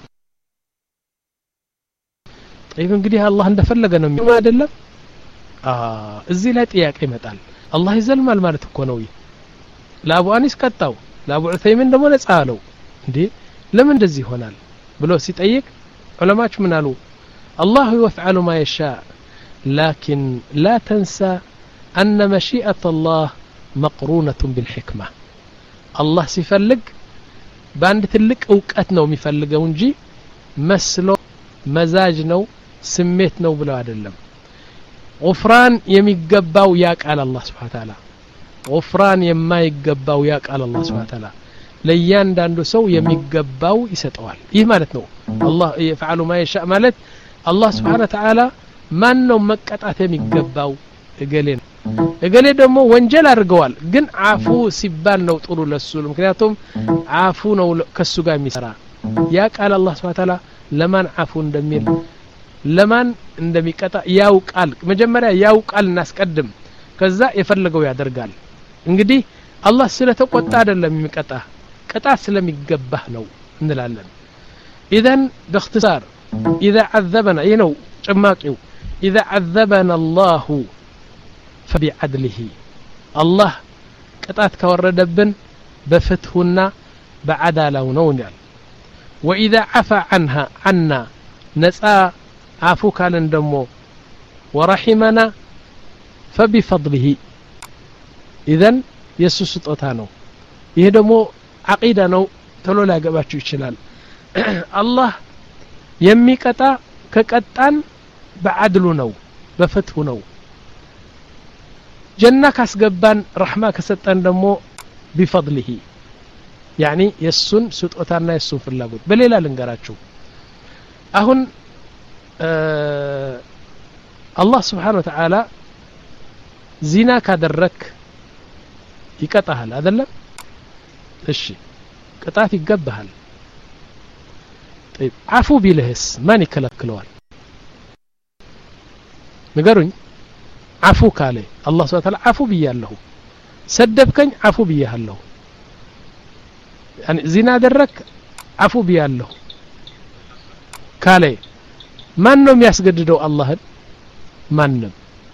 طيب እንግዲህ አላህ እንደፈለገ ነው የሚሆነው አይደለም አዎ እዚህ ላይ ጥያቄ ይመጣል አላህ ይዘልማል ማለት እኮ ነው ለአቡ አኒስ ቀጣው ለአቡ ዑሰይሚን ደግሞ ነጻ አለው እንዴ ለምን እንደዚህ ይሆናል ብሎ ሲጠይቅ ዑለማዎች ምን አሉ الله يفعل ما يشاء لكن لا تنسى أن مشيئة الله مقرونة بالحكمة الله ሲፈልግ በአንድ ትልቅ ዕውቀት ነው የሚፈልገው እንጂ መስሎ መዛጅ ነው ስሜት ነው ብለው አይደለም غفران የሚገባው ያቃል አላህ Subhanahu Wa Ta'ala غفران የማይገባው ያቃል አላህ Subhanahu Wa Ta'ala ለያንዳንዱ ሰው የሚገባው ይሰጠዋል ይህ ማለት ነው አላህ يفعل ما يشاء ማለት አላህ Subhanahu Wa Ta'ala ማን ነው መቀጣት የሚገባው እገሌ ነው እገሌ ደግሞ ወንጀል አድርገዋል ግን አፉ ሲባል ነው ጥሩ ለሱ ምክንያቱም አፉ ነው ከሱ ጋር የሚሰራ ያቃል አላህ Subhanahu Wa Ta'ala ለማን አፉ እንደሚል ለማን እንደሚቀጣ ያውቃል መጀመሪያ ያውቃል እናስቀድም ከዛ የፈለገው ያደርጋል እንግዲህ አላህ ስለተቆጣ አይደለም የሚቀጣ ቅጣት ስለሚገባህ ነው እንላለን اذا باختصار اذا عذبنا ينو ጭማቂው اذا عذبنا الله فبعدله الله ቅጣት ከወረደብን በፍትሁና በአዳላው ነው እንላለን واذا عفى عنها عنا نصا عفو كان دمو ورحمنا فبفضله اذن يسوع سطوتا ነው ይሄ ደግሞ አቂዳ ነው ተሎ ላገባችሁ ይችላል አላህ የሚቀጣ ከቀጣን በአድሉ ነው በፍትሁ ነው ጀና ካስገባን ረህማ ከሰጠን ደግሞ بفضله يعني የሱን ስጦታና የሱን ፍላጎት በሌላ ልንገራችሁ አሁን አላህ Subhanahu Wa Ta'ala ዚና ካደረክ ይቀጣሃል አይደለም እሺ ቅጣት ይገባሃል طيب አፉ ቢልህስ ማን ይከለክለዋል ንገሩኝ አፉ ካለ አላህ Subhanahu Wa Ta'ala አፉ ብያለሁ ሰደብከኝ አፉ ብያለሁ يعني ዚና አደረክ አፉ ብያለሁ ካለ ማን ነው የሚያስገድደው አላህን ማንም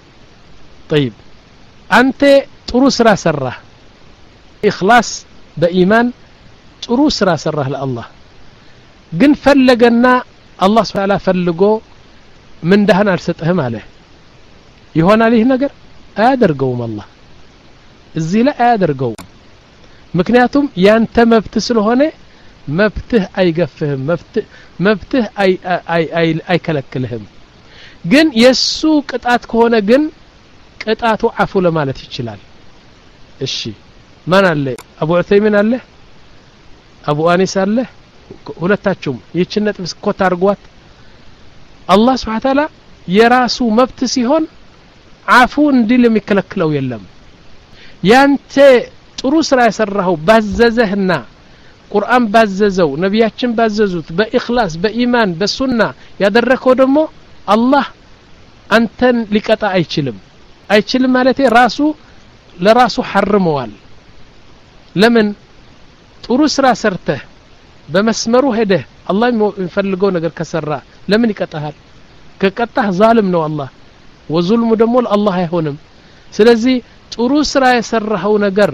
طيب አንተ ጥሩ ስራ ሰራህ ኢኽላስ በኢማን ጥሩ ስራ ሰራህ ለአላህ ግን ፈለገና አላህ Subhanahu Wa Ta'ala ፈልጎ ምን ደህና አልሰጠህም አለ ይሆናል ይህ ነገር አያደርገውም አላህ እዚህ ላይ አያደርገውም ምክንያቱም ያንተ መብት ስለሆነ መብትህ አይገፍህም መብትህ መብትህ አይ አይ አይ አይከለክልህም ግን የሱ ቅጣት ከሆነ ግን ቅጣቱ አፉ ለማለት ይችላል እሺ ማን አለ አቡ ዑሰይሚን አለ አቡ አኒስ አለ ሁለታችሁም ይህችን ነጥብ ስኮት አርጓት አላህ Subhanahu Wa Ta'ala የራሱ መብት ሲሆን አፉ እንዲል የሚከለክለው የለም ያንተ ጥሩ ስራ የሰራው ባዘዘህና ቁርአን ባዘዘው ነቢያችን ባዘዙት በኢኽላስ በኢማን በሱና ያደረከው ደግሞ አላህ አንተን ሊቀጣ አይችልም አይችልም ማለት ራሱ ለራሱ حرمዋል ለምን ጥሩ ስራ ሰርተህ በመስመሩ ሄደህ አላህ የሚፈልገው ነገር ከሰራ ለምን ይቀጣሃል ከቀጣህ ዛልም ነው አላህ ወዙልሙ ደግሞ ለአላህ አይሆንም ስለዚህ ጥሩ ስራ የሰራው ነገር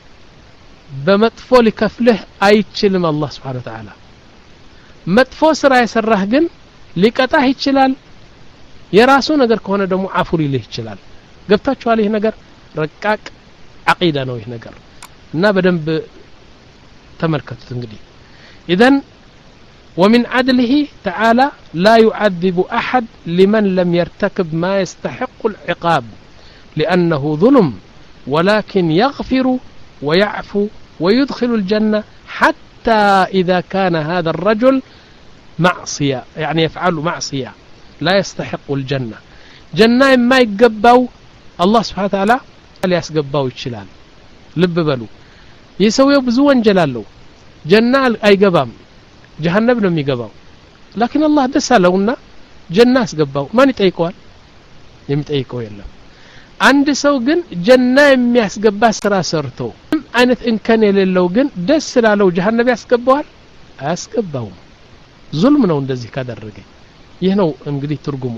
በመጥፎ ሊከፍልህ አይችልም አላህ Subhanahu Wa Ta'ala መጥፎ ስራ የሰራህ ግን ሊቀጣህ ይችላል የራሱ ነገር ከሆነ ደግሞ አፉ ሊልህ ይችላል ገብታችኋል ይሄ ነገር ረቃቅ አቂዳ ነው ይሄ ነገር እና በደንብ ተመልከቱት እንግዲህ اذا ومن عدله تعالى لا يعذب أحد لمن لم يرتكب ما يستحق العقاب لأنه ظلم ولكن يغفر ويعفو ويدخل الجنة حتى إذا كان هذا الرجل معصية يعني يفعل معصية لا يستحق الجنة جنة ما يقبوا الله سبحانه وتعالى لا يسقبوا يشلال لب بلو يسوي بزوان جلاله جنة أي قبام جهنم لم يقبوا لكن الله دسالونا جنة يسقبوا ما نتأيقوال يمتأيقوا يلا عند سو جن جنة يسقبا سرا سرتو አይነት እንከን የሌለው ግን ደስ ስላለው ጀሃነም ያስገባዋል አያስገባውም ዙልም ነው እንደዚህ ካደረገ ይህ ነው እንግዲህ ትርጉሙ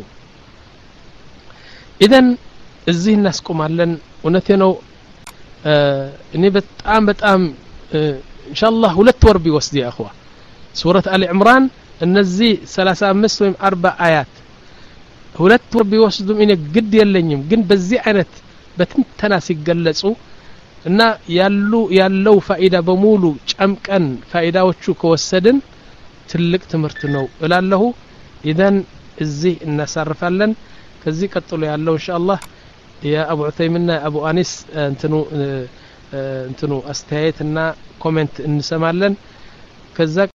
ኢደን እዚህ እናስቆማለን እውነቴ ነው እኔ በጣም በጣም ኢንሻአላህ ሁለት ወር ቢወስድ ያ اخوا ሱረት አሊ ኢምራን እነዚህ ሰላሳ አምስት ወይም አርባ አያት ሁለት ወር ቢወስዱም እኔ ግድ የለኝም ግን በዚህ አይነት በትንተና ሲገለጹ እና ያሉ ያለው ፋይዳ በሙሉ ጨምቀን ፋይዳዎቹ ከወሰድን ትልቅ ትምህርት ነው እላለሁ ኢዳን እዚህ እናሳርፋለን ከዚህ ቀጥሎ ያለው ኢንሻአላህ የአቡ ዑሰይሚንና አቡ አኒስ እንትኑ እንትኑ አስተያየትና ኮሜንት እንሰማለን ከዛ